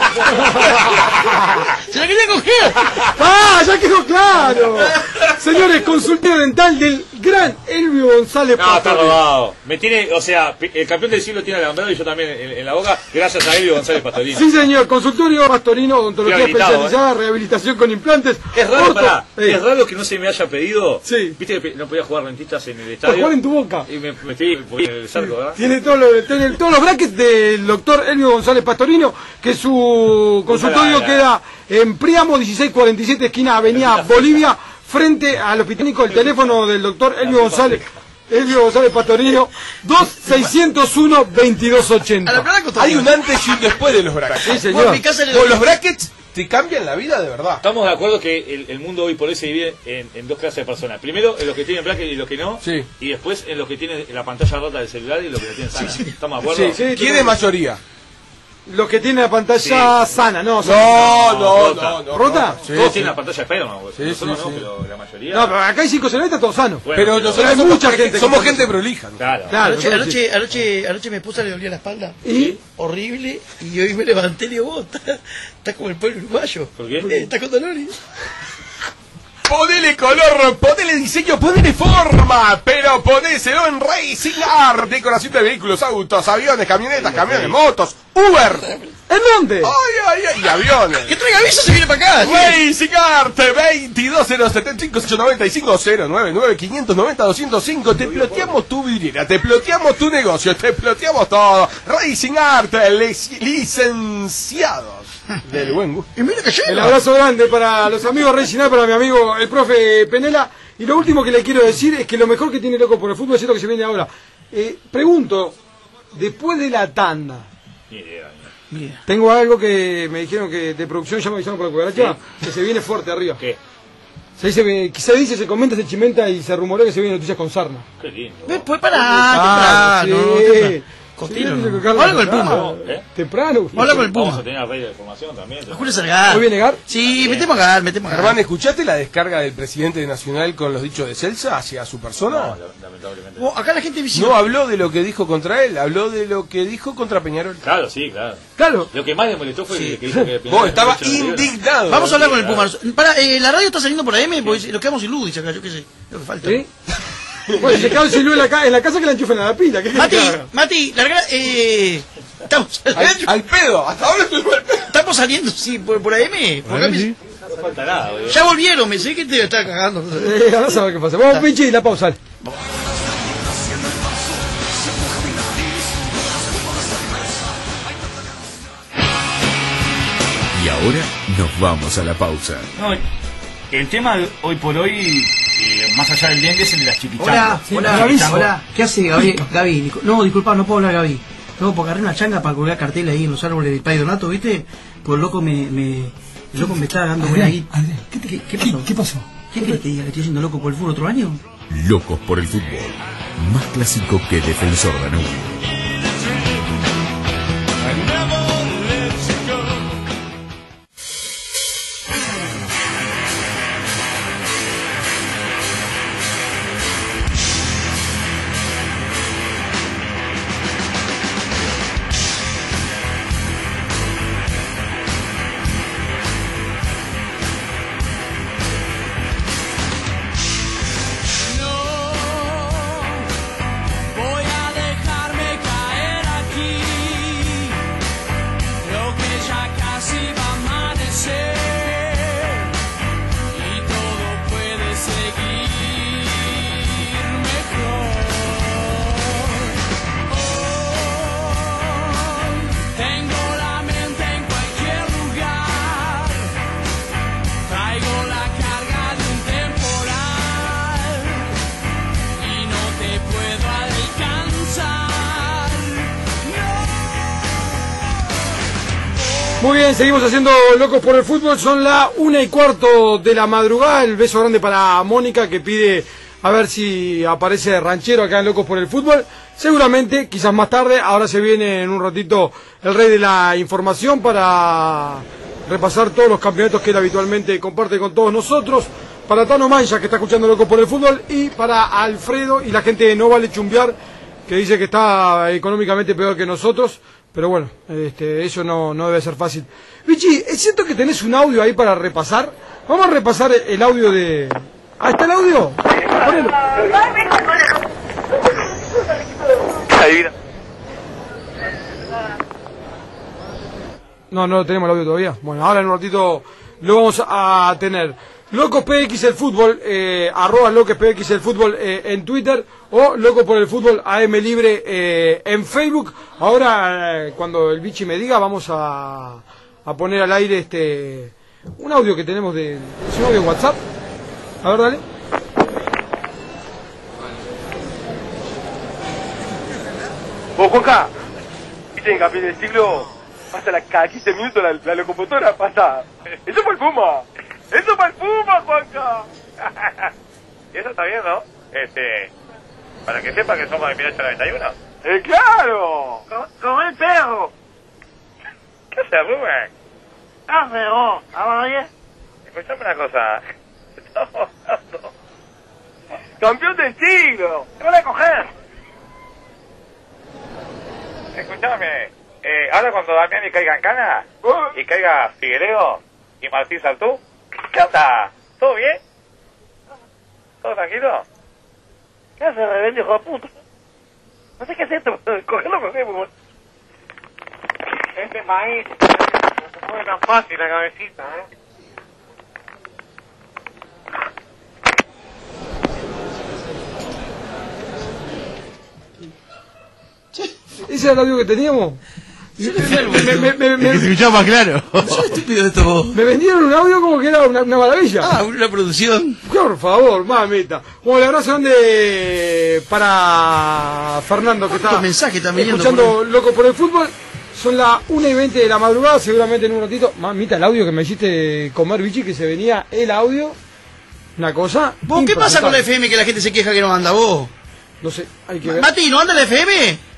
Se la quería coger. Ya quedó claro. Señores, consultorio dental del gran Elvio González Pastorino. No, está robado. Me tiene, o sea, el campeón del siglo tiene alambrado y yo también en la boca, gracias a Elvio González Pastorino. Sí, señor, consultorio Pastorino, odontología especializada, rehabilitación con implantes. Es raro, es raro que no se me haya pedido. Sí. Viste que no podía jugar rentistas en el estadio. Jugar en tu boca. Y me estoy en el cerco, ¿verdad? Tiene todos los brackets del doctor Elvio González Pastorino, que su consultorio queda en Príamo 1647, esquina Avenida Bolivia, frente al hospital. El teléfono del doctor Elvio González Pastorino, 2601-2280. Hay un antes y un después de los brackets. Sí, señor. Con los brackets te cambian la vida de verdad. Estamos de acuerdo que el mundo hoy por hoy se divide en dos clases de personas. Primero, en los que tienen brackets y los que no. Sí. Y después, en los que tienen la pantalla rota del celular y los que la tienen sana. ¿Estamos de acuerdo? Sí, ¿Quién es mayoría? Los que tienen la pantalla sana, no. ¿Rota? Sí, todos tienen la pantalla Spider-Man, nosotros no, sí. pero la mayoría. No, pero acá hay 5 celulares, todos sanos. Bueno, pero nosotros hay mucha gente. Somos gente prolija. Claro. Anoche mi esposa le dolía la espalda. ¿Y? Horrible. Y hoy me levanté y digo, vos, estás como el pueblo uruguayo. ¿Por qué? Estás con dolores. Ponele color, ponele diseño, ponele forma, pero ponéselo en Racing Art, decoración de vehículos, autos, aviones, camionetas, motos, Uber. ¿En dónde? Y aviones. Que traiga aviso se viene para acá. Racing Art, 2207589509995090-205. Te ploteamos tu vidriera, te ploteamos tu negocio, te ploteamos todo. Racing Art, licenciados del buen gusto. Y mira que llega. El abrazo grande para los amigos Racing Art, para mi amigo el profe Penela. Y lo último que le quiero decir es que lo mejor que tiene Loco por el Fútbol es esto que se viene ahora. Pregunto, después de la tanda, tengo algo que me dijeron que de producción ya me avisaron por la cucaracha, que se viene fuerte arriba. ¿Qué? Se dice, se comenta, se chimenta y se rumorea que se viene noticias con sarna. Qué lindo. Después para. Sí. Costino, Sí, ¿no? Habla con el Puma. Temprano. Habla con el Puma. Vamos a tener la red de formación también. Julio Salgado. ¿Hoy viene Gar? Sí, metemos a Gar. Germán, ¿escuchaste la descarga del presidente de Nacional con los dichos de Celsa hacia su persona? No, lamentablemente. Acá la gente visita. No habló de lo que dijo contra él, habló de lo que dijo contra Peñarol. Claro, sí, claro. Claro. Lo que más le molestó fue que dijo que Vos estaba indignado. Vamos a hablar con el Puma. La radio está saliendo por AM porque nos quedamos sin luz, dice acá, yo qué sé. Lo que falta. ¿Sí? Bueno, se quedó sin luz en la casa que la enchufen a la pila. Mati, larga. Estamos al pedo, hasta ahora estuvimos al pedo. Estamos saliendo, sí, por AM. No falta nada, boludo. Ya volvieron, me sé que te está cagando. Ahora sabes qué pasa. Vamos, pinche, y la pausa. Y ahora nos vamos a la pausa. No, el tema hoy por hoy, más allá del dengue, es el de las chiquichangas. Hola. ¿Qué hace Gaby? No, disculpa, no puedo hablar, Gaby. No, porque agarré una changa para colgar cartel ahí en los árboles del Pai Donato, ¿viste? Pues el loco me está dando buena guita. ¿Qué pasó? ¿Qué querés que diga? ¿Que estoy haciendo loco por el fútbol otro año? Locos por el fútbol. Más clásico que Defensor Danubio. Muy bien, seguimos haciendo Locos por el Fútbol. Son las 1:15 de la madrugada. El beso grande para Mónica, que pide a ver si aparece Ranchero acá en Locos por el Fútbol. Seguramente, quizás más tarde. Ahora se viene en un ratito el rey de la información para repasar todos los campeonatos que él habitualmente comparte con todos nosotros. Para Tano Mancha, que está escuchando Locos por el Fútbol, y para Alfredo y la gente de No Vale Chumbear, que dice que está económicamente peor que nosotros. Pero bueno, eso no debe ser fácil. Vichy, ¿es cierto que tenés un audio ahí para repasar? Vamos a repasar el audio de... ¿Ah, está el audio? Ponelo. No lo tenemos el audio todavía. Bueno, ahora en un ratito lo vamos a tener. Locos PX el Fútbol, @ Locos PX el Fútbol en Twitter, o Locos por el Fútbol AM Libre en Facebook. Ahora, cuando el Vichy me diga, vamos a poner al aire un audio que tenemos ¿es un audio de WhatsApp? A ver, dale. Vos, Juanca, viste en Campeón del Siglo, pasa cada 15 minutos la locomotora, pasa. ¡Eso fue el Puma! ¡Eso fue el Puma, Juanca! Y eso está bien, ¿no? Para que sepa que somos de 1891. ¡Claro! ¡Con el perro! ¿Qué haces, Rubén? ¿Qué haces vos? ¿Ahora bien? Escuchame una cosa. Estamos hablando. ¡Campeón del siglo! ¡Te van a coger! Escuchame. Ahora cuando Damián caiga en Cana, y caiga Figueiredo y Martín Sartú, ¿qué onda? ¿Todo bien? ¿Todo tranquilo? ¿Qué haces, rebelde, hijo de puta? No sé qué hacer, cogerlo cogemos. Este maíz no se mueve tan fácil la cabecita, ¿Ese era el audio que teníamos? Que se escuchaba más claro. Soy estúpido esto vos. Me vendieron un audio como que era una maravilla. Ah, una producción. Por favor, mamita. Bueno, el abrazo grande para Fernando, que está escuchando Loco por el Fútbol. Son las 1:20 de la madrugada, seguramente en un ratito. Mamita, el audio que me hiciste comer, Vichy, que se venía el audio. Una cosa. ¿Vos qué pasa con la FM que la gente se queja que no anda vos? No sé, hay que ver. Mati, ¿no anda la FM?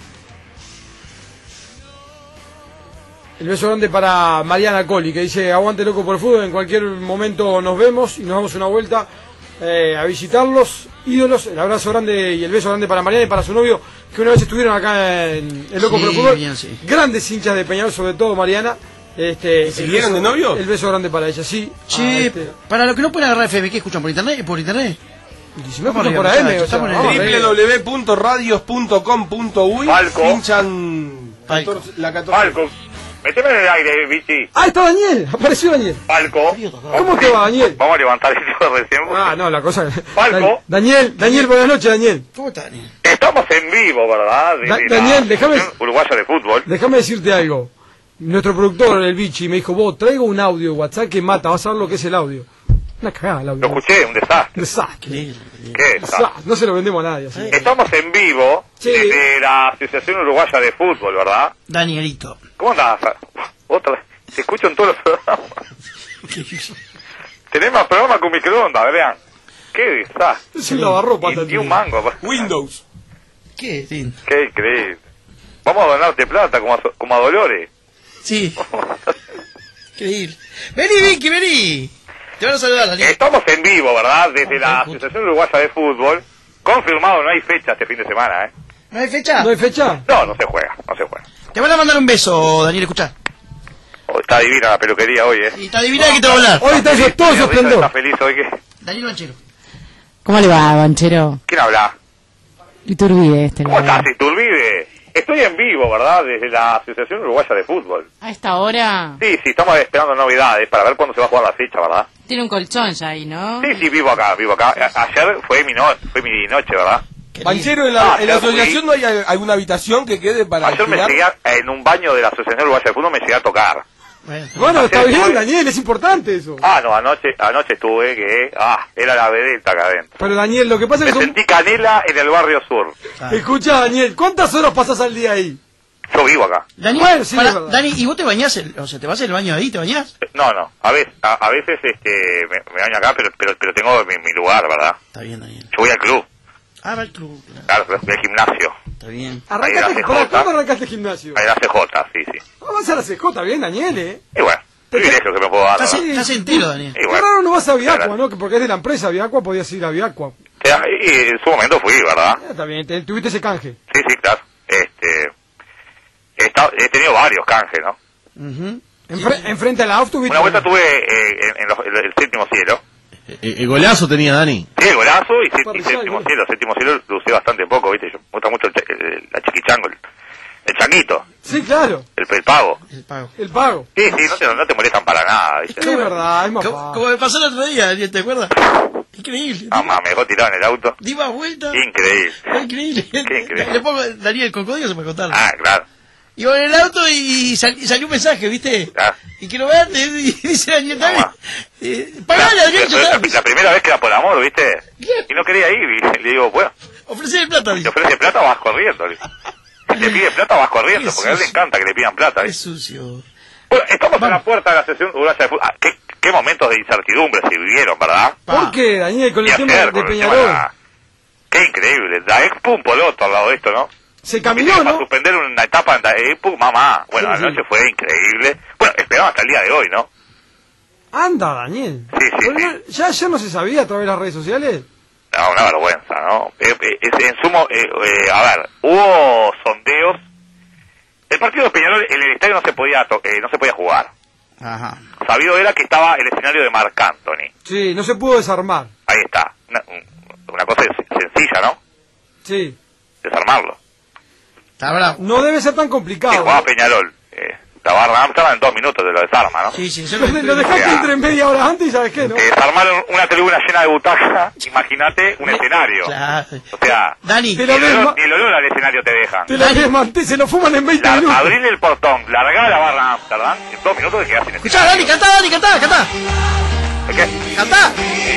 El beso grande para Mariana Coli, que dice: aguante Loco por el Fútbol, en cualquier momento nos vemos y nos damos una vuelta a visitarlos, ídolos. El abrazo grande y el beso grande para Mariana y para su novio, que una vez estuvieron acá en el Loco por el Fútbol. Bien, sí. Grandes hinchas de Peñarol, sobre todo Mariana. ¿Siguieron de novio? El beso grande para ella, sí. Che, para los que no pueden agarrar FM, ¿qué escuchan? ¿Por internet? ¿Por internet? Y si no escuchan por AM, www.radios.com.uy. Pinchan la 14. Falco, meteme en el aire, Vichy. Ah, está Daniel, apareció Daniel. Falco. ¿Cómo te va, Daniel? Vamos a levantar esto recién. Ah, no, la cosa. Falco. Daniel, buenas noches, Daniel. ¿Cómo está, Daniel? Estamos en vivo, ¿verdad? Daniel, déjame. Uruguayo de fútbol. Déjame decirte algo. Nuestro productor, el Vichy, me dijo: vos, traigo un audio de WhatsApp que mata, vas a ver lo que es el audio. Una cagada el audio. Lo escuché, un desastre. Desastre. ¿Qué desastre? No se lo vendemos a nadie. Así. Estamos en vivo desde la Asociación Uruguaya de Fútbol, ¿verdad? Danielito. ¿Cómo andás? Otra vez. Te escucho en todos los programas. Tenés más programas que un microondas, vean. Qué desastre. Es un lavarropa. Y un mango. Windows. ¿Qué? Sí. Qué increíble. Vamos a donarte plata como a Dolores. Sí. Increíble. Vení, Vicky, vení. Te van a saludar, Daniel. Estamos en vivo, ¿verdad? Desde la Asociación Uruguaya de Fútbol. Confirmado, no hay fecha este fin de semana, ¿eh? ¿No hay fecha? ¿No hay fecha? No se juega, no se juega. Te van a mandar un beso, Daniel, escuchá. Oh, está divina la peluquería hoy, ¿eh? Y está divina que te va a hablar. Hoy está todo su esplendor. Está feliz hoy que... Daniel Banchero. ¿Cómo le va, Banchero? ¿Quién habla? Iturbide, ¿Cómo estás, Iturbide? Estoy en vivo, ¿verdad? Desde la Asociación Uruguaya de Fútbol. ¿A esta hora? Sí, estamos esperando novedades para ver cuándo se va a jugar la fecha, ¿verdad? Tiene un colchón ya ahí, ¿no? Sí, vivo acá. Ayer fue mi noche, ¿verdad? Banchero, ¿en la asociación no hay alguna habitación que quede para ayer alquilar? me llegué en un baño de la Asociación Uruguaya de Fútbol, me llegué a tocar. Bueno, está bien, Daniel, es importante eso. No, anoche estuve que... era la vedeta acá adentro. Pero Daniel, lo que pasa es que... sentí canela en el barrio sur. Escucha, Daniel, ¿cuántas horas pasas al día ahí? Yo vivo acá. Daniel, Dani, ¿y vos te bañás? O sea, ¿te vas al baño ahí? ¿Te bañás? No, a veces me baño acá, pero tengo mi lugar, ¿verdad? Está bien, Daniel. Yo voy al club. Ah, va al club. Claro, voy al gimnasio. Está bien. ¿Cuándo arrancaste el gimnasio? Ahí en la CJ, sí. ¿Cómo vas a la CJ? Bien, Daniel, Y bueno, privilegio que me puedo dar. Estás entero, Daniel. Y Qué bueno, raro no vas a Viacua, ¿no? Porque es de la empresa Viacua, podías ir a Viacua. y en su momento fui, ¿verdad? Está bien, tuviste ese canje. Sí, claro. He tenido varios canjes, ¿no? Enfrente a la AUF tuviste... Una vuelta tuve en el séptimo cielo. ¿El golazo tenía Dani? Sí, el golazo y séptimo cielo. Séptimo cielo lo usé bastante poco, ¿viste? Yo me gusta mucho la chiquichango, el changuito. Sí, claro. El pago. El pago. Sí, no te molestan para nada, ¿viste? Es verdad, es más como me pasó el otro día, Daniel, ¿te acuerdas? Increíble. Mamá, me dejó tirado en el auto. Di más vuelta. Increíble. Increíle. Qué increíble. Le pongo Daniel con código se me contaron. Ah, claro. Iba en el auto y salió un mensaje, ¿viste? Ah. Y quiero verte, y dice Daniel también. Pagale, Daniel. La primera vez que era por amor, ¿viste? Y no quería ir. Y le digo, bueno. Ofrece plata, ¿te ofrece plata o vas corriendo? Si te pide plata vas corriendo, porque a él le encanta que le pidan plata. Es sucio. Bueno, estamos en la puerta de la sesión uruguaya de fútbol. ¿Qué momentos de incertidumbre se vivieron, ¿verdad? ¿Por qué, Daniel? Con el tema de Peñarol. Qué increíble. La Expo un poloto al lado de esto, ¿no? Se caminó, ¿no? Para suspender una etapa en la Expo, mamá. Bueno, Sí. anoche fue increíble. Bueno, esperamos hasta el día de hoy, ¿no? Anda, Daniel. Sí. ¿Ya ayer no se sabía a través de las redes sociales? No, una vergüenza, ¿no? En sumo, a ver, hubo sondeos. El partido de Peñarol en el estadio no se podía jugar. Ajá. Sabido era que estaba el escenario de Marc Anthony. Sí, no se pudo desarmar. Ahí está. Una cosa sencilla, ¿no? Sí. Desarmarlo. Está bravo. No debe ser tan complicado. Y jugaba Peñarol. La barra Amsterdam en 2 minutos de lo desarma, ¿no? Sí, eso lo dejaste entre media hora antes y ¿sabes qué, no? Desarmaron una tribuna llena de butacas, imagínate un escenario. Claro. O sea, Dani, ni el olor al escenario te dejan. Te lo desmanté, se lo fuman en 20 minutos. Abrirle el portón, largar la barra Amsterdam, en 2 minutos te quedas sin escenario. Escuchá, Dani, cantá. ¿Qué? Cantá.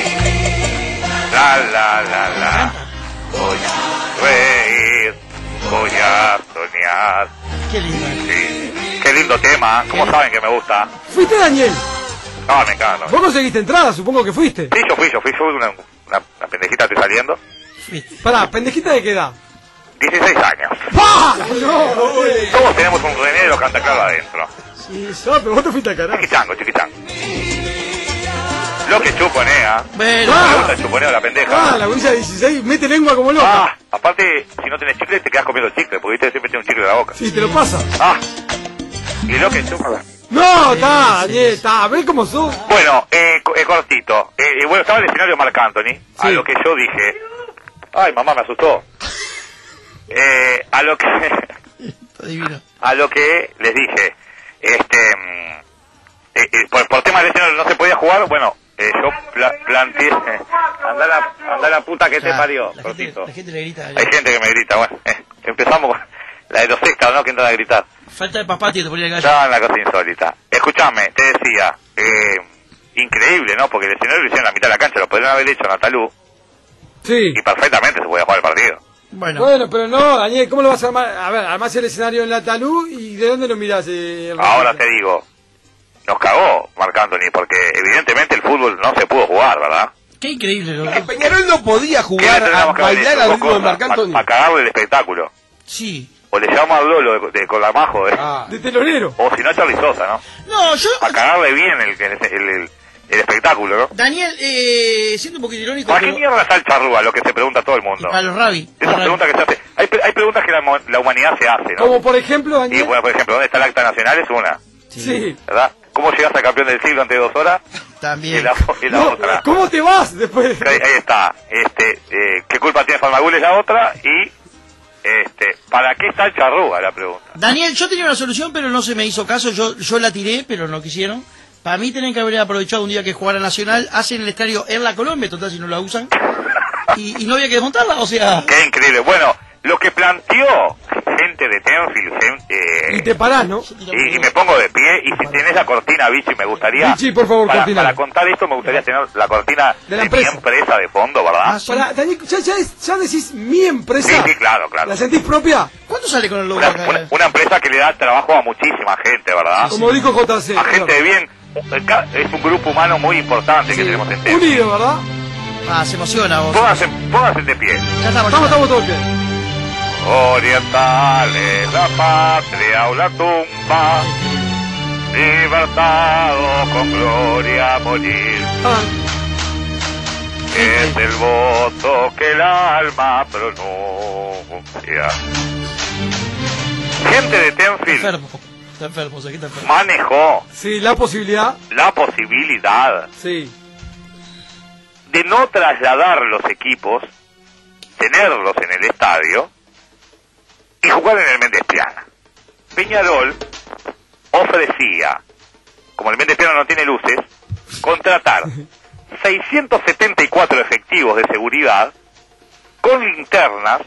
La. Voy a reír, voy a soñar. Qué lindo. Sí. Qué lindo tema. ¿Cómo saben que me gusta? ¿Fuiste, Daniel? No, me encanta. ¿Vos conseguiste entrada? Supongo que fuiste. Sí, yo fui una pendejita, estoy saliendo. Pará, ¿pendejita de qué edad? 16 años. ¡Pah! No, Todos tenemos un René de los Cantaclaros adentro. Sí, pero vos te fuiste a carajo. Chiquichango. Lo que chuponea. Bueno. Me gusta el chuponeo de la pendeja. La gurisa de 16 mete lengua como loca. Aparte, si no tenés chicle, te quedas comiendo chicle, porque viste siempre tiene un chicle en la boca. Sí, te lo pasa. Y lo que chupa. No, está, Daniel, está. A ver cómo sos. Bueno, cortito. Bueno, estaba el escenario de Marc Anthony. A lo que yo dije. Ay, mamá, me asustó. A lo que les dije. Por temas de escenario no se podía jugar. Bueno, yo planteé. Anda la puta que te parió, cortito. La gente le grita. Hay gente que me grita. Bueno, empezamos con la de los extras, ¿no? Que entran a gritar. Falta de papá, tío, te ponía el gallo. Ya, una cosa insólita. Escuchame, te decía, increíble, ¿no? Porque el escenario lo hicieron en la mitad de la cancha, lo podrían haber hecho en Natalú. Sí. Y perfectamente se podía jugar el partido. Bueno, pero no, Daniel, ¿cómo lo vas a armar? A ver, armás el escenario en la Talú y ¿de dónde lo mirás? Ahora te digo, nos cagó Marc Anthony, porque evidentemente el fútbol no se pudo jugar, ¿verdad? Qué increíble, ¿no? Peñarol no podía jugar a bailar al ritmo de Marc Anthony. Para cagarle el espectáculo. Sí. O le llamamos a Dolo de Colamajo, de telonero. O si no, Charly Sosa, ¿no? No, yo... Para cagarle bien el espectáculo, ¿no? Daniel, siento un poquito irónico. ¿Para qué mierda está el charrúa? Lo que se pregunta todo el mundo. Para los Rabi. Esa pregunta que se hace. Hay preguntas que la humanidad se hace, ¿no? Como por ejemplo, Daniel. Y bueno, por ejemplo, ¿dónde está el acta nacional? Es una. Sí. ¿Verdad? ¿Cómo llegas al campeón del siglo antes de 2 horas? También. Y la otra. ¿Cómo te vas después? Ahí está. ¿Qué culpa tiene Farmagul? Es la otra. Y ¿para qué está el charrúa? La pregunta. Daniel, yo tenía una solución, pero no se me hizo caso. Yo la tiré, pero no quisieron. Para mí tienen que haber aprovechado un día que jugara Nacional, hacen el estadio en la Colombia, total si no la usan, y no había que desmontarla, o sea... Qué increíble. Bueno, lo que planteó gente de Tenfield, y te parás, ¿no? y me pongo de pie, y si tenés la cortina, Vichy, me gustaría... Vichy, por favor, cortina. Para contar esto, me gustaría tener la cortina de la mi empresa de fondo, ¿verdad? Para, Daniel, ya decís mi empresa. Sí, claro. ¿La sentís propia? ¿Cuánto sale con el logo? Una empresa que le da trabajo a muchísima gente, ¿verdad? Como dijo JC. A gente de bien. Es un grupo humano muy importante que tenemos en Tenfield. Unido, ¿verdad? Se emociona vos. Pónganse de pie. Ya estamos todos de pie. Orientales, la patria o la tumba, libertado con gloria a morir. Es el voto que el alma pronuncia. Gente de Tenfield está enfermo. manejó la posibilidad de no trasladar los equipos, tenerlos en el estadio y jugar en el Méndez Piana. Peñarol ofrecía, como el Méndez Piana no tiene luces, contratar 674 efectivos de seguridad con linternas.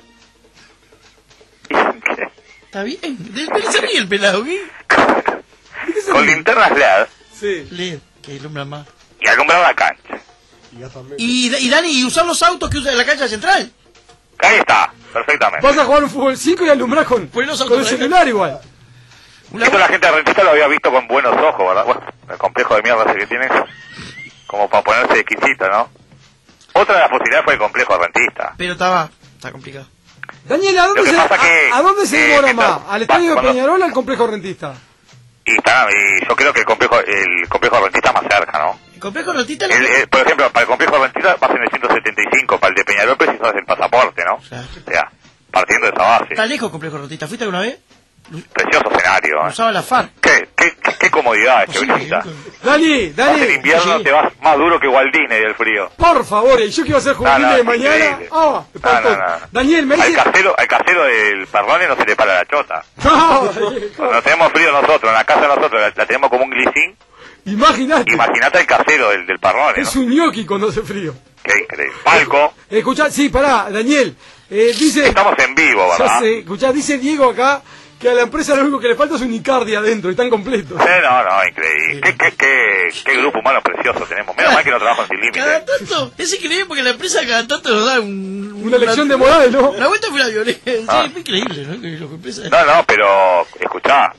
Está bien, se ríe el pelado, ¿qué? Con linternas LED. Sí. LED, que alumbran más. Y alumbrar la cancha. Y Dani, y usar los autos que usa en la cancha central. Ahí está, perfectamente. Vas a jugar un fútbol 5 y alumbrar con el celular igual. Esto la gente de Rentista lo había visto con buenos ojos, ¿verdad? Bueno, el complejo de mierda ese que tienen, como para ponerse exquisito, ¿no? Otra de las posibilidades fue el complejo de Rentista. Pero está complicado. Daniel, ¿a dónde se demora más? ¿Al estadio de Peñarol o al complejo Rentista? Y yo creo que el complejo de Rentista más cerca, ¿no? ¿El complejo Rentista? Por ejemplo, para el complejo de Rentista vas en el 175, para el de Peñarol precisas el pasaporte, ¿no? Claro. O sea, partiendo de esa base. ¿Está lejos el complejo Rentista? ¿Fuiste alguna vez? Precioso escenario. Usaba la FARC. Qué comodidad, Chevrita. Dani. En invierno te vas más duro que Gualdini del frío. Por favor, yo que iba a ser juvenil de mañana. No. Daniel, me dice... Al casero del Perrone no se le para la chota. No tenemos frío nosotros, en la casa nosotros la tenemos como un glicín. Imagínate el casero del Perrone. Es un gnocchi cuando hace frío. Qué increíble. Palco. Escuchá, pará, Daniel. Dice... Estamos en vivo, ¿verdad? Escuchá, dice Diego acá que a la empresa lo único que le falta es un Icardi adentro, y están completos. No, increíble. Qué grupo humano precioso tenemos. Menos mal que no trabajo Sin Límite. Cada tanto, es increíble porque la empresa cada tanto nos da una lección de moral, ¿no? La vuelta fue la violencia, es increíble, ¿no? No, pero, escuchá,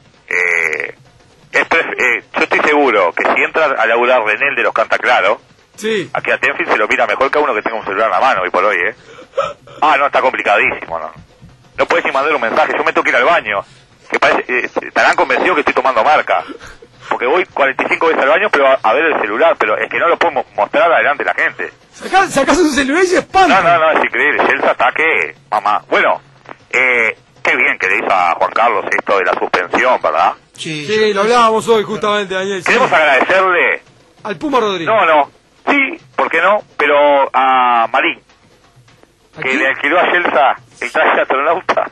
yo estoy seguro que si entra a laburar Renel de los Cantaclaro, aquí a Tenfield se lo mira mejor que a uno que tenga un celular en la mano, hoy por hoy, no, está complicadísimo, no puedes ni mandar un mensaje, yo me tengo que ir al baño, que parece, estarán convencidos que estoy tomando marca, porque voy 45 veces al baño pero a ver el celular, pero es que no lo puedo mostrar adelante la gente. Sacás un celular y se espanta. No, es increíble, Celsa está que, mamá, bueno, qué bien que le hizo a Juan Carlos esto de la suspensión, ¿verdad? Sí, lo hablábamos hoy justamente, Daniel. Queremos agradecerle al Puma Rodríguez. Sí, ¿por qué no? Pero a Marín, que le alquiló a Celsa el traje de astronauta.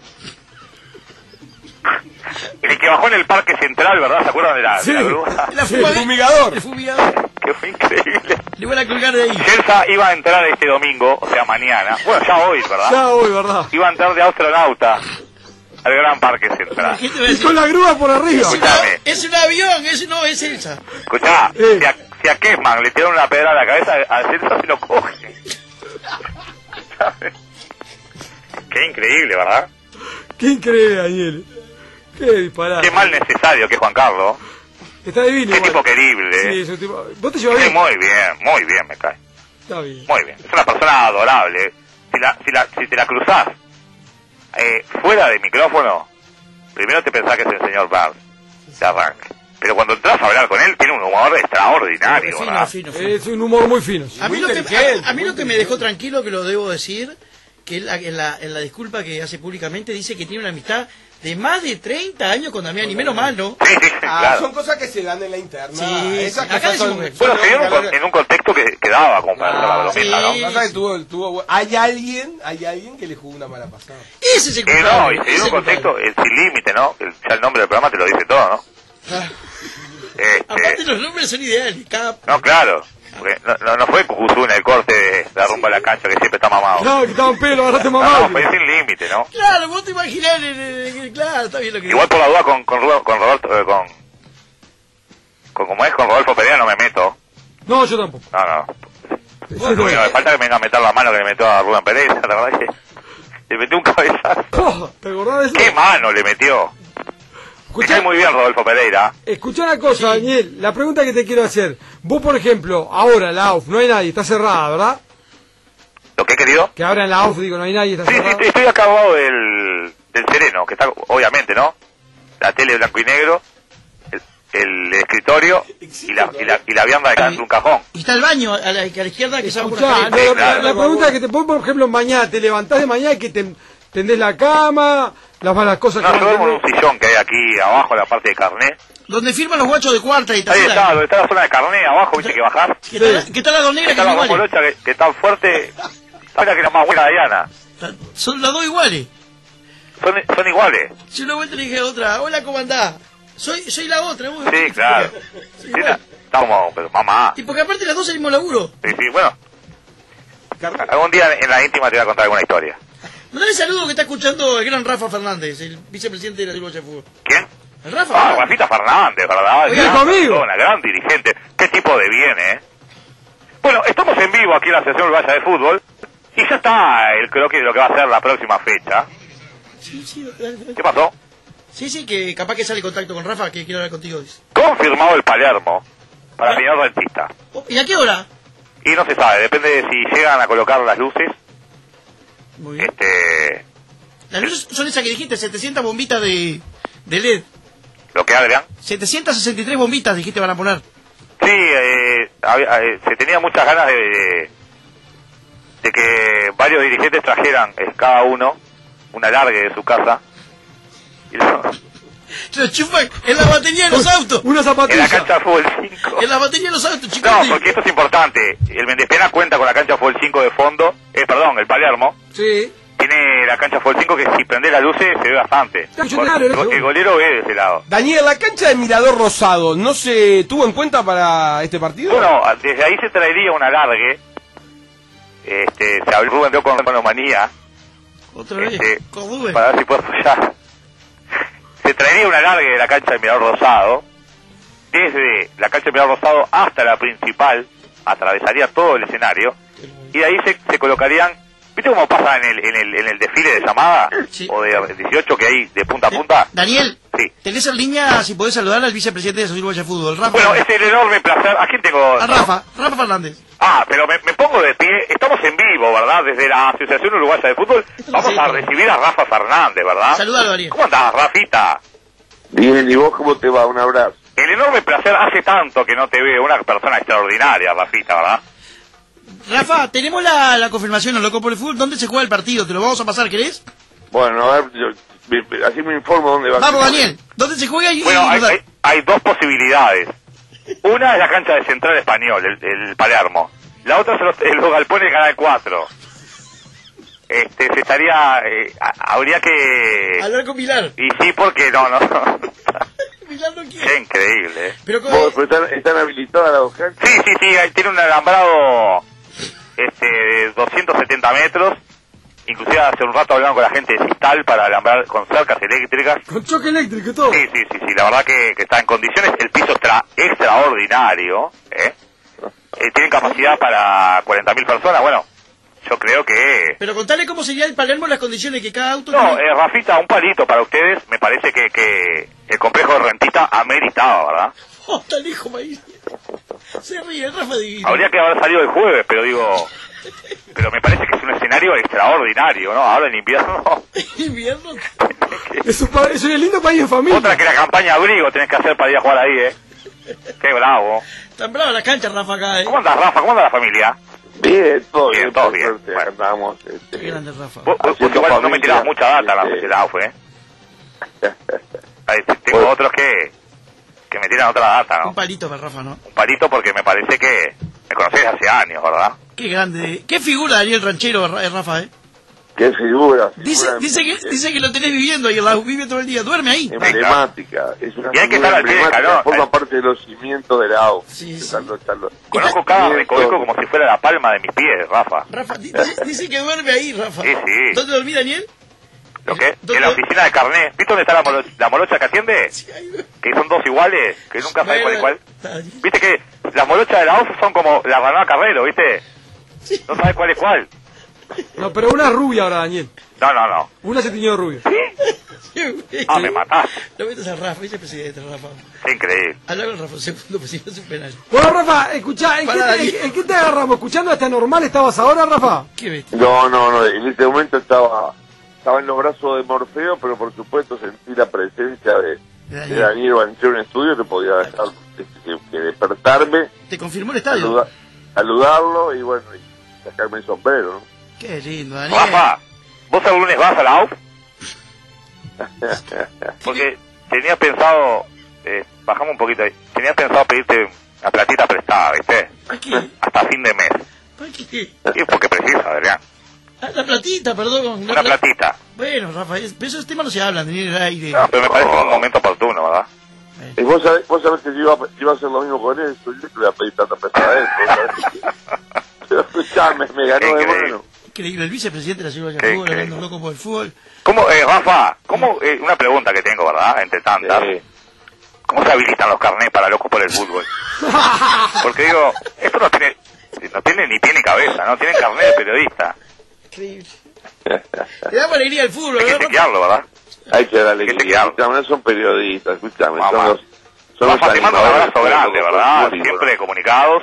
El que bajó en el Parque Central, ¿verdad? ¿Se acuerdan de la grúa? El fumigador. Que fue increíble. Le voy a colgar de ahí. Celsa iba a entrar este domingo, o sea, mañana. Bueno, ya hoy, ¿verdad? Iba a entrar de astronauta al Gran Parque Central. Y con la grúa por arriba. Es un avión, no es Celsa. Escuchá, si a Kessman le tiraron una pedra a la cabeza, a Celsa se lo coge. Qué increíble, ¿verdad? Qué increíble, Daniel. Qué disparate. Qué mal necesario que es Juan Carlos. Está divino. Qué tipo querible. Sí, es un tipo... ¿Vos te llevas bien? Muy bien me cae. Está bien. Muy bien. Es una persona adorable. Si te la cruzás fuera de micrófono, primero te pensás que es el señor Barnes. De arranque. Pero cuando entras a hablar con él, tiene un humor extraordinario. Fino. Es un humor muy fino. A mí lo que me dejó tranquilo, que lo debo decir, que él en la disculpa que hace públicamente dice que tiene una amistad de más de 30 años con Damián, y menos mal, ¿no? Sí, claro. Son cosas que se dan en la interna. Sí, acá bueno, se dio en un contexto que daba como para la bromita, ¿no? Pasa que tuvo, hay alguien que le jugó una mala pasada. Ese es el culpable. No, y se dio un contexto, el Sin Límite, ¿no? Ya el nombre del programa te lo dice todo, ¿no? Aparte los nombres son ideales. No, claro. Porque no fue Cucuzú en el corte de la rumba de la cancha, que siempre está mamado. No, que estaba un pelo, agarraste mamado. No, fue sin límite, ¿no? Claro, vos te imaginás, claro, está bien lo que Igual por la duda con Roberto, como es, con Rodolfo Pereira no me meto. No, yo tampoco. No. Bueno, me falta que me venga a meter la mano que le metió a Rubén Pereira, la verdad que le metió un cabezazo. ¿Te acordás de eso? ¿Qué mano le metió? Me cae muy bien Rodolfo Pereira. Escuchá una cosa, Daniel, la pregunta que te quiero hacer. Vos, por ejemplo, ahora la AUF, no hay nadie, está cerrada, ¿verdad? ¿Lo que he querido? Que ahora en la AUF, digo, no hay nadie, está cerrada. Sí, estoy acá abajo del Sereno, que está, obviamente, ¿no? La tele blanco y negro, el escritorio y la vianda de acá en un cajón. Y está el baño a la izquierda que se Escuchá, la pregunta es que te pongo, por ejemplo, mañana, te levantás de mañana y que te tendés la cama, las cosas no, que... yo duermo en un sillón que hay aquí abajo, en la parte de carné. Donde firman los guachos de cuarta y tal. Ahí está, donde está la zona de carné, abajo, viste que bajás. Que está la dos negras que está son la iguales. molocha que tan fuerte, sabes que es la más buena de Diana. Son las dos iguales. Son iguales. Si una vuelta le dije a otra, hola, ¿cómo andás? Soy la otra, vos. Sí, claro. Sí, está como, pero mamá. Y porque aparte las dos salimos laburo. Sí, bueno. Algún día en la íntima te voy a contar alguna historia. Mandale saludo que está escuchando el gran Rafa Fernández, el vicepresidente de la Uruguaya de Fútbol. ¿Quién? El Rafa. Rafita Fernández, ¿verdad? Oiga, conmigo. Una gran dirigente. Qué tipo de bien, ¿eh? Bueno, estamos en vivo aquí en la Asociación Uruguaya de Fútbol y ya está el croquis de lo que va a ser la próxima fecha. Sí, ¿Qué pasó? Sí, que capaz que sale contacto con Rafa, que quiero hablar contigo. Dice. Confirmado el Palermo para Peñarol Rentista. ¿Y a qué hora? Y no se sabe, depende de si llegan a colocar las luces. Muy bien. Las luces son esas que dijiste, 700 bombitas de LED. ¿Lo que, Adrián? 763 bombitas dijiste van a poner. Sí, se tenía muchas ganas de que varios dirigentes trajeran cada uno un alargue de su casa. Y lo chupan en la batería de los autos. Una zapatilla. En la cancha de fútbol 5. En la batería de los autos, chicos. No, porque esto es importante. El Mendespena cuenta con la cancha de fútbol 5 de fondo. El Palermo. Sí. Tiene la cancha de fútbol 5 que si prende las luces se ve bastante. El golero ve de ese lado. Daniel, la cancha de Mirador Rosado, ¿no se tuvo en cuenta para este partido? Bueno, desde ahí se traería un alargue. Se habló Rubén con Manomanía. Otra vez, con Rubén. Para ver si puedo apoyar. Se traería un alargue de la cancha de Mirador Rosado. Desde la cancha de Mirador Rosado hasta la principal, atravesaría todo el escenario. Y de ahí se colocarían, ¿viste cómo pasa en el desfile de llamada? Sí. O de 18 que hay de punta a punta. Daniel, sí. ¿Tenés en línea si podés saludar al vicepresidente de la Uruguaya de Fútbol, Rafa? Bueno, es el enorme placer. ¿A quién tengo? A Rafa Fernández. Pero me pongo de pie. Estamos en vivo, ¿verdad? Desde la Asociación Uruguaya de Fútbol. Vamos a recibir a Rafa Fernández, ¿verdad? Saludalo, Daniel. ¿Cómo andás, Rafita? Bien, ¿y vos cómo te va? Un abrazo. El enorme placer. Hace tanto que no te veo. Una persona extraordinaria, Rafita, ¿verdad? Rafa, tenemos la confirmación en Loco por el Fútbol. ¿Dónde se juega el partido? ¿Te lo vamos a pasar, querés? Bueno, a ver, así me informo dónde va. Vamos, Daniel. ¿Dónde se juega? Bueno, hay dos posibilidades. Una es la cancha de Central Español, el Palermo. La otra es los galpones de Canal 4. Se estaría... habría que... hablar con Pilar. Y sí, porque no. Pilar no quiere. Qué increíble, ¿eh? Pero ¿Están habilitadas las dos canchas? Sí, ahí tiene un alambrado de 270 metros. Inclusive hace un rato hablaban con la gente de Sistal para alambrar con cercas eléctricas. Con choque eléctrico y todo. Sí, la verdad que está en condiciones. El piso extraordinario, tienen capacidad para 40.000 personas. Bueno, yo creo que... Pero contale cómo sería el Palermo en las condiciones que cada auto... No, Rafita, un palito para ustedes. Me parece que el complejo de Rentista ameritaba, ¿verdad? Está el hijo maíz. Se ríe, Rafa divino. Habría que haber salido el jueves, pero digo... Pero me parece que es un escenario extraordinario, ¿no? Ahora en invierno... ¿Invierno? Es un lindo país de familia. Otra que la campaña abrigo tenés que hacer para ir a jugar ahí, Qué bravo. Están bravas las canchas, Rafa, acá, ¿Cómo andás, Rafa? ¿Cómo anda la familia? Bien, todo bien. Todo bien. Bueno. Andamos, Qué grande, Rafa. Vos igual no me tirabas mucha data de la AUF, Tengo otros que me tiran otra data, ¿no? Un palito para Rafa, ¿no? Un palito porque me parece que me conocés hace años, ¿verdad? Qué grande. Qué figura Daniel Ranchero, Rafa, Qué figura. Dice que lo tenés viviendo ahí, vive todo el día, duerme ahí. Emblemática. Es una Y hay que estar al pie del emblemática, calor. forma parte de los cimientos de la AU. Conozco cada recoveco como si fuera la palma de mis pies, Rafa. Rafa, dice que duerme ahí, Rafa. Sí. ¿Dónde dormí, Daniel? ¿Lo qué? En la oficina de carnet. ¿Viste dónde está la morocha que atiende? Que son dos iguales, que nunca sabe cuál es cuál. ¿Viste que las morochas de la OFU son como la Granada Carrero, viste? No sabes cuál es cuál. No, pero una es rubia ahora, Daniel. No. Una se tiñó de rubia. Me mataste. Lo metes a Rafa, vicepresidente, Rafa. Es increíble. Habla con Rafa, segundo presidente, es un penal. Bueno, Rafa, escuchá, ¿en qué te agarramos? ¿Escuchando hasta normal estabas ahora, Rafa? ¿Qué ves? No, en este momento estaba en los brazos de Morfeo, pero por supuesto sentí la presencia de Daniel Banchero en el estudio, que podía dejar que despertarme. ¿Te confirmó el estadio? Saludarlo y bueno, y sacarme el sombrero, ¿no? Qué lindo, Daniel. Rafa, ¿vos el lunes vas a la AUF? Porque tenía pensado, bajamos un poquito ahí, tenía pensado pedirte la platita prestada, ¿viste? ¿Para qué? Hasta fin de mes. ¿Para qué? Sí, porque precisa, Adrián. La platita, perdón. Una platita. Bueno, Rafa, esos temas no se hablan, Daniel, al aire. No, pero me parece un momento oportuno, ¿verdad? Y vos sabés que yo iba a hacer lo mismo con él, yo le voy a pedir tanta prestada a él. Pero escuchame, me ganó de bueno. Increíble, el vicepresidente de la Ciudad de Fútbol, hablando loco por el fútbol. ¿Cómo, Rafa, una pregunta que tengo, ¿verdad? Entre tantas. ¿Cómo se habilitan los carnés para locos por el fútbol? Porque digo, esto no tiene ni pie ni cabeza, no tiene carnet de periodista. Increíble. Le damos alegría al fútbol, Hay que chequearlo, ¿verdad? Hay que darle alegría. No son periodistas, escúchame, son los Rafa, te mando un abrazo grande, ¿verdad? Siempre comunicados.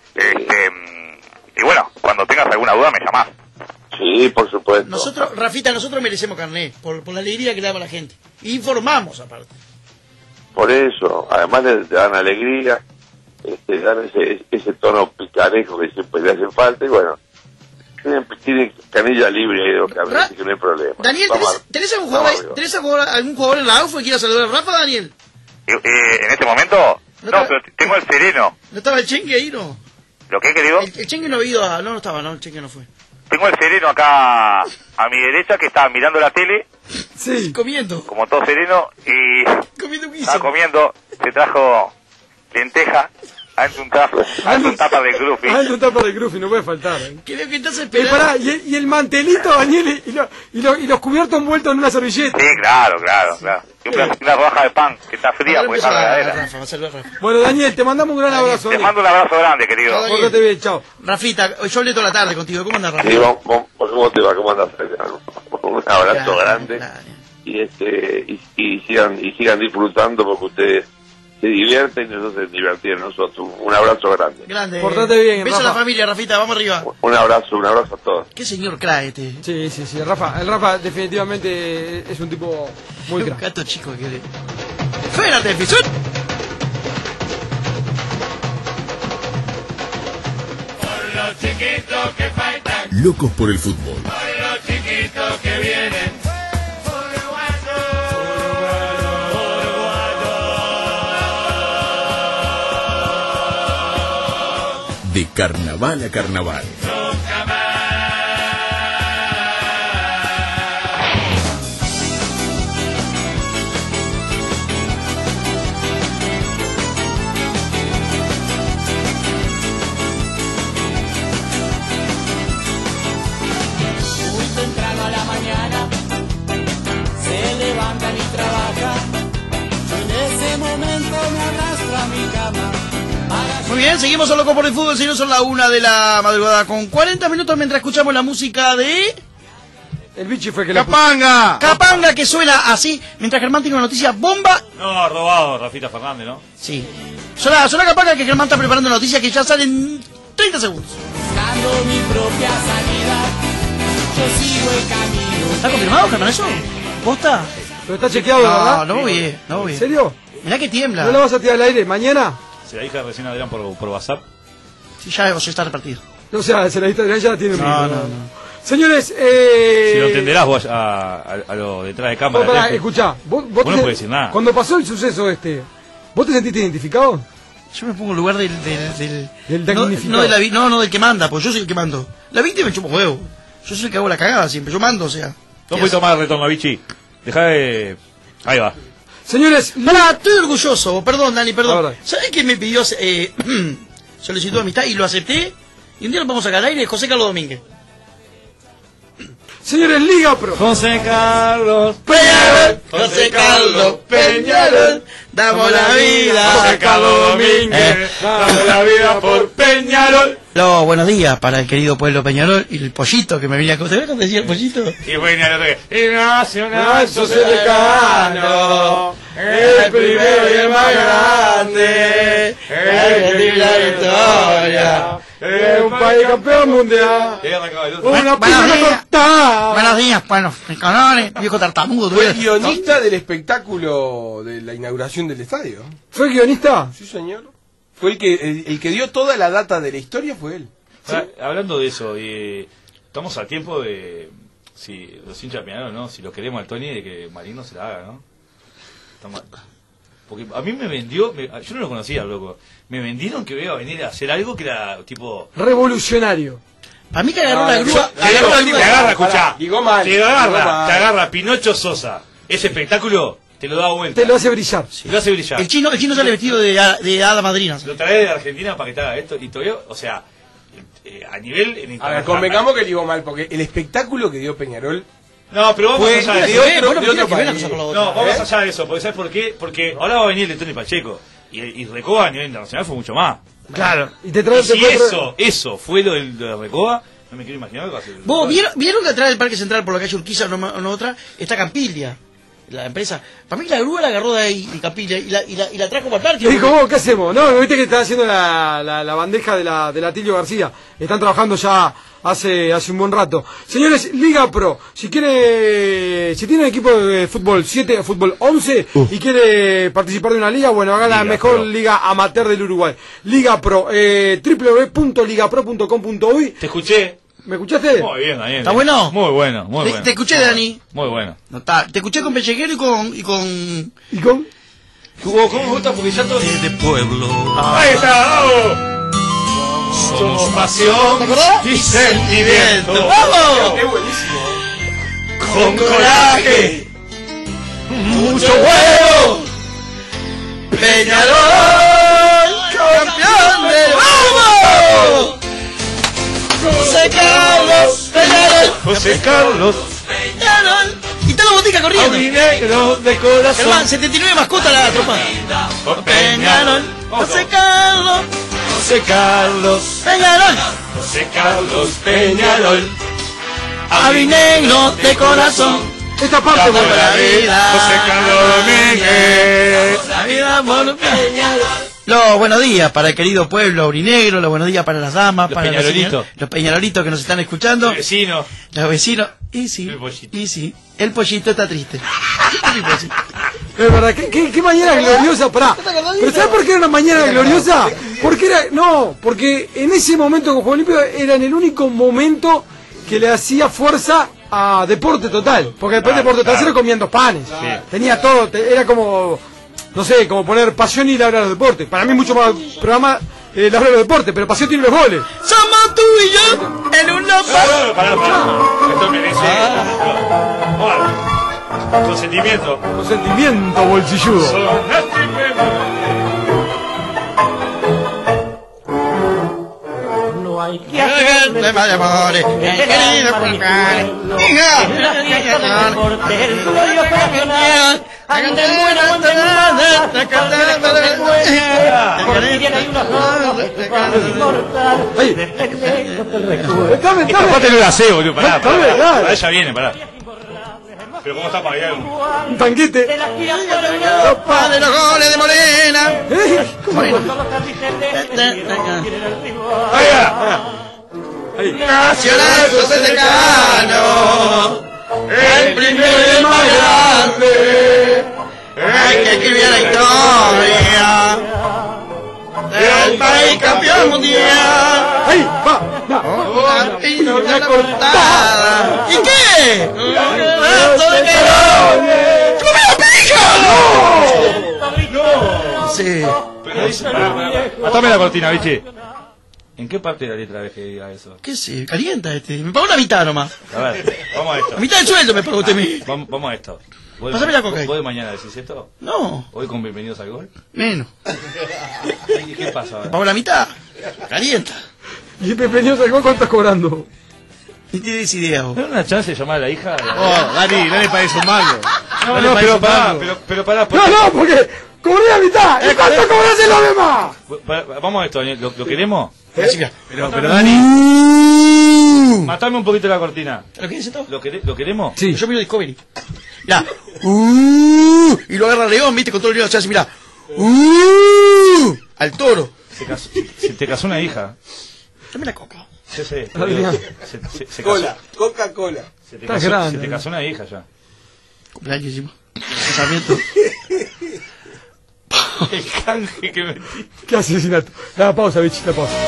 Y bueno, cuando tengas alguna duda me llamás. Sí, por supuesto. Rafita, nosotros merecemos carnet por la alegría que le damos a la gente. Informamos, aparte. Por eso, además le dan alegría, dan ese tono picarejo que siempre le hace falta, y bueno, tienen canilla libre ahí de los carnets, así que no hay problema. Daniel, ¿tenés algún jugador en la AUF que quiera saludar a Rafa, Daniel? En este momento, no, pero tengo el sereno. ¿No estaba el Chengue ahí, no? ¿Lo que, querido? El Chengue no ha ido a... No estaba, el Chengue no fue. Tengo el sereno acá a mi derecha que está mirando la tele. Sí, comiendo. Como todo sereno y... Comiendo guiso. Estaba comiendo, se trajo lenteja, adentro un tapa de grufi. Adentro un tapa de grufi, no puede faltar. Creo que estás esperando. Y el mantelito, Daniel, y los cubiertos envueltos en una servilleta. Sí, claro. Y una rodaja de pan que está fría porque está regadera. Bueno, Daniel, te mandamos un gran abrazo. Te mando un abrazo grande, querido. Pórtate bien, chao. Rafita, yo hablé toda la tarde contigo. ¿Cómo andas, Rafita? Sí, ¿cómo te va? ¿Cómo andas? Un abrazo grande. Y sigan disfrutando porque ustedes se divierten y nosotros se divertimos nosotros. Un abrazo grande. Grande. Portate bien, beso a la familia, Rafita, vamos arriba. Un abrazo a todos. Qué señor crack este. Sí, Rafa, el Rafa definitivamente es un tipo muy crack. Un gato chico que le... ¡Fuera, Televisión! Por los chiquitos que faltan, Locos por el fútbol. por los chiquitos que vienen. De carnaval a carnaval. Muy temprano a la mañana se levantan y trabajan. Yo en ese momento me arrastro a mi cama. Muy bien, seguimos a Loco por el Fútbol, señor, son la 1 de la madrugada con 40 minutos mientras escuchamos la música de... El bichi fue que ¡Capanga! Capanga, que suena así, mientras Germán tiene una noticia bomba. No, robado Rafita Fernández, ¿no? Sí. Suena Capanga, que Germán está preparando noticias que ya salen en 30 segundos. Buscando mi propia salida, yo sigo el camino. ¿Está confirmado, Germán, eso? ¿Posta? Pero está chequeado, ¿verdad? No, bien. ¿En serio? Mirá que tiembla. ¿No lo vas a tirar al aire mañana? Se la dije recién a Adrián por WhatsApp. Sí, ya está repartido. O sea, se la diste a Adrián, ya la tiene. No. Señores, Si lo entenderás vos a lo detrás de cámara. Pará, escuchá. Vos no puedes decir nada. Cuando pasó el suceso ¿vos te sentiste identificado? Yo me pongo en lugar del damnificado. no del que manda, porque yo soy el que mando. La víctima me chupa huevo. Yo soy el que hago la cagada siempre, yo mando, o sea. No puedes tomar retorno, Vichy. Dejá de... Ahí va. Señores, pará, estoy orgulloso, perdón, Dani, perdón. ¿Sabés que me pidió solicitó amistad y lo acepté? Y un día lo vamos a sacar al aire, José Carlos Domínguez. Señores, Liga Pro. José Carlos Peñarol, José Carlos Peñarol, damos la vida. José Carlos Domínguez, damos la vida por Peñarol. Los buenos días para el querido pueblo Peñarol y el pollito que me venía a contar. ¿Cómo decía el pollito? Y Peñarol, el Nacional Socialcano, el primero y el más grande, el que la victoria. Es un país campeón mundial. Una Buenos días, bueno, canales, viejo tartamudo. Fue el guionista del espectáculo de la inauguración del estadio. ¿Fue el guionista? Sí, señor. Fue el que dio toda la data de la historia, fue él. ¿Sí? Hablando de eso, estamos a tiempo de, si los hinchas de Peñarol, ¿no? Si lo queremos al Tony, de que Marino se la haga, ¿no? Porque a mí me vendió, yo no lo conocía, loco. Me vendieron que iba a venir a hacer algo que era tipo... revolucionario. A mí que agarró la grúa... Te agarra, escuchá. Digo mal. Te agarra Pinocho Sosa. Ese espectáculo te lo da vuelta. Te lo hace brillar. Sí. Te lo hace brillar. El chino sale vestido de hada madrina. Lo trae de Argentina para que te haga esto. Y todavía, o sea, a nivel... A ver, convengamos que digo mal, porque el espectáculo que dio Peñarol... No, pero vamos allá de otro país. No, vamos allá de eso, porque ¿sabes por qué? Porque ahora va a venir el de Tony Pacheco. Y Recoba a nivel internacional fue mucho más. Claro. Y te trae, si eso fue lo de Recoba, no me quiero imaginar lo que va a ser. ¿Vos vieron que atrás del Parque Central, por la calle Urquiza o no otra, está Campiglia? La empresa. Para mí que la grúa la agarró de ahí, de Campiglia, y la trajo para el parque. Dijo, vos, ¿qué hacemos? No, viste que está haciendo la bandeja de la Tilio García. Están trabajando ya hace un buen rato. Señores, Liga Pro, si tiene equipo de fútbol 7 o fútbol 11 y quiere participar de una liga, bueno, haga la mejor liga amateur del Uruguay. Liga Pro, www.ligapro.com.uy. Te escuché. ¿Me escuchaste? Muy bien, Daniel. ¿Está bueno? Muy bueno, muy bueno. Te escuché, Dani. Muy bueno. No, te escuché con Pelleguero y con... ¿Cómo gusta? Porque ya todo... de pueblo. ¡Ahí está! ¡Vamos! Somos pasión y sentimiento. ¡Vamos! ¡Qué buenísimo! Con coraje, mucho huevo. Peñarol, campeón del... ¡Vamos! José Carlos Peñarol. José Carlos Peñarol. Y está la botica corriendo. Negro de corazón. Germán, 79 mascota la tropa. Por Peñarol. José Carlos. José Carlos Peñarol. José Carlos Peñarol. Avinegro de corazón. Esta parte por la vida. José Carlos Domínguez. La vida por Peñarol. Los buenos días para el querido pueblo aurinegro, los buenos días para las damas, para los peñarolitos que nos están escuchando. Los vecinos. Los vecinos. Y sí, el pollito está triste. Es verdad, qué mañana gloriosa, pará. ¿Pero sabes por qué era una mañana gloriosa? Porque en ese momento con Juego Olímpico era en el único momento que le hacía fuerza a Deporte Total. Porque después Deporte Total se lo comían 2 panes. Tenía todo, era como... No sé, como poner Pasión y la hora de los deportes. Para mí mucho más programa la hora de los deportes, pero Pasión tiene los goles. Somos tú y yo en un loco. Pará. Esto merece. Consentimiento. Consentimiento, bolsilludo. No hay que hacerle más amores. Hagan de buena Tapate el aseo, boludo, pará, ya viene, pará. Pero ¿cómo está para allá? Un tanquete. Opa de los goles de Morena. Nacional Socialcano. El primero y más grande. Hay que escribir la historia del país campeón mundial. ¡Ahí va! Una cortada. ¿Y qué? ¡Un brazo de Perón! ¡Come la pija! ¡No! Sí. Atame la cortina, biche. ¿En qué parte de la letra ves que diga eso? ¿Qué sé? Calienta me pagó la mitad nomás. A ver, vamos a esto. La mitad del sueldo me pagó usted a mí. Vamos a esto. Pásame la coca ahí. ¿Vos de mañana decís esto? No. ¿Hoy con Bienvenidos al Gol? Menos. ¿Qué pasa ahora? Me pagó la mitad. Calienta. ¿Y Bienvenidos al Gol cuánto estás cobrando? Ni tienes idea vos. ¿No hay una chance de llamar a la hija? Dani, no le parece un mango. No, pero pará. No, porque cobré la mitad. ¿Y cuánto cobrás en lo demás? Vamos a esto, Daniel. ¿Lo queremos? Pero Dani. Matame un poquito la cortina. ¿Lo querés esto? ¿Lo queremos? Sí. Yo miro Discovery. Mirá. Y lo agarra León, viste, con todo el León. O sea, mirá. Al toro. Se te casó una hija. Dame la coca. Sí. Cola, Coca-Cola. Se te casó una hija ya. Cumpleaños, casamiento. El canje que metí. ¿Qué asesinato? La pausa, bicho, la pausa.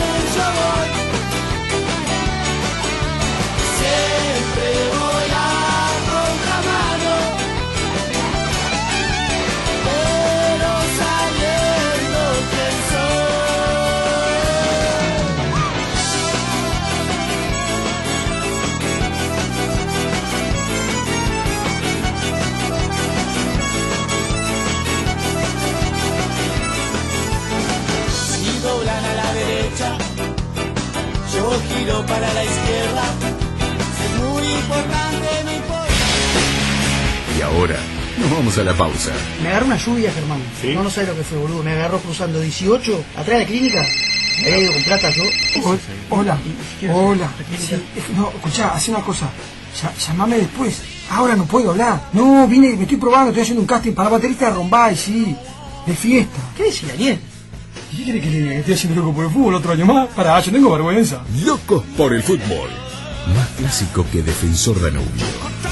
Yo giro para la izquierda, es muy importante, no importa. Y ahora, nos vamos a la pausa. Me agarró una lluvia, Germán. ¿Sí? No sabes lo que fue, boludo. Me agarró cruzando 18, atrás de la clínica. Me había ido con plata yo. Hola. Sí, no, escuchá, hace una cosa. Llamame después. Ahora no puedo hablar. No, me estoy probando, estoy haciendo un casting para baterista de Rombay, sí. De fiesta. ¿Qué decís, Daniel? ¿Y qué quiere que le diga? ¿Que estoy haciendo loco por el fútbol otro año más? Pará, yo tengo vergüenza. Locos por el fútbol. Más clásico que Defensor Danubio.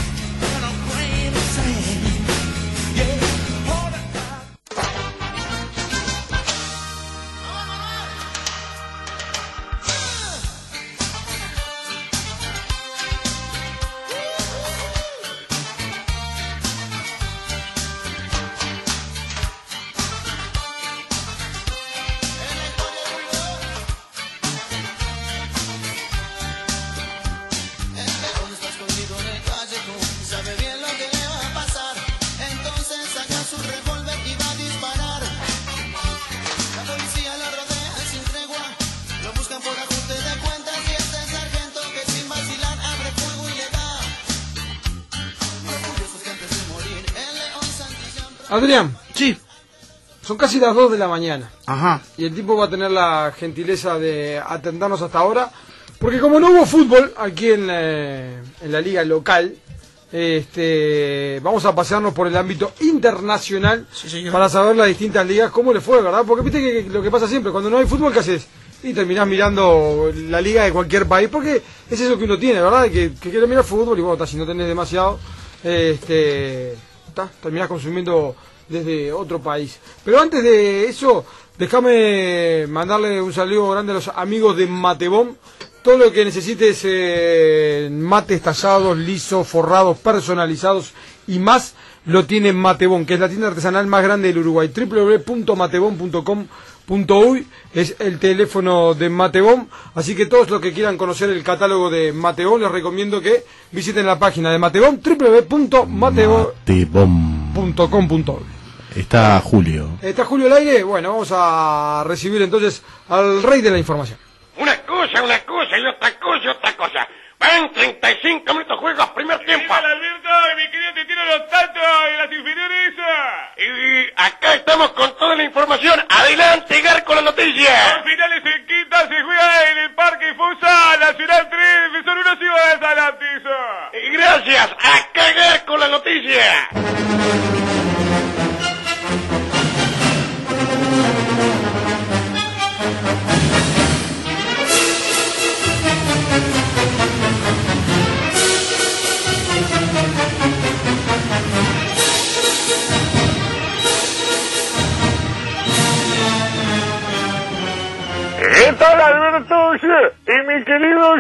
Adrián. Sí. Son casi las 2 de la mañana. Ajá. Y el tipo va a tener la gentileza de atendernos hasta ahora. Porque como no hubo fútbol aquí en la liga local, vamos a pasearnos por el ámbito internacional para saber las distintas ligas, cómo le fue, ¿verdad? Porque viste que lo que pasa siempre, cuando no hay fútbol, ¿qué haces? Y terminás mirando la liga de cualquier país, porque es eso que uno tiene, ¿verdad? Que quiere mirar fútbol y bueno, si no tenés demasiado, terminás consumiendo desde otro país. Pero antes de eso, déjame mandarle un saludo grande a los amigos de Matebom. Todo lo que necesites, mates tallados, lisos, forrados, personalizados y más, lo tiene Matebom, que es la tienda artesanal más grande del Uruguay. www.matebom.com.uy es el teléfono de Matebom, así que todos los que quieran conocer el catálogo de Matebom, les recomiendo que visiten la página de Matebom, www.matebom.com.uy. Está Julio. ¿Está Julio al aire? Bueno, vamos a recibir entonces al rey de la información. Una cosa y otra cosa. Van 35 minutos de juego, primer tiempo. Alberto, mi querido, te tiro los tantos y las inferiores. Y acá estamos con toda la información. Adelante, Gar, con la noticia. Por finales en quinta se juega en el Parque Fosa, Nacional 3, Defensor 1, Ciudad de Salantis. Gracias, acá Gar, con la noticia. ¿Qué tal, Alberto? Y mi querido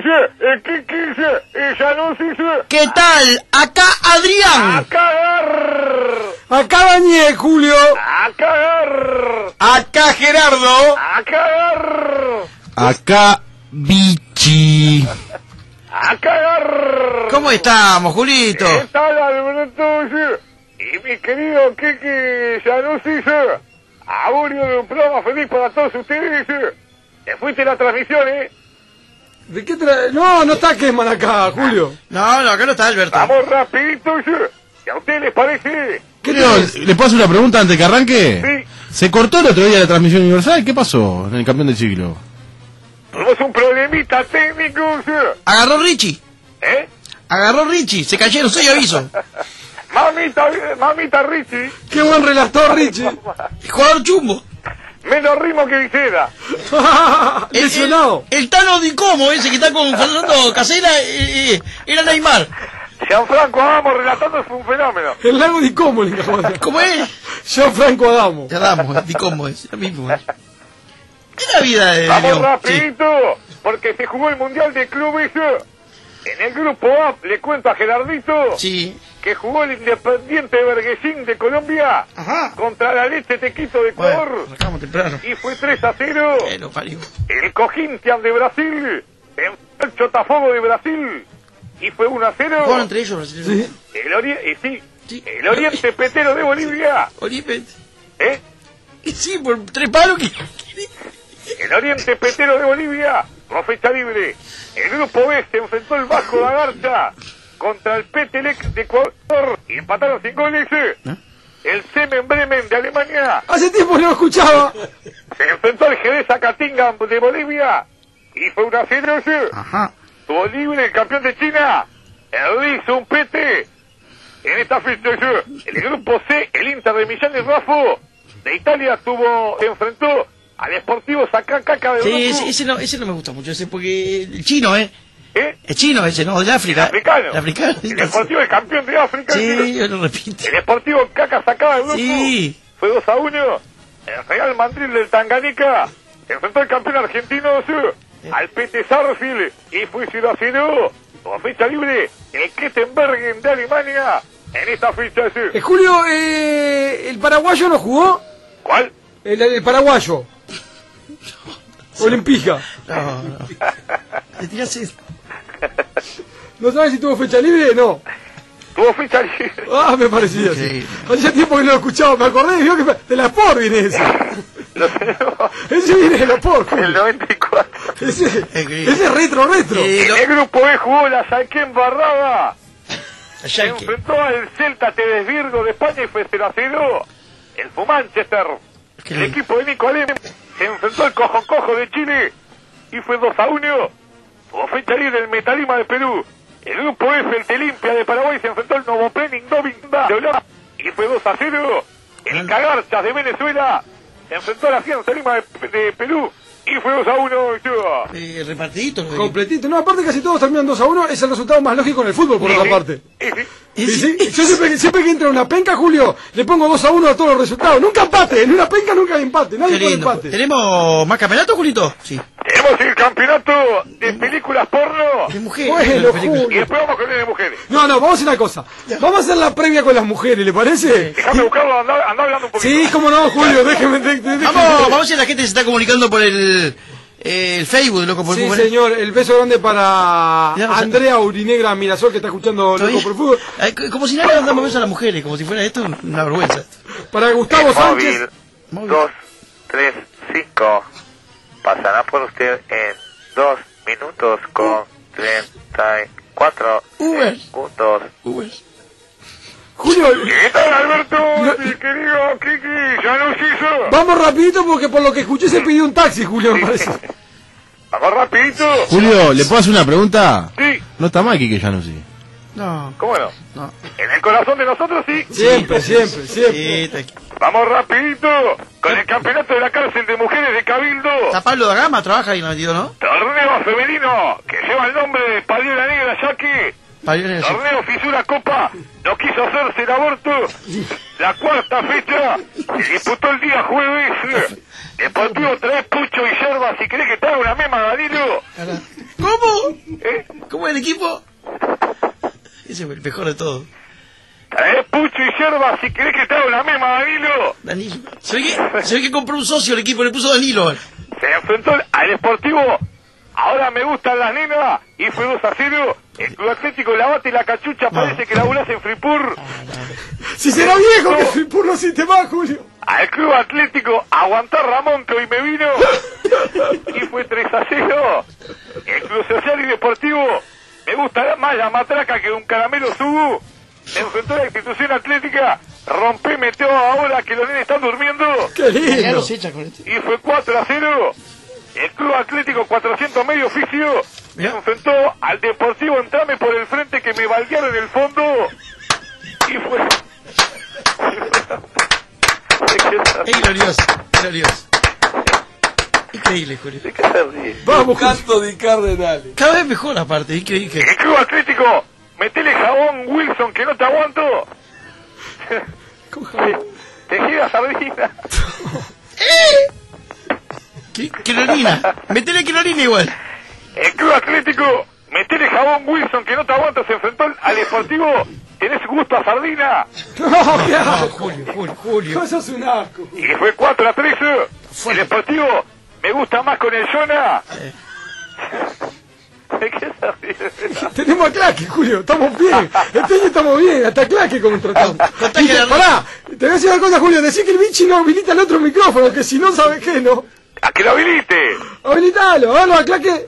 ¿qué tal? Acá Adrián. Acá Daniel, Julio. Acá Gerardo. Acá, bichi. ¡A cagar! ¿Cómo estamos, Julito? ¿Qué tal, Alberto? Y mi querido Kiki Januzzi, audio de un programa feliz para todos ustedes. Te fuiste la transmisión, ¿eh? ¿De qué No, no está Kesman acá, Julio. No, acá no está Alberto. Vamos rapidito, ¿qué a ustedes les parece? ¿Le puedo hacer una pregunta antes que arranque? Sí. ¿Se cortó el otro día la transmisión universal? ¿Qué pasó en el campeón del siglo? Tuvimos un problemita técnico, Agarró Richie. ¿Eh? Agarró Richie, se cayeron 6 avisos. Mamita Richie. Qué buen relator, Richie. Jugador chumbo. Menos ritmo que Vicera. El Tano Di Como, ese que está con Fernando Casera, era Neymar. Gianfranco Adamo relatando fue un fenómeno. El lago Di Como, le acabo. ¿Cómo es? Gianfranco Adamo. Di Como es, lo mismo. ¿Qué es la vida de Vamos León? rapidito, porque se jugó el Mundial de Clubes. En el grupo A, le cuento a Gerardito, que jugó el Independiente Berguesín de Colombia contra la Leche Tequito de Ecuador. Y fue 3-0. El Corinthians de Brasil, el Chotafogo de Brasil, y fue 1-0. ¿Jugaron entre ellos brasileños? El Oriente Petero de Bolivia. ¿Eh? Y sí, por 3 palos que... El Oriente Petero de Bolivia, con fecha libre. El grupo B se enfrentó el Vasco da Garza contra el Petelec de Ecuador y empataron sin goles. El Semen Bremen de Alemania. Hace tiempo no lo escuchaba. Se enfrentó al Jerez Acatinga de Bolivia y fue 1-0. Tuvo libre el campeón de China, el Lee Sun Pete. En esta fecha, el grupo C, el Inter de Millán y Rafo de Italia se enfrentó al Sportivo Sacacaca de Europa. Sí, ese no me gusta mucho, ese porque el chino, ¿eh? Es chino ese, ¿no? De África. El africano. El Sportivo es campeón de África. Sí, yo lo repito. El Sportivo Caca sacaba de Europa. Sí. Fue 2-1. El Real Madrid del Tanganica se enfrentó al campeón argentino al PT Sarfield y fue 0-0. Con fecha libre, el Kettenbergen de Alemania. En esta fecha, Julio, ¿el paraguayo no jugó? ¿Cuál? El paraguayo. Olimpija. No. ¿Te tirás eso? ¿No sabes si tuvo fecha libre? No. Tuvo fecha libre. Ah, me parecía así. Hacía tiempo que no lo escuchaba, me acordé de la Sport viene ese. Ese viene de la Sport. El 94. Ese es retro. El grupo E jugó la Salquén Barrada. Se enfrentó al Celta Tedesvirgo de España y fue 0-0. El Fumanchester. El equipo de Nico Alem se enfrentó al Cojo de Chile y fue 2-1. Tuvo fecha libre el Metalima de Perú. El grupo F, el Telimpia de Paraguay, se enfrentó al Novopening Dovinda de Holanda y fue 2-0. El Cagarchas de Venezuela se enfrentó a la Fianza Lima de Perú y fue 2-1. Repartidito. Completito. No, aparte casi todos terminan 2-1. Es el resultado más lógico en el fútbol, por otra parte. Yo siempre que entra una penca, Julio, le pongo 2-1 a todos los resultados. Nunca empate. En una penca nunca hay empate. Nadie pone empate. ¿Tenemos más campeonatos, Julito? Sí. Tenemos el campeonato de películas porno. De mujeres. Bueno, Julio. Y después vamos con el de mujeres. No, vamos a hacer una cosa. Vamos a hacer la previa con las mujeres, ¿le parece? Déjame buscarlo, anda hablando un poquito. Sí, cómo no, Julio, déjeme. Vamos a ver si la gente se está comunicando por el Facebook de Loco por el Fútbol. Sí, señor, el beso grande para Andrea Urinegra Mirasol, que está escuchando Loco por el Fútbol. Como si nadie le damos besos a las mujeres, como si fuera esto una vergüenza. Para Gustavo Sánchez. 2, 3, 5. Pasará por usted en 2 minutos con 34 segundos. Julio. ¿Qué tal, Alberto? Mi querido Kiki, ya nos hizo. Vamos rapidito porque por lo que escuché se pidió un taxi, Julio, me parece. Vamos rapidito. Julio, ¿le puedo hacer una pregunta? Sí. No está mal que ya no sí. No. ¿Cómo no? En el corazón de nosotros sí. Siempre. Sí, vamos rapidito con el campeonato de la cárcel de mujeres de Cabildo. Está Pablo da Gama, trabaja ahí, ¿no? Torneo femenino que lleva el nombre de Paliola Negra, ya que Torneo Fisura Copa no quiso hacerse el aborto. La cuarta fecha se disputó el día jueves. Deportivo trae pucho y yerba. Si querés que te haga una mema, Danilo. ¿Cómo? ¿Cómo es el equipo? Ese es el mejor de todo. Trae pucho y yerba. Si querés que te haga una mema, Danilo. Se ve que compró un socio el equipo, le puso Danilo. se enfrentó al Sportivo. Ahora me gustan las nenas y fue 2-0. El Club Atlético La Bata y la Cachucha parece que laburás en Fripur. Si será viejo que Fripur no existe más, Julio. Al Club Atlético aguantar Ramón que hoy me vino y fue 3-0. El Club Social y Deportivo me gusta más la matraca que un caramelo Subu. Se enfrentó a la institución atlética. Rompé, metió ahora que los nenes están durmiendo. ¡Qué lindo! Y fue 4-0. El Club Atlético 400 medio oficio se enfrentó al Deportivo Entrame por el frente que me baldearon en el fondo. Y fue... Es glorioso, glorioso. Increíble, Julio. Vamos, canto de Cardenales. Cada vez mejor aparte, increíble. El Club Atlético, metele jabón Wilson que no te aguanto. Tejida sardina. Quilorina, metele quilorina igual. El Club Atlético, metele jabón Wilson que no te aguanto, se enfrentó al Deportivo. ¿Tenés gusto a sardina? No, ¿qué hago? Julio. Eso es un asco. Y fue 4-3. El Deportivo me gusta más con el Zona. Tenemos a Claque, Julio, estamos bien. Este año estamos bien, hasta Claque contratamos. Pará, te voy a decir una cosa, Julio, decir que el bichi no habilita el otro micrófono, que si no, ¿sabes qué, no? ¡A que lo habilite! Habilitalo, hágalo a Claque.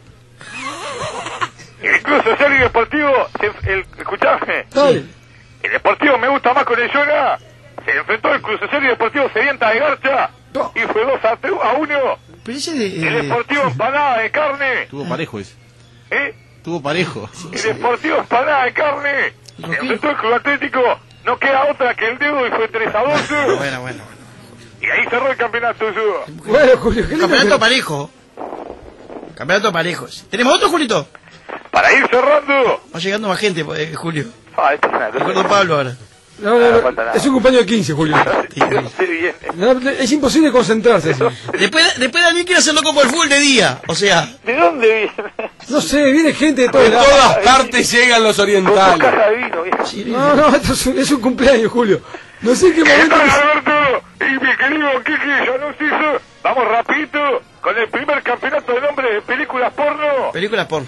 El Club Social y Deportivo, escuchame. Dale. El Deportivo me gusta más con el Zona. Se enfrentó el Club Social y Deportivo Sedienta de Garcha. Y fue 2-1. El Deportivo empanada de carne. Tuvo parejo ese. ¿Eh? Tuvo parejo. El Deportivo empanada de carne. Se enfrentó el Club Atlético. No queda otra que el dedo y fue 3-2. Bueno. Y ahí cerró el campeonato. Bueno, Julio, ¿qué campeonato parejo. Campeonato parejos. ¿Tenemos otro, Julito? Para ir cerrando. Va llegando más gente, Julio. Esto es una... Recuerdo Pablo ahora. No, es un cumpleaños de 15, Julio. No, es imposible concentrarse. Después Daniel quiere hacer loco por el fútbol de día. O sea... ¿De dónde viene? No sé, viene gente de todas partes llegan los orientales. No, esto es un cumpleaños, Julio. No sé qué momento... Alberto y mi querido Kiki ya nos hizo... Vamos rapidito con el primer campeonato de nombres de películas porno. Películas porno.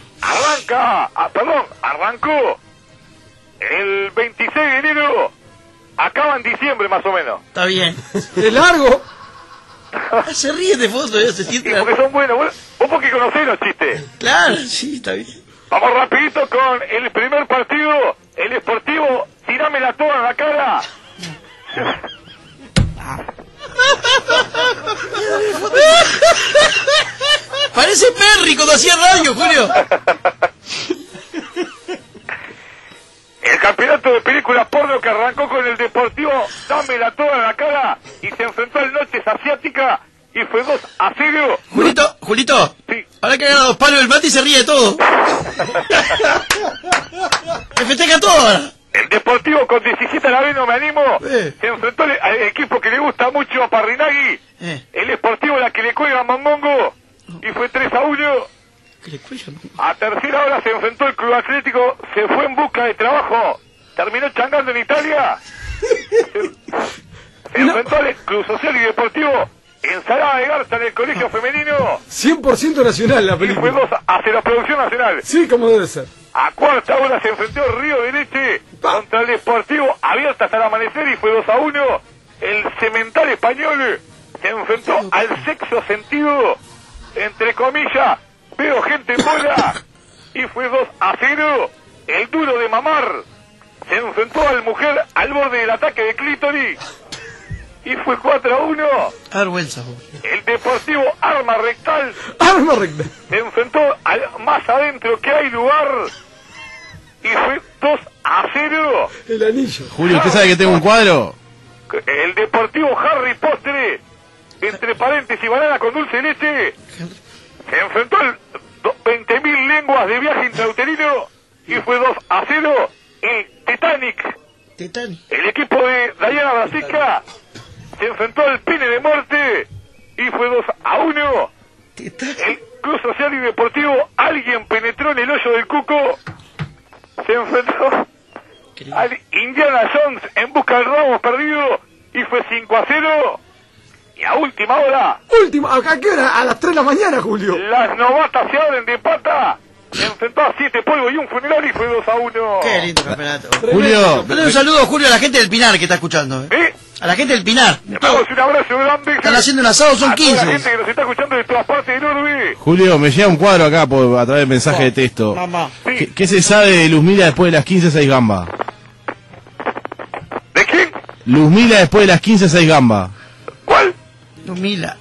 Arrancó el 26 de enero. Acaba en diciembre más o menos. Está bien. ¿Es largo? Se ríe de fondo, se siente. Porque son buenos. Vos porque conocés los chistes. Claro, sí, está bien. Vamos rapidito con el primer partido. El Sportivo, tirámela toda en la cara. Parece Perry cuando hacía radio, Julio. El campeonato de películas porno que arrancó con el Deportivo, dámela toda en la cara, y se enfrentó al Noches Asiática y fue 2-0. Julito, sí. Ahora que ha ganado 2 palos el Mati se ríe de todo. Se festeja todo ahora. El Deportivo con 17 a la vez no me animo. Se enfrentó al equipo que le gusta mucho a Parrinagui. El Sportivo la que le cuelga a Mongongo. Y fue 3-1. A tercera hora se enfrentó el Club Atlético. Se fue en busca de trabajo. Terminó changando en Italia. Se enfrentó al Club Social y Deportivo. Ensalada de Garza en el colegio femenino. 100% nacional la película. Y fue 2-0 producción nacional. Sí, como debe ser. A cuarta hora se enfrentó Río de Leche contra el Deportivo abierta hasta el amanecer y fue 2-1. El Cemental Español se enfrentó al sexo sentido, entre comillas, veo gente en bola, y fue 2-0. El Duro de Mamar se enfrentó al Mujer al borde del ataque de clítoris y fue 4-1. Vergüenza. El Deportivo Arma Rectal se enfrentó al Más Adentro que hay lugar y fue 2-0. El anillo. Julio, ¿usted sabe que tengo un cuadro? El Deportivo Harry Postre, entre paréntesis banana con dulce de leche, se enfrentó al 20.000 lenguas de viaje intrauterino y fue 2-0. El Titanic, el equipo de Dayana Brasica, se enfrentó al Pene de Muerte y fue 2-1. El Club Social y Deportivo, alguien penetró en el hoyo del Cuco, se enfrentó al Indiana Jones en busca del ramo perdido y fue 5-0. Y a última hora... ¿A qué hora? A las 3 de la mañana, Julio. Las novatas se abren de pata. Se enfrentó a 7 polvos y un funeral y fue 2-1. Qué lindo campeonato. Julio, Dale un saludo, Julio, a la gente del Pinar que está escuchando. A la gente del Pinar. Le damos un abrazo grande. Están haciendo un asado, son 15. A la gente que nos está escuchando de todas partes del orbe. Julio, me llega un cuadro acá a través de mensaje de texto. Mamá. ¿Qué se sabe de Luzmila después de las 15-6 gamba? ¿De quién? Luzmila después de las 15-6 gamba. ¿Cuál? Luzmila.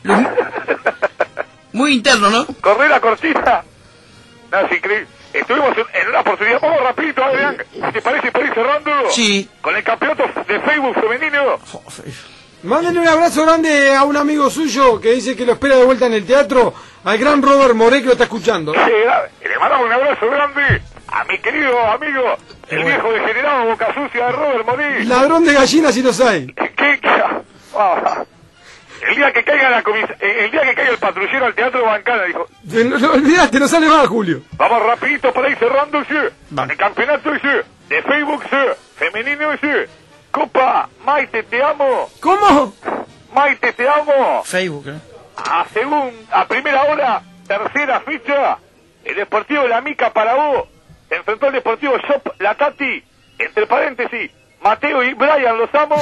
Muy interno, ¿no? Corre la cortina. No, es increíble. Estuvimos en una oportunidad. Vamos rapidito, Adrián. ¿Te parece para ir cerrando? Sí. Con el campeonato de Facebook femenino. Mándenle un abrazo grande a un amigo suyo que dice que lo espera de vuelta en el teatro, al gran Robert Moré que lo está escuchando. Sí, le mandamos un abrazo grande a mi querido amigo, el viejo degenerado boca sucia de Robert Moré. Ladrón de gallinas si los hay. ¿Qué? Ah. El día que caiga el patrullero al teatro Bancana, dijo. No olvidaste, no sale más, Julio. Vamos rapidito para ir cerrando, el campeonato de Facebook femenino Copa Maite te amo. ¿Cómo? Maite te amo. Facebook, A primera hora, tercera fecha, el Deportivo La Mica para vos se enfrentó al Deportivo Shop La Tati, entre paréntesis, Mateo y Brian los amo,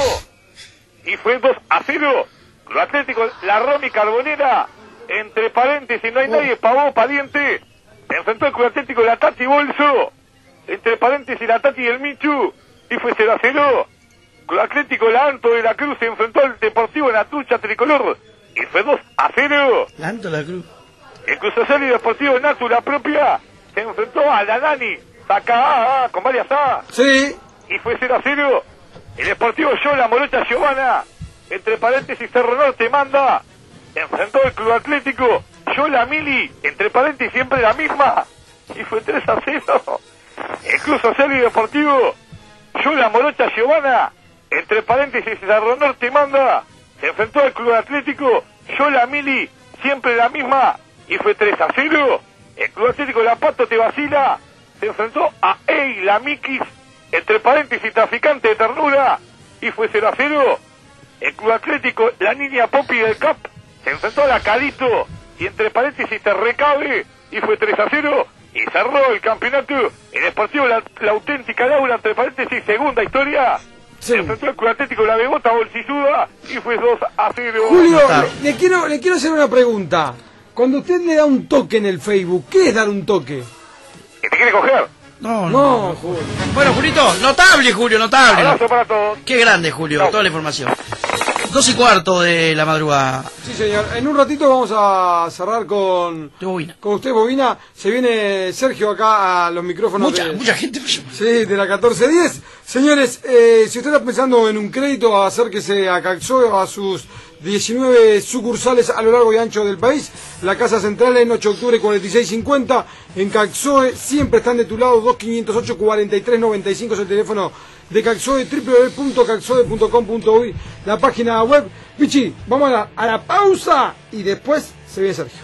y fue 2-0. Lo Atlético La Romy Carbonera, entre paréntesis, no hay nadie, Pavó, Padiente, se enfrentó el Club Atlético La Tati Bolso, entre paréntesis, La Tati y el Michu, y fue 0-0. Club Atlético La Anto de la Cruz se enfrentó al Deportivo Natucha Tricolor, y fue 2-0. La Anto de la Cruz. El Cruz Social y Deportivo Natu, la propia, se enfrentó a la Dani, saca con varias A. Sí. Y fue 0-0. El Deportivo Yo, la Morocha Giovanna, entre paréntesis Cerro Norte manda, enfrentó el Club Atlético Yo, la Mili, entre paréntesis siempre la misma, y fue 3-0. El Club Social y Deportivo Yo, la Morocha Giovanna, entre paréntesis Cerro Norte manda, se enfrentó al Club Atlético Yo, la Mili, siempre la misma, y fue 3-0. El Club Atlético La Pato te vacila, se enfrentó a Ey, la Mikis, entre paréntesis Traficante de Ternura, y fue 0-0. El Club Atlético La Niña Popi del CAP se enfrentó a la Calito, y entre paréntesis te recabe, y fue 3-0. Y cerró el campeonato el Deportivo la Auténtica Laura, entre paréntesis segunda historia. Se enfrentó al Club Atlético La Bebota Bolsisuda, y fue 2-0. Julio, le quiero hacer una pregunta. Cuando usted le da un toque en el Facebook, ¿qué es dar un toque? ¿Que te quiere coger? No, Julio. Bueno, Julito, notable, Julio, notable. Abrazo para todos. Qué grande, Julio, toda la información. 2:15 de la madrugada. Sí, señor. En un ratito vamos a cerrar con usted, Bobina. Se viene Sergio acá a los micrófonos. Mucha gente. Sí, de la 1410. Señores, si usted está pensando en un crédito, acérquese a Caxo, a sus 19 sucursales a lo largo y ancho del país. La casa central en 8 de octubre 4650. En Caxoe siempre están de tu lado. 2508-4395 es el teléfono de Caxoe, www.caxoe.com.uy, la página web. Pichi, vamos a la pausa y después se viene Sergio.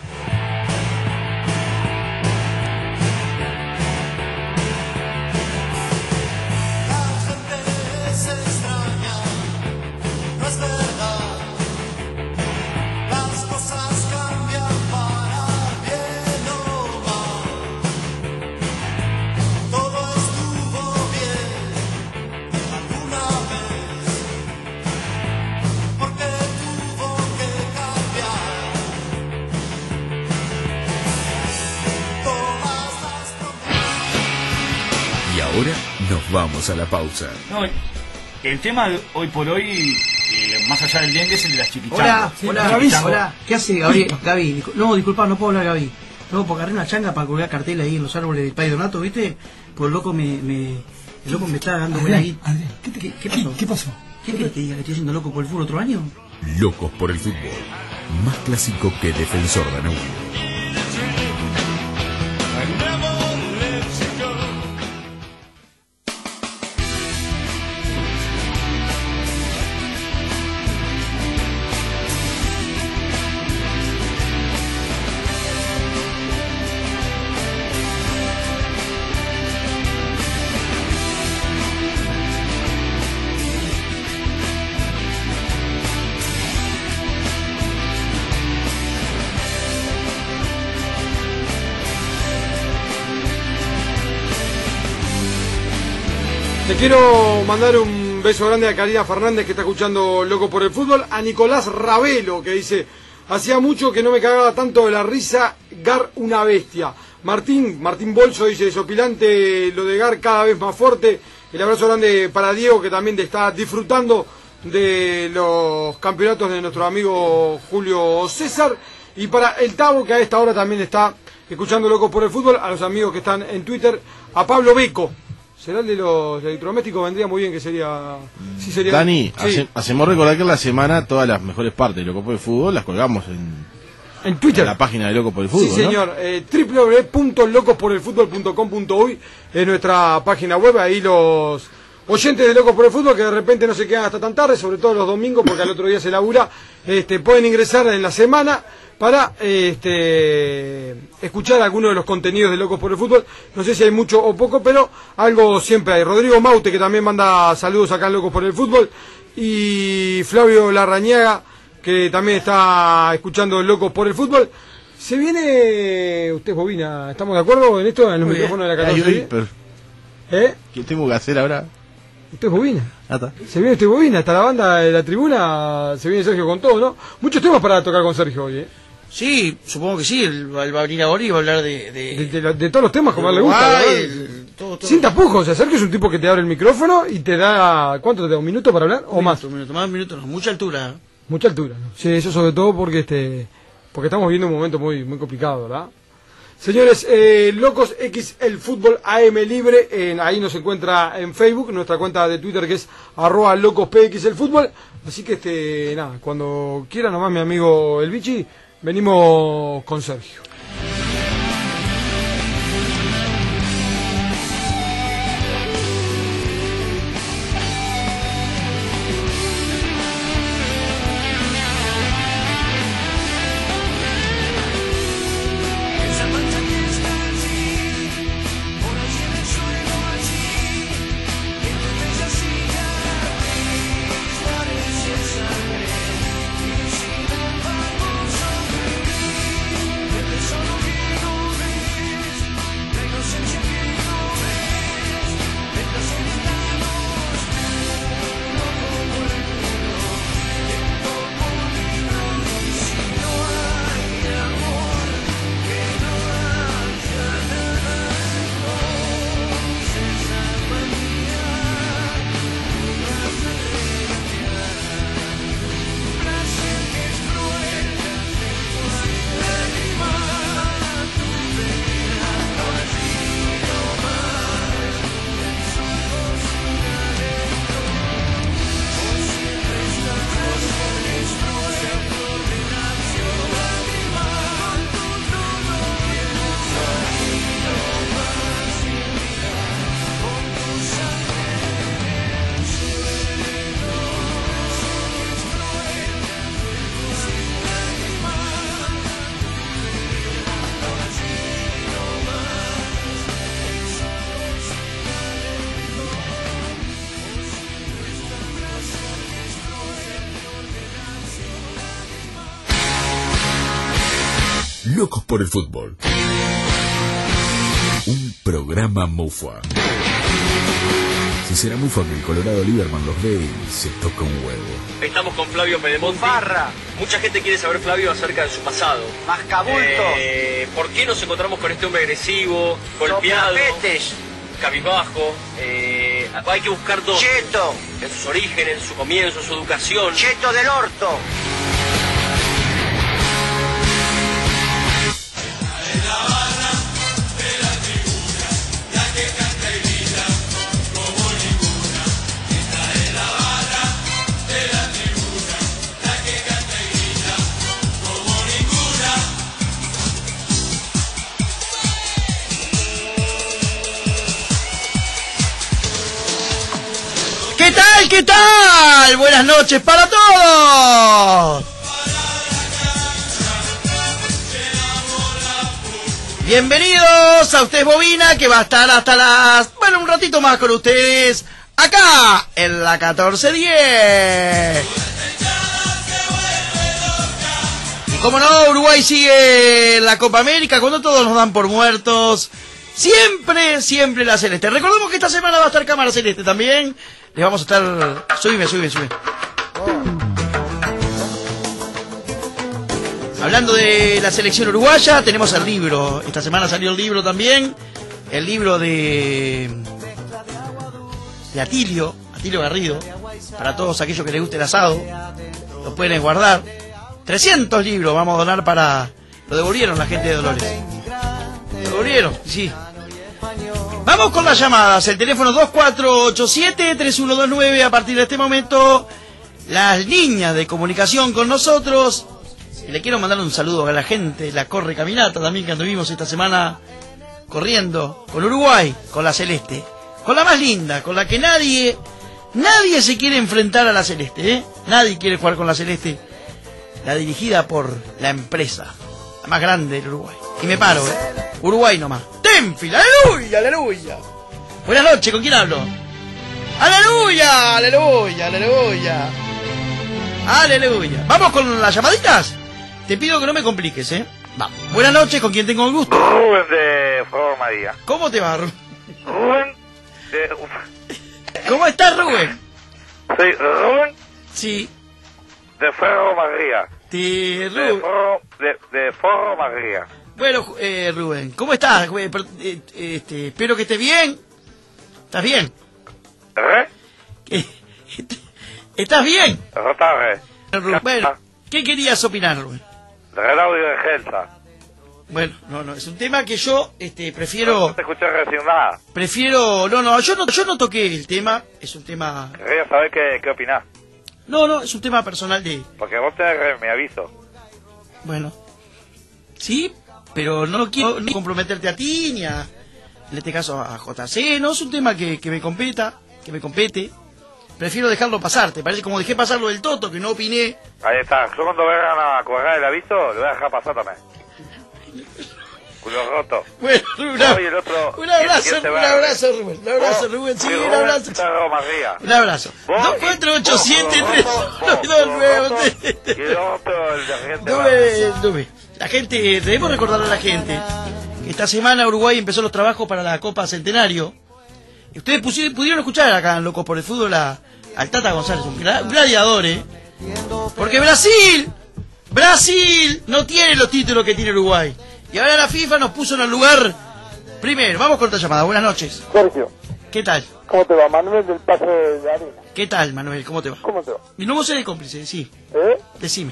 Ahora nos vamos a la pausa. No, el tema de hoy por hoy, más allá del dengue, es el de las chipichangas. Hola. ¿Qué hace Gaby? No, disculpa, no puedo hablar, Gaby. No, porque agarré una changa para colgar cartel ahí en los árboles del Padre Donato, ¿viste? Pues el loco me está dando buena guita. ¿Qué pasó? ¿Qué querés que te diga? ¿Que estoy haciendo loco por el fútbol otro año? Locos por el fútbol. Más clásico que Defensor Danubio. Le quiero mandar un beso grande a Karina Fernández, que está escuchando Loco por el Fútbol, a Nicolás Ravelo, que dice: hacía mucho que no me cagaba tanto de la risa, Gar una bestia. Martín Bolso dice: desopilante lo de Gar, cada vez más fuerte. El abrazo grande para Diego, que también está disfrutando de los campeonatos de nuestro amigo Julio César. Y para el Tavo, que a esta hora también está escuchando Locos por el Fútbol, a los amigos que están en Twitter, a Pablo Beco. ¿Será el de los electrodomésticos? Vendría muy bien que sería... Sí, sería... Dani, sí. hacemos recordar que en la semana todas las mejores partes de Loco por el Fútbol las colgamos en Twitter, en la página de Loco por el Fútbol. Sí, señor, ¿no? www.locosporelfutbol.com.uy es nuestra página web. Ahí los oyentes de Locos por el Fútbol, que de repente no se quedan hasta tan tarde, sobre todo los domingos, porque al otro día se labura, pueden ingresar en la semana para escuchar algunos de los contenidos de Locos por el Fútbol. No sé si hay mucho o poco, pero algo siempre hay. Rodrigo Maute, que también manda saludos acá en Locos por el Fútbol, y Flavio Larrañaga, que también está escuchando Locos por el Fútbol. Se viene... Usted es Bobina, ¿estamos de acuerdo en esto? En los micrófonos de la 14. ¿Qué tengo que hacer ahora? Usted es Bobina. Está. Se viene usted Bobina, hasta la banda de la tribuna, se viene Sergio con todo, ¿no? Muchos temas para tocar con Sergio hoy, Sí, supongo que sí, él va a venir ahora y va a hablar de todos los temas como a él le gusta. Todo. Sin tapujos, o sea, Sergio es un tipo que te abre el micrófono y te da... ¿Cuánto te da? ¿Un minuto para hablar o más? Un minuto, no, mucha altura. Mucha altura, ¿no? Sí, eso sobre todo porque estamos viviendo un momento muy, muy complicado, ¿verdad? Señores, Locos X, el fútbol AM libre, ahí nos encuentra en Facebook, nuestra cuenta de Twitter que es @LocosPX el fútbol. Así que nada, cuando quiera nomás mi amigo El Bichi, venimos con Sergio. Locos por el Fútbol. Un programa mufa. Si será mufa que el Colorado Lieberman los ve y se toca un huevo. Estamos con Flavio Pedemonte. Barra. Mucha gente quiere saber, Flavio, acerca de su pasado. Mascabulto. ¿Por qué nos encontramos con este hombre agresivo, golpeado, cabizbajo? Hay que buscar todo. Cheto. En sus orígenes, en su comienzo, en su educación. Cheto del orto. ¿Qué tal? Buenas noches para todos. Bienvenidos a Usted Bobina, que va a estar hasta un ratito más con ustedes, acá en la 1410. Y como no, Uruguay sigue en la Copa América, cuando todos nos dan por muertos, Siempre la Celeste. Recordemos que esta semana va a estar Cámara Celeste también. Les vamos a estar... Subime. Hablando de la selección uruguaya, tenemos el libro. Esta semana salió el libro también. El libro de Atilio Garrido. Para todos aquellos que les guste el asado, lo pueden guardar. 300 libros vamos a donar para... Lo devolvieron la gente de Dolores. Lo devolvieron, sí. Vamos con las llamadas. El teléfono 2487-3129. A partir de este momento, las líneas de comunicación con nosotros. Y le quiero mandar un saludo a la gente, la Corre Caminata también, que anduvimos esta semana corriendo con Uruguay, con la Celeste. Con la más linda, con la que nadie se quiere enfrentar a la Celeste, ¿eh? Nadie quiere jugar con la Celeste. La dirigida por la empresa, la más grande del Uruguay. Y me paro, Uruguay nomás. Tenfield, aleluya. Buenas noches, ¿con quién hablo? Aleluya. Vamos con las llamaditas. Te pido que no me compliques, Vamos. Buenas noches, ¿con quién tengo el gusto? Rubén de Fuego María. ¿Cómo te va, Rubén? Rubén de... ¿Cómo estás, Rubén? Soy Rubén. Sí. De Fuego María. De Fuego María. Bueno, Rubén, ¿cómo estás? Espero que estés bien. ¿Estás bien? ¿Estás bien? Rubén. Bueno, ¿qué querías opinar, Rubén? Del audio de Gelsa. Bueno, no, es un tema que yo prefiero... No te escuché recién nada. Yo no toqué el tema, es un tema... Quería saber qué opinás. No, es un tema personal de... Porque vos tenés mi aviso. Bueno, sí, pero no quiero ni comprometerte a ti, ni a, en este caso a JC, no es un tema que me compete. Prefiero dejarlo pasar, ¿te parece? Como dejé pasar lo del Toto, que no opiné. Ahí está, yo cuando vengan a colgar el aviso, lo voy a dejar pasar también. Culo roto. Bueno, un abrazo, Rubén. Un abrazo, Rubén. Sí, un abrazo. Un abrazo. 2487-329. La gente, debemos recordarle a la gente que esta semana Uruguay empezó los trabajos para la Copa Centenario. Y ustedes pudieron escuchar acá en Locos por el Fútbol al Tata González, un gladiador, Porque Brasil no tiene los títulos que tiene Uruguay. Y ahora la FIFA nos puso en el lugar primero. Vamos con otra llamada. Buenas noches. Sergio. ¿Qué tal? ¿Cómo te va? Manuel del Paso de Arena. ¿Qué tal, Manuel? ¿Cómo te va? ¿Cómo te va? Mi nuevo ser de cómplice, sí. Decime.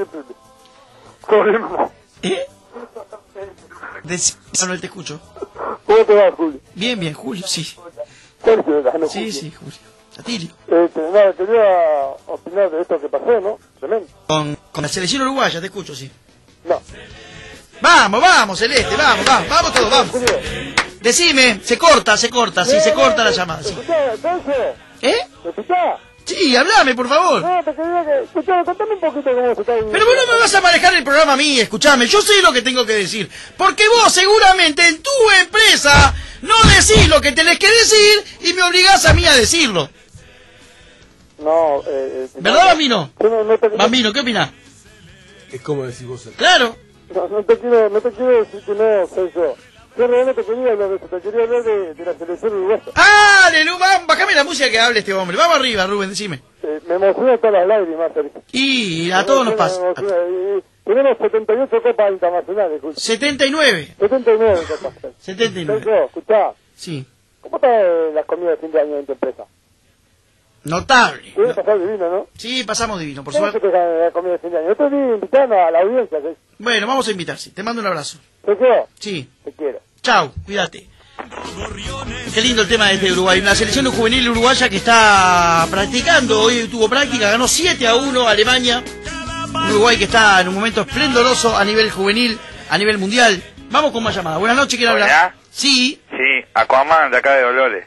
Manuel, te escucho. ¿Cómo te va, Julio? Bien, Julio, sí. Sergio, no, sí, Julio. Atilio. Nada, quería opinar de esto que pasó, ¿no? Tremendo. Con la selección uruguaya, te escucho, sí. No. Vamos, Celeste, vamos todos, vamos. Decime, se corta la llamada. Sí. ¿Me escuchás? Sí, hablame, por favor. No, te quería escuchame, contame un poquito cómo se está viviendo. Pero vos no me vas a manejar el programa a mí, escuchame, yo sé lo que tengo que decir. Porque vos seguramente en tu empresa no decís lo que tenés que decir y me obligás a mí a decirlo. No, ¿verdad, Bambino? Bambino, ¿qué opinás? Es como decís vos. Claro. No te quiero decir que no soy yo. Yo realmente quería hablar de eso, te quería hablar de la selección uruguaya. ¡Aleluya! Bájame la música que hable este hombre. Vamos arriba, Rubén, decime. Me emociona hasta las lágrimas, Sergio. Y a todos nos pasa. Tenemos 78 copas internacionales, Julio. 79 copas. 79. Sergio, escuchá. Sí. ¿Cómo está la comida de fin de año en tu empresa? Notable. Debe pasar divino, ¿no? Sí, pasamos divino, por suerte. ¿Cómo se la comida de fin de año? Yo te estoy invitando a la audiencia. ¿Sí? Bueno, vamos a invitar, sí. Te mando un abrazo. ¿Sergio? Sí. Te quiero. Chau, cuídate. Qué lindo el tema de este Uruguay. Una selección juvenil uruguaya que está practicando. Hoy tuvo práctica, ganó 7-1 a Alemania. Uruguay que está en un momento esplendoroso a nivel juvenil, a nivel mundial. Vamos con más llamadas. Buenas noches, ¿quién habla? Sí. Sí, Aquaman de acá de Dolores.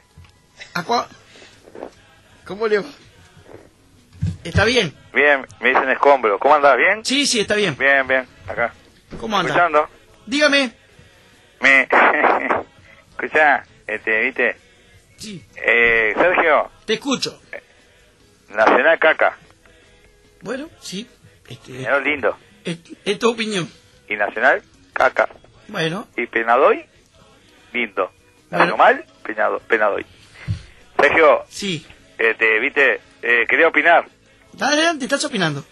¿Cómo le va? ¿Está bien? Bien, me dicen escombro. ¿Cómo andás? ¿Bien? Sí, está bien. Bien, acá. ¿Cómo andás? ¿Escuchando? Dígame. Escuchá, ¿viste? Sí. Sergio. Te escucho. Nacional caca. Bueno, sí. Es lindo. Es tu opinión. Y Nacional caca. Bueno. ¿Y Penadoy? lindo. Bueno. Mal, pena doy. Sergio. Sí. Viste, quería opinar. Adelante, estás opinando.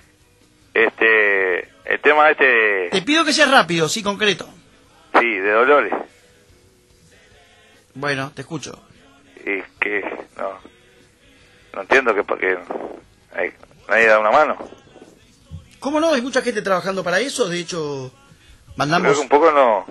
El tema Te pido que seas rápido, sí, concreto. Sí, de Dolores. Bueno, te escucho. Es que no entiendo que para qué nadie da una mano. ¿Cómo no? Hay mucha gente trabajando para eso, de hecho, mandamos... Creo que un poco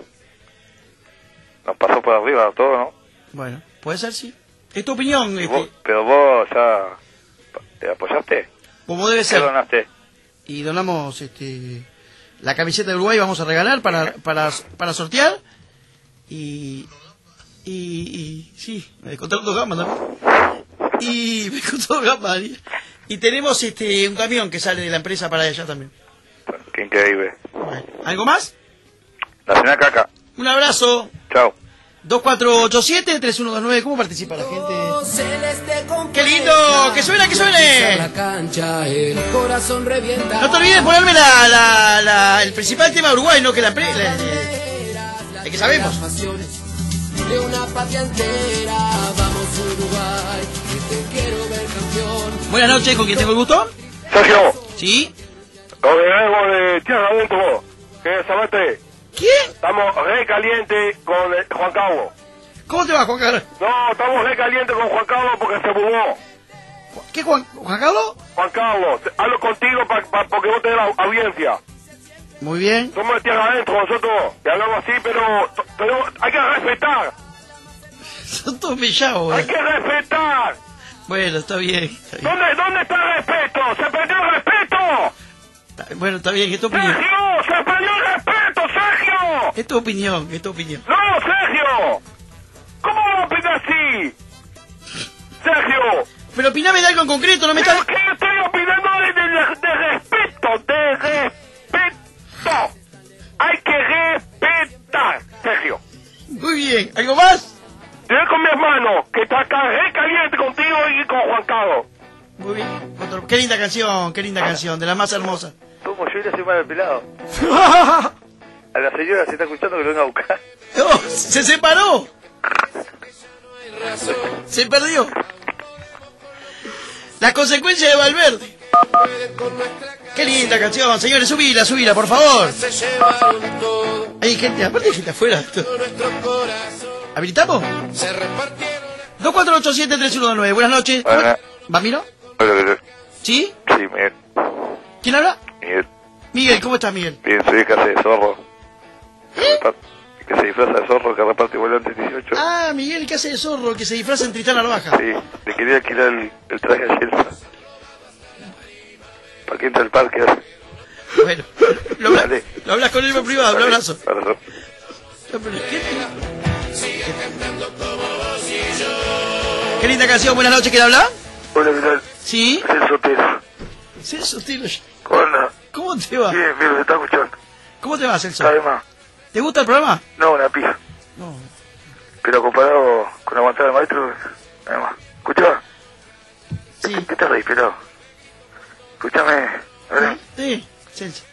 nos pasó por arriba todo, ¿no? Bueno, puede ser, sí. Es tu opinión. Pero vos ya te apoyaste. Como debe ser. ¿Qué donaste? Y donamos la camiseta de Uruguay, vamos a regalar para sortear. Y sí, me descontó dos gamas también. Y me descontó dos gamas. Y tenemos un camión que sale de la empresa para allá también. Qué increíble. Bueno, ¿algo más? Nacional Caca. Un abrazo. Chao. 2487-3129. ¿Cómo participa la gente? ¡Qué lindo! ¡Que suene, que suene! No te olvides ponerme el principal tema de Uruguay, ¿no? Que el que sabemos. De una patria entera, vamos Uruguay, que te quiero ver campeón. Buenas noches, ¿con quién tengo el gusto? Sergio. ¿Sí? Vengo de tierra adentro, que es Sabate. ¿Quién? Estamos re caliente con Juan Carlos. ¿Cómo te va, Juan Carlos? No, estamos re caliente con Juan Carlos porque se mudó. ¿Qué, Juan Carlos? Juan Carlos, hablo contigo porque vos tenés la audiencia. Muy bien. Somos de tierra adentro nosotros, y hablamos así, pero hay que respetar. Son todos mellados, Hay que respetar. Bueno, está bien. ¿Dónde está el respeto? ¡Se perdió el respeto! Bueno, está bien, es tu opinión. ¡Sergio! ¡Se perdió el respeto, Sergio! Es tu opinión, es tu opinión. ¡No, Sergio! ¿Cómo vas a opinar así? Sergio. Pero opiname de algo en concreto, no me estás... ¿Qué estoy opinando de respeto? ¡De respeto! Hay que respetar, Sergio. Muy bien, ¿algo más? Te doy con mi hermano, que está acá re caliente contigo y con Juan Carlos. Muy bien. Qué linda canción, de la más hermosa. Como yo soy mal pelado. A la señora se está escuchando que lo venga a buscar. ¡No! ¡Se separó! Se perdió. La consecuencia de Valverde. Qué linda canción, señores, subila, por favor. Hay gente, aparte hay gente afuera. ¿Habilitamos? 2487-3129. Buenas noches. ¿Bambino? ¿Sí? Sí, Miguel. ¿Quién habla? Miguel. Miguel, ¿cómo estás, Miguel? Bien, soy el que hace de zorro. Que se disfraza de zorro, que reparte volantes 18. Ah, Miguel, que hace de zorro, que se disfraza en Tristán Narvaja. Sí, le quería alquilar el traje a Chelsea. ¿Para qué entra el parque? Bueno, lo hablas con él en privado, un abrazo. Qué linda canción, buenas noches, ¿quién habla? Hola, ¿qué tal? ¿Sí? Celso Otero. Celso Otero. Hola. ¿Cómo te va? Bien, me está escuchando. ¿Cómo te va, Celso? Además. ¿Te gusta el programa? No, una pija. No. Pero comparado con aguantar al maestro, además. ¿Escuchás? Sí. ¿Qué te reís, pelado? Escúchame, ¿verdad? Sí, Celso.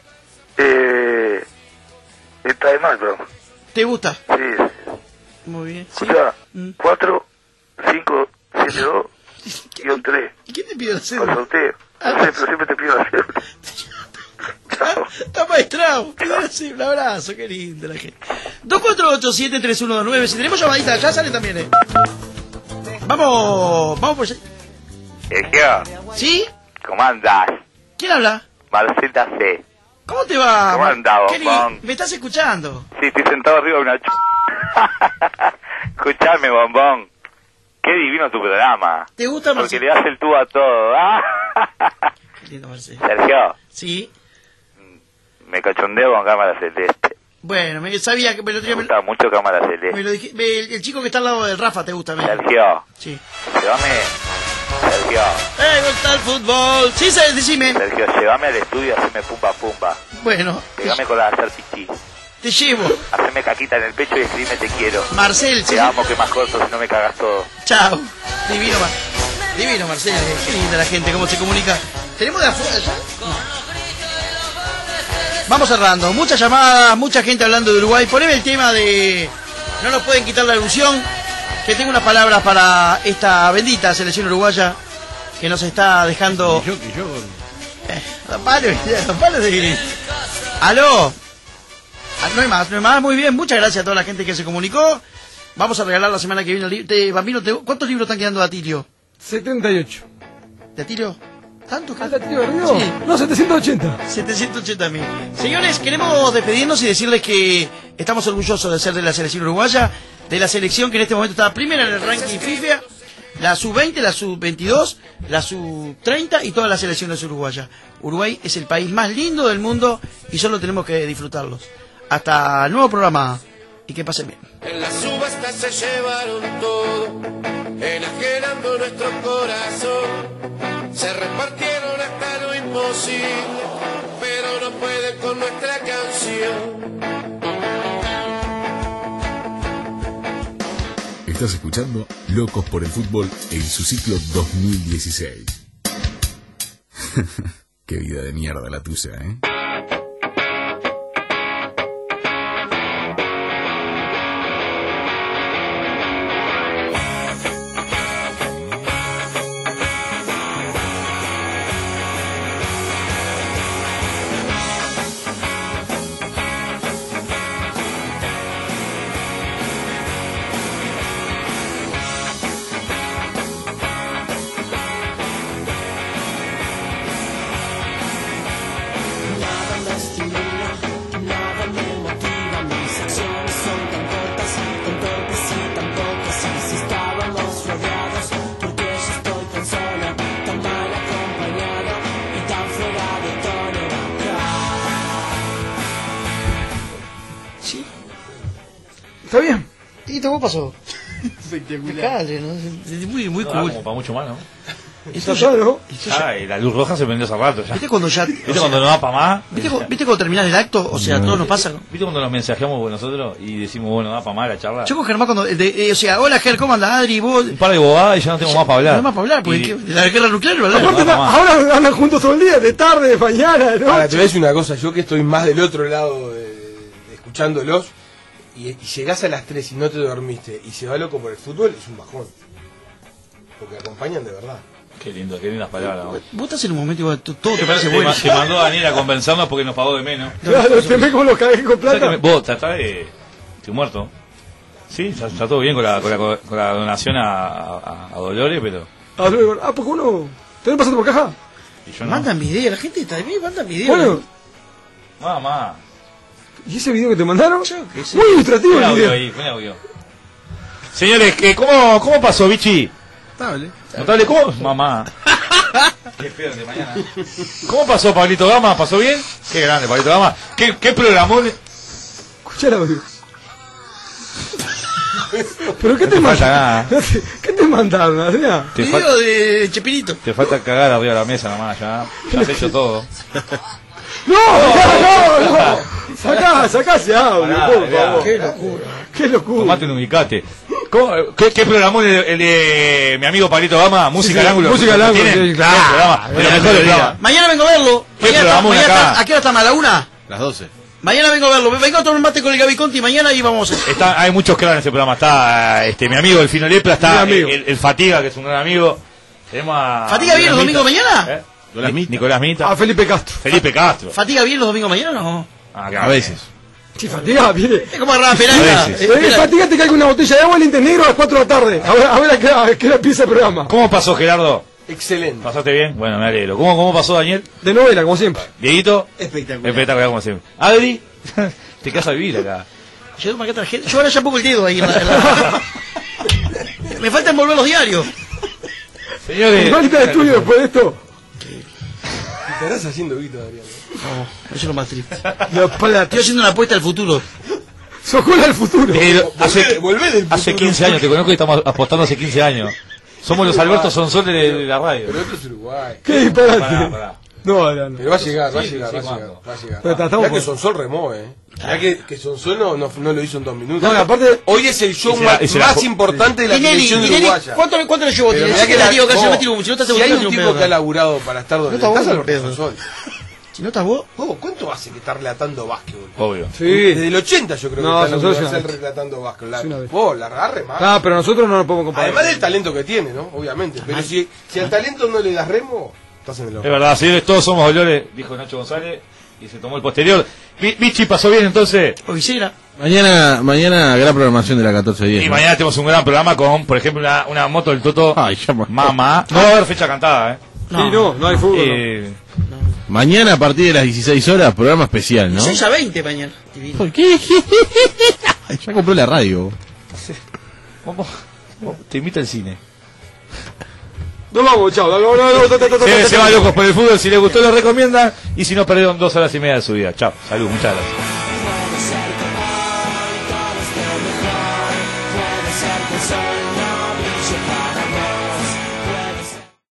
Está de mal, bro. ¿Te gusta? Sí. Muy bien. Escuchá, 4, 5, 7, 2, guión 3. ¿Y quién te pidió la cédula? Para sorteo. No sé, pero siempre te pido la cédula. Está maestrado. Un abrazo, qué lindo la gente. 2487-3129. Si tenemos llamadita allá, sale también, Vamos por allá. Sergio. ¿Sí? ¿Cómo andás? ¿Quién habla? Marceta C. ¿Cómo te va? ¿Cómo andás, bombón? ¿Me estás escuchando? Sí, estoy sentado arriba de una Escuchame, bombón. Qué divino tu programa. ¿Te gusta, Marcelo? Porque le das el tú a todo. Qué lindo, Marcelo. Sergio. Sí. Me cachondeo con Cámara Celeste. Bueno, sabía que me lo Me gusta mucho Cámara Celeste. Me lo dije, el chico que está al lado del Rafa te gusta, Sergio. Sí. Llévame. Sergio. Gusta el fútbol. Sí, decime. Sergio, llévame al estudio y haceme pumba pumba. Bueno. Pegame con la de hacer pichí. Te llevo. Haceme caquita en el pecho y escribime te quiero. Marcel, te amo que más corto si no me cagas todo. Chao. Divino, Marcel. Qué linda la gente, cómo se comunica. ¿Tenemos de afuera ya? No. Vamos cerrando. Muchas llamadas, mucha gente hablando de Uruguay. Poneme el tema de no nos pueden quitar la ilusión. Que tengo unas palabras para esta bendita selección uruguaya que nos está dejando. Aló. No hay más, muy bien, muchas gracias a toda la gente que se comunicó. Vamos a regalar la semana que viene. Bambino, ¿cuántos libros están quedando de Atilio? 78. ¿De Atilio? ¿Tanto? ¿De Atilio Río? Sí. No, 780. 780.000. Señores, queremos despedirnos y decirles que estamos orgullosos de ser de la selección uruguaya, de la selección que en este momento está primera en el ranking FIFA, la sub-20, la sub-22, la sub-30 y todas las selecciones uruguayas. Uruguay es el país más lindo del mundo y solo tenemos que disfrutarlos. Hasta el nuevo programa y que pasen bien. En la subasta se llevaron todo, enajenando nuestro corazón. Se repartieron hasta lo imposible, pero no pueden con nuestra canción. Estás escuchando Locos por el Fútbol en su ciclo 2016. Qué vida de mierda la tuya, ¿eh? ¿Está bien? ¿Y cómo pasó? Espectacular. ¿No? Muy No, cool. como para mucho más, ¿no? Eso ya, ¿no? Y la luz roja se prendió hace rato ya. ¿Viste cuando ya... ¿Viste cuando no da para más? ¿Viste cuando terminás el acto? O sea, todo nos pasa. ¿Viste cuando nos mensajeamos nosotros y decimos, bueno, da para más la charla? Yo con Germán cuando... o sea, hola Ger, ¿cómo andás, Adri? ¿Vos? Un par de bobadas y ya no tengo más para hablar. No hay más para hablar, porque la guerra nuclear, ¿verdad? Aparte, ahora andan juntos todo el día, de tarde, de mañana, ¿no? Ahora, te voy a decir una cosa, yo que estoy más del otro lado escuchándolos, y llegás a las 3 y no te dormiste, y se va loco por el fútbol, es un bajón. Porque acompañan de verdad. Qué lindas palabras. Vos estás en un momento igual, todo te parece bueno. Te mandó Daniel a convencernos porque nos pagó de menos. Claro, te ves como los cagué con plata. Vos tratás de... Estoy muerto. Sí, está todo bien con la donación a Dolores, pero... porque uno... ¿Te pasando por caja? Y yo no. Mandan video, la gente está bien, mandan video. Bueno. Mamá. ¿Y ese video que te mandaron? Muy ilustrativo el video. Ahí, audio. Señores, ¿cómo pasó, Vichy? Notable, ¿cómo? Mamá. Qué feo de mañana. ¿Cómo pasó Pablito Gama? ¿Pasó bien? Qué grande, Pablito Gama. ¿Qué programón? Escuchá el audio. ¿Pero qué te mandaron? ¿Qué te mandaron, Adrián? Video de Chepirito. Te falta cagar arriba de la mesa nomás, ya. Ya has hecho todo. ¡No! Sacá ese audio, por favor. Qué locura. Tomate un ubicate. ¿Qué programó el de mi amigo Pablito Gama? Música al ángulo. Música al ángulo, sí, claro. Mañana vengo a verlo. ¿A qué hora está? ¿A la 1? Las 12. Mañana vengo a verlo. Vengo a tomar mate con el Gaby Conti mañana y vamos. Hay muchos que van en ese programa. Está mi amigo el Fino Lepra, está el Fatiga, que es un gran amigo. Tenemos a... ¿Fatiga viene los domingos mañana? Nicolás Mita. A Felipe Castro. ¿Fatiga viene los domingos mañana o no? A veces. Sí, Fatiga viene. Es como agarrar Peralta. Fatiga te cae con una botella de agua en Lentes Negro a las 4 de la tarde. A ver a qué hora empieza el programa. ¿Cómo pasó, Gerardo? Excelente. ¿Pasaste bien? Bueno, me alegro. ¿Cómo pasó, Daniel? De novela, como siempre. ¿Dieguito? Espectacular, como siempre. ¿Adri? Te quedas a vivir acá. Yo ahora ya pongo el dedo ahí. Me falta envolver los diarios. Señores. ¿Cuál está de estudio después de esto? ¿Qué estarás haciendo, Guito, Adrián? No, eso es lo más triste. Estoy haciendo una apuesta al futuro. Socola al futuro. Hace 15 años, te conozco y estamos apostando hace 15 años. Somos los Alberto Sonsol de la radio. Pero esto es Uruguay. ¿Qué disparate? Pará. No. Pero va a llegar. Mirá que Sonsol remó, Mirá que Sonsol no lo hizo en 2 minutos. No, aparte, hoy es el show más importante de la televisión uruguaya. ¿Cuánto le llevó? Si hay un tipo que ha laburado para estar donde estás, Sonsol. Si no estás vos... ¿Cuánto hace que está relatando básquetbol? Obvio. Sí. Desde el 80 yo creo No, que está en la nosotros Universal relatando básquetbol. Sí, una vez. Vos, la agarre más. Ah, pero nosotros no nos podemos comparar. Además del talento que tiene, ¿no? Obviamente. Pero si al talento no le das remo, estás en el ojo. Es verdad, señores, todos somos Dolores, dijo Nacho González, y se tomó el posterior. Vichy, ¿pasó bien entonces? Hoy sí era. Mañana gran programación de la 14:10. Y ¿no? mañana tenemos un gran programa con, por ejemplo, una moto del Toto. Ay, Mamá. No va a haber fecha cantada, No. Sí, no hay fútbol. Mañana a partir de las 16 horas, programa especial, ¿no? 6 a 20 mañana. Divino. ¿Por qué? Ya compró la radio. Te invita al cine. No vamos, chao. Se va Locos por el Fútbol. Si les gustó, lo recomiendan. Y si no, perdieron 2 horas y media de su vida. Chao. Salud, muchas gracias.